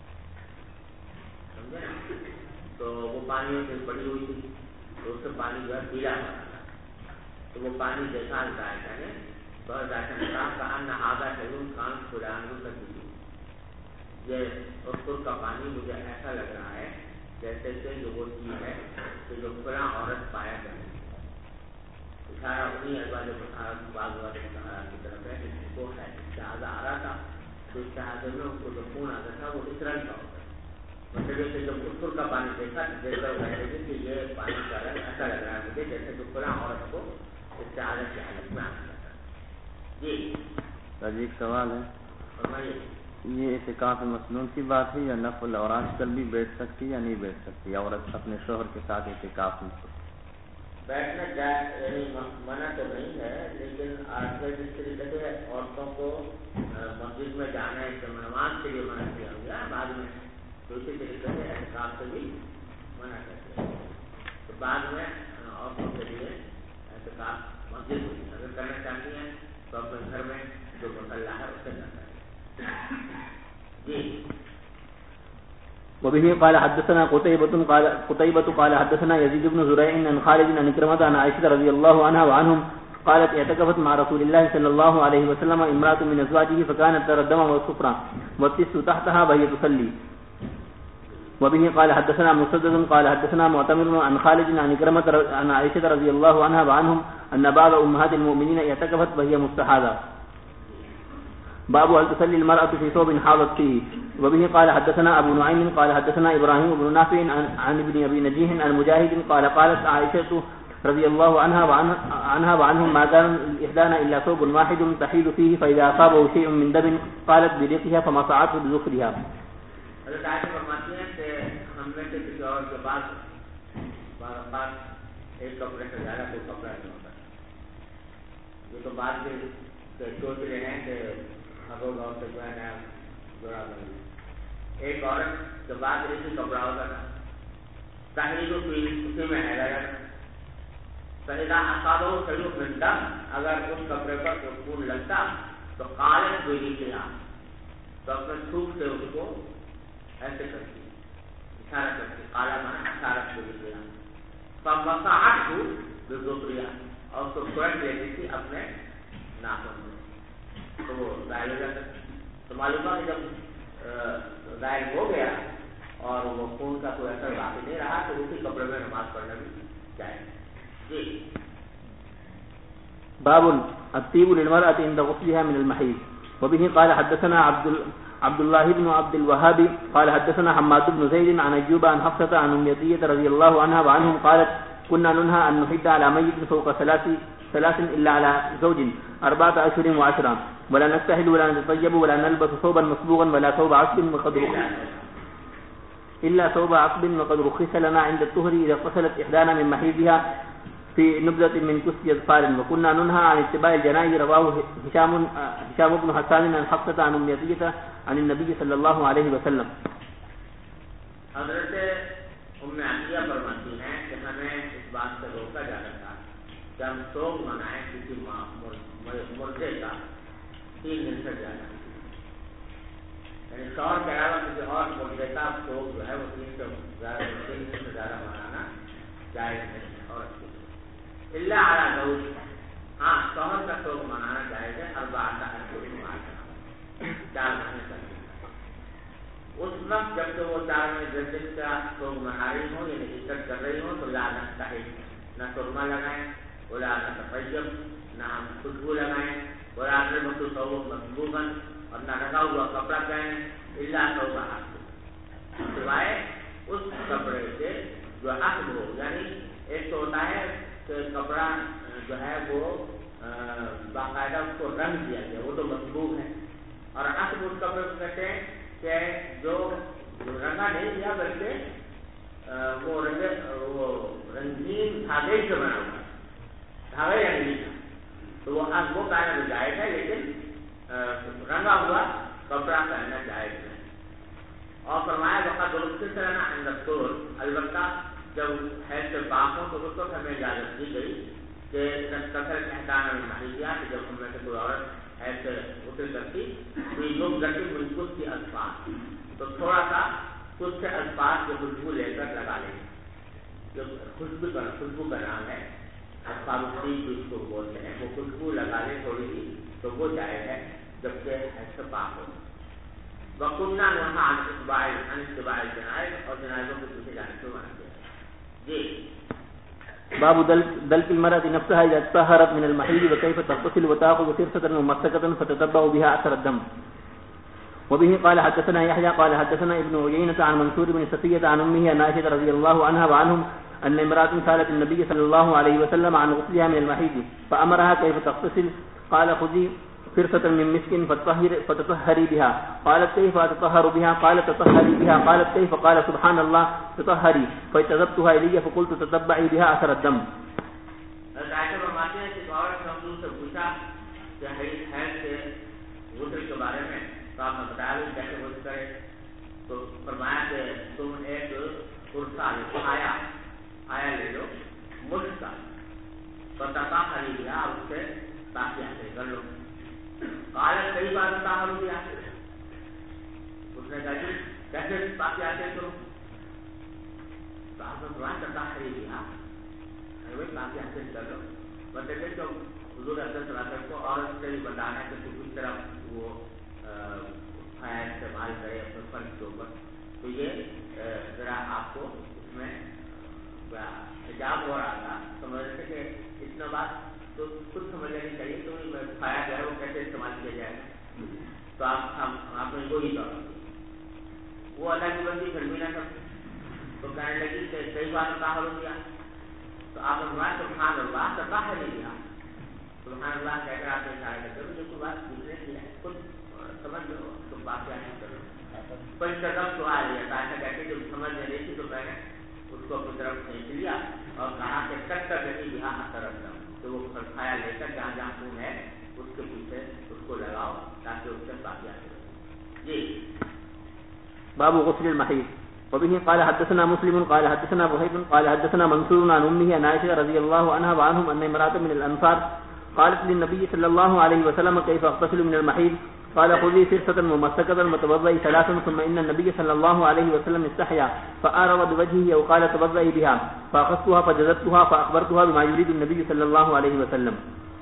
سمجھے نا تو وہ پانی سے بڑی ہوئی تھی تو اس سے پانی جو ہے پیلا ہوا تھا تو وہ پانی دیکھا حضرت عائشہ نے بہت عائشہ نے کہا ان هذا شيء كان فلان تجده یہ عصفر کا پانی مجھے ایسا لگ رہا ہے جیسے کہ یہ وہ چیز ہے کہ جو فلاں عورت پایا کرتی ہے. اشارہ انہیں ازواج مطہرات کی طرف ہے کہ وہ ہے استحاضہ آ رہا تھا تو استحاضے میں ان کو جو خون آتا تھا وہ اس رنگ کا ہوتا ہے. مطلب کہ جب عصفر کا پانی دیکھا دیکھ کر کہہ رہے تھے کہ یہ پانی کا رنگ ایسا لگ رہا ہے مجھے جیسے کہ فلاں عورت کو استحاضہ کی حالت میں آنا تھا. جی سر ایک سوال ہے فرمائیے یہ اعتکاف مسنون کی بات ہے یا نفل اور آج کل بھی بیٹھ سکتی یا نہیں بیٹھ سکتی عورت اپنے شوہر کے ساتھ اعتکاف میں؟ بیٹھنا یعنی منع تو نہیں ہے، لیکن آج کل جس طریقے سے عورتوں کو مسجد میں جانا ہے کہ نماز کے لیے منع کیا گیا، بعد میں دوسری طریقے سے احتکاب سے بھی منع کرتے ہیں، تو بعد میں عورتوں کے لیے احتکاب مسجد میں اگر کرنا چاہتی ہیں تو اپنے گھر میں جو مصلی ہے اس سے کرنا ہے. جی. وبه قال حدثنا قتيبة قال حدثنا يزيد بن زريع عن خالد عن كرمة عن عائشة رضي الله عنها وعنهم قالت اعتكفت مع رسول الله صلى الله عليه وسلم امرأة من أزواجه فكانت ترى الدم والصفرة والتس تحتها وهي تصلي. وبه قال حدثنا مسدد قال حدثنا معتمر عن خالد عن كرمة عن عائشة رضي الله عنها وعنهم أن بعض أمهات المؤمنين اعتكفت وهي مستحاضة. باب هل تصلي المرأة في ثوب حاضت فيه. وبه قال حدثنا أبو نعيم قال حدثنا إبراهيم بن نافع عن ابن أبي نجيح عن مجاهد قالت عائشة رضي الله عنها وعنهم ما كان الإحدانا إلا ثوب واحد تحيل فيه فإذا أصابه شيء من دم قالت بريقها فمسعته بذكرها. حضرت عائشہ فرماتی ہیں کہ ہم میں سے کسی اور کے پاس ایک کپڑے سے زیادہ کوئی کپڑا نہیں ہوتا، یہ تو بات سوچ رہے ہیں کہ ہگو گاؤں سے جو ہے نا جوڑا بن ایک عورت کے بعد ایک ہی کپڑا ہوتا تھا، تحریر اسی میں ہے سہیدا اصابہ سلوک ملتا، اگر اس کپڑے پر خون لگتا تو قالت گوئی کیا تو اپنے تھوک سے اس کو ایسے کرتی اشارہ کرتی، کالا مانا اشارہ گوئی کیا فمسحت بذکرها اور اس کو چھوڑ دیتی تھی اپنے ناخن میں، تو وہ ظاہر ہو جاتا. تو معلوم ہے جب ظاہر ہو گیا اور وہ خون کا کوئی اثر باقی نہیں رہا تو اسی کپڑے میں نماز پڑھنا بھی چاہیے. جی. باب الطيب للمرأة عند غسلها من المحيض. وبه قال حدثنا عبد الله بن عبد الوهاب قال حدثنا حماد بن زيد عن أيوب عن حفصة عن أم عطية رضي الله عنها وعنهم قالت كنا ننهى أن نحد على ميت فوق ثلاث إلا على زوج 4 أشهر و10 ولا نستحل ولا نتطيب ولا نلبس ثوبا مصبوغا ولا ثوب عصب وقد رخص لنا عند الطهر إذا اغتسلت إحدانا من محيضها في نبذة من كسب أظفار وكنا ننهى عن اتباع الجنائز. رواه هشام بن حسان عن حفصة عن أم عطية عن النبي صلى الله عليه وسلم. حضرت ام عطیہ فرماتی ہیں کہ ہمیں اس بات سے روکا جاتا تھا کہ ہم سوگ منائیں کسی مردے کا 3 دن سے زیادہ، یعنی شوہر کے علاوہ کسی اور مردے کا سوگ جو ہے وہ 3 دن سے زیادہ منانا جائز نہیں ہے عورت کے لیے. اللہ اعلیٰ زوج، ہاں شوہر کا سوگ منانا جائز ہے 4 مہینے تک. اس وقت جب کہ وہ 4 مہینے 10 دن کا سوگ منا رہی ہوں یعنی عدت کر رہی ہوں تو لا نستحل، نہ سرما لگائیں ولا نتطیب، نہ ہم خوشبو لگائیں ولا نلبس ثوبا مصبوغا اور نہ لگا ہوا کپڑا پہنیں الا ثوب عصب، سوائے اس کپڑے سے جو عصب ہو، یعنی ایک تو ہوتا ہے کہ کپڑا جو ہے وہ باقاعدہ اس کو رنگ دیا گیا وہ تو مصبوغ ہے، اور عصب اس کپڑے کو کہتے ہیں کہ جو رنگا نہیں دیا بلکہ وہ رنگین دھاگے سے بنا ہوا دھاگے رنگین، تو وہ پہننا جائز ہے لیکن رنگا ہوا کپڑا پہننا جائز ہے. اور فرمایا وقت درست سے رہنا اندر طور، البتہ جب حیض سے پاک ہو تو اس وقت ہمیں اجازت دی گئی کہ کثر احدانا من محیضها کہ جب ہم میں سے کوئی عورت حیض سے غسل کرتی کوئی لوگ گٹی بالکل کی الفاظ تو تھوڑا سا کچھ سے الفاظ کے خوشبو لے کر لگا لیں، جو خوشبو کا نام ہے الفاظ اس کو بولتے ہیں، وہ خوشبو لگا لیں تھوڑی سی تو وہ جائز ہے جبکہ حیض سے پاک ہو. وَقُلْنَا نُنْهَى عَنْ اتِّبَاعِ الْجَنَائِزِ اور جنازوں کے پیچھے جانے سے منع کیا. جی. باب دلك المرأة نفسها إذا تطهرت من المحيض وكيف تغتسل وتأخذ فرصة ممسكة فتتبع بها أثر الدم. وبه قال حدثنا يحيى قال حدثنا ابن عيينة عن منصور بن صفية عن أمه عن عائشة رضي الله عنها وعنهم أن امرأة سألت النبي صلى الله عليه وسلم عن غسلها من المحيض فأمرها كيف تغتسل، قال خذي فرصة من مسك فتطهري بها، قالت كيف أتطهر بها، قالت تطهري بها، قالت كيف، قال سبحان الله تطهري، فاجتذبتها إلي فقلت تتبعي بها أثر الدم. کہ حیض سے غسل کے بارے میں تو آپ نے بتایا بھی کیسے غسل کرے. تو فرمایا کہ تم ایک کرسا آیا لے لو مشک کا پتا خرید لیا اور اس سے تاکہ حاصل کر لو. کالے کئی بار تاخیر ہو گیا. اس نے کہا جی کیسے تاکہ حاصل کروں؟ تو آپ نے فرمایا پتا خرید لیا تاکہ حاصل کر لو. بتائیے تو حضور صلی اللہ علیہ وسلم کو عورت سے بھی بتانا ہے کہ تو کس طرح وہ استعمال کرے اپنے فرض کے اوپر. تو یہ ذرا آپ کو اس میں حجاب ہو رہا تھا. سمجھ رہے تھے کہ اتنا بات تو خود سمجھ لینی چاہیے تو کھایا گیا وہ کیسے استعمال کیا جائے گا. تو آپ نے وہی دور وہ اللہ کی بندی پھر بھی نہ کر. تو کہنے لگی کہ کئی بار تاخیر ہو گیا. تو آپ نے فرمایا سبحان اللہ تاخیر نہیں دیا. سبحان اللہ کہہ کر آپ نے اشارہ کرتے ہو جو بات دوسرے کی ہے خود سمجھ لو تو بات کیا نہیں کرو. پر قدم تو آ رہی ہے تاکہ کہتے جب سمجھ میں رہی تھی تو میں نے اس کو اپنی طرف کھینچ لیا اور کہا کہ تک نہیں یہاں طرف جاؤ. تو وہ کھایا لے کر جہاں جہاں خون ہے اس کے پیچھے اس کو لگاؤ تاکہ اس سے بات آ جائے. جی باب غسل المحيض. وبه قال حدثنا مسلم قال حدثنا وهيب قال حدثنا منصور عن امه عن عائشه رضي الله عنها وعنهم ان امراه من الانصار قالت للنبي صلى الله عليه وسلم كيف اغتسل من المحيض؟ قال خذي فرصة ممسكة وتوضئي ثلاثا ثم ان النبي صلى الله عليه وسلم استحيا فآرض بوجهه وقال توضئي بها فاخذتها فجذبتها فاخبرتها بما يريد النبي صلى الله عليه وسلم.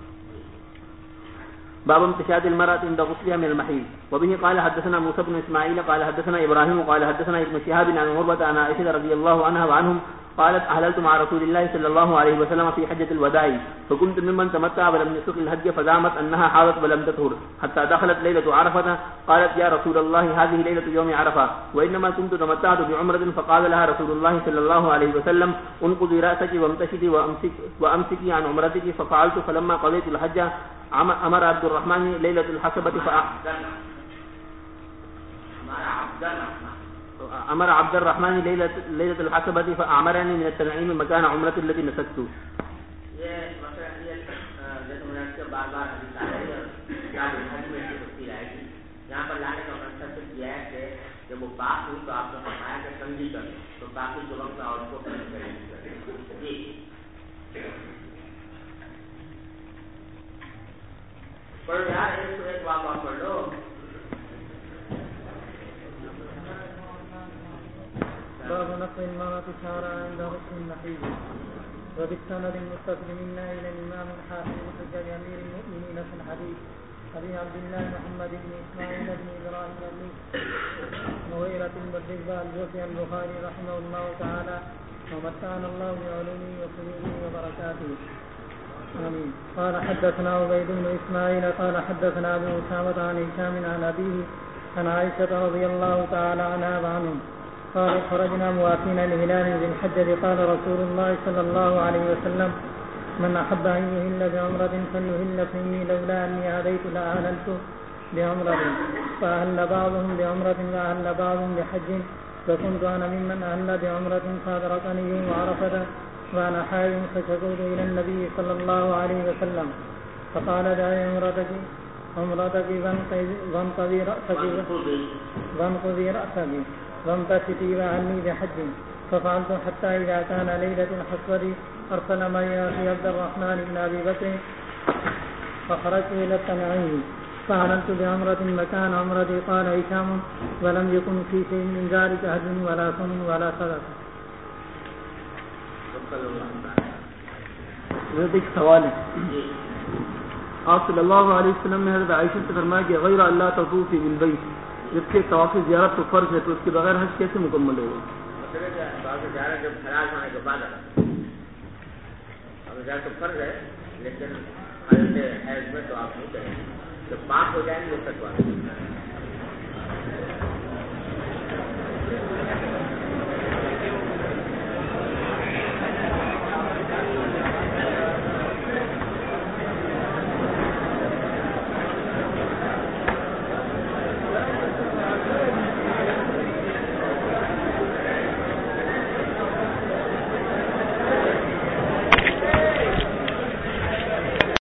باب امتشاد المرأة عند غسلها من المحيض. وبه قال حدثنا موسى بن اسماعيل قال حدثنا ابراهيم قال حدثنا ابن شهاب عن عروة عن عائشة رضي الله عنها وعنهم قالت أهللت مع رسول الله صلى الله عليه وسلم في حجة الوداع فكنت ممن تمتع ولم يسق الهدي فزعمت أنها حاضت ولم تطهر حتى دخلت ليلة عرفة قالت يا رسول الله هذه ليلة يوم عرفة وإنما كنت تمتعت بعمرة فقال لها رسول الله صلى الله عليه وسلم انقضي رأسك وامتشدي وأمسكي عن عمرتك ففعلت فلما قضيت الحج أمر عبد الرحمن ليلة الحسبة أمر عبد الرحمن ليلة الحسبة فأعمرني من التنعيم مكان عمرة التي نسكت. یہ مسئلہ یہ جیسے میں نے بار بار حدیث آ رہی ہے یا حج میں سے تفصیل آئے گی. یہاں پر لانے کا مقصد صرف یہ ہے کہ جب وہ پاک ہوئی تو آپ نے فرمایا کہ کنگھی کر تو باقی جو وقت اور کو کریں. جی پڑھو یار ایک واقعہ پڑھ لو. باب نقل المرأة شعرها عند غسل المحيض. وبالسند المتصل منا إلى الإمام الحافظ حجة أمير المؤمنين في الحديث أبي عبد الله محمد بن إسماعيل بن إبراهيم بن مغيرة البردبة الجوفي البخاري رحمه الله تعالى ومتعنا الله بعلومه وفضوله وبركاته آمين. قال حدثنا عبيد بن إسماعيل قال حدثنا أبو أسامة عن هشام عن أبيه عن عائشة رضي الله تعالى عنها وعنهم قال خرجنا موافين لهلال ذي الحجة قال رسول الله صلى الله عليه وسلم من أحب أن يهل بعمرة فليهل فإني لولا أني هديت لأهللت بعمرة فأهل بعضهم بعمرة وأهل بعضهم بحج فكنت أنا ممن أهل بعمرة فأدركني يوم عرفة وأنا حائض فشكوت إلى النبي صلى الله عليه وسلم فقال دعي عمرتك وانقضي رأسك وامتشتي وعني بحج ففعلت حتى إذا كان ليلة الحسود أرسل معي أخي عبد الرحمن بن أبي بكر فخرجت إلى التنعيم فعلمت بعمرة مكان عمرتي. قال هشام ولم يكن في شيء من ذلك هدي ولا صوم ولا صدقة. ایک سوال ہے. آپ صلی اللہ علیہ وسلم نے حضرت عائشہ سے فرمایا کہ غیر اللہ تطوفی بالبیت جب کہ طواف زیارت تو فرض ہے تو اس کے بغیر حج کیسے مکمل ہوگا؟ جب خراج ہونے کے بعد اب زیارت تو فرض ہے لیکن حج میں تو آپ نہیں کریں گے. جب پاک ہو جائیں گے تک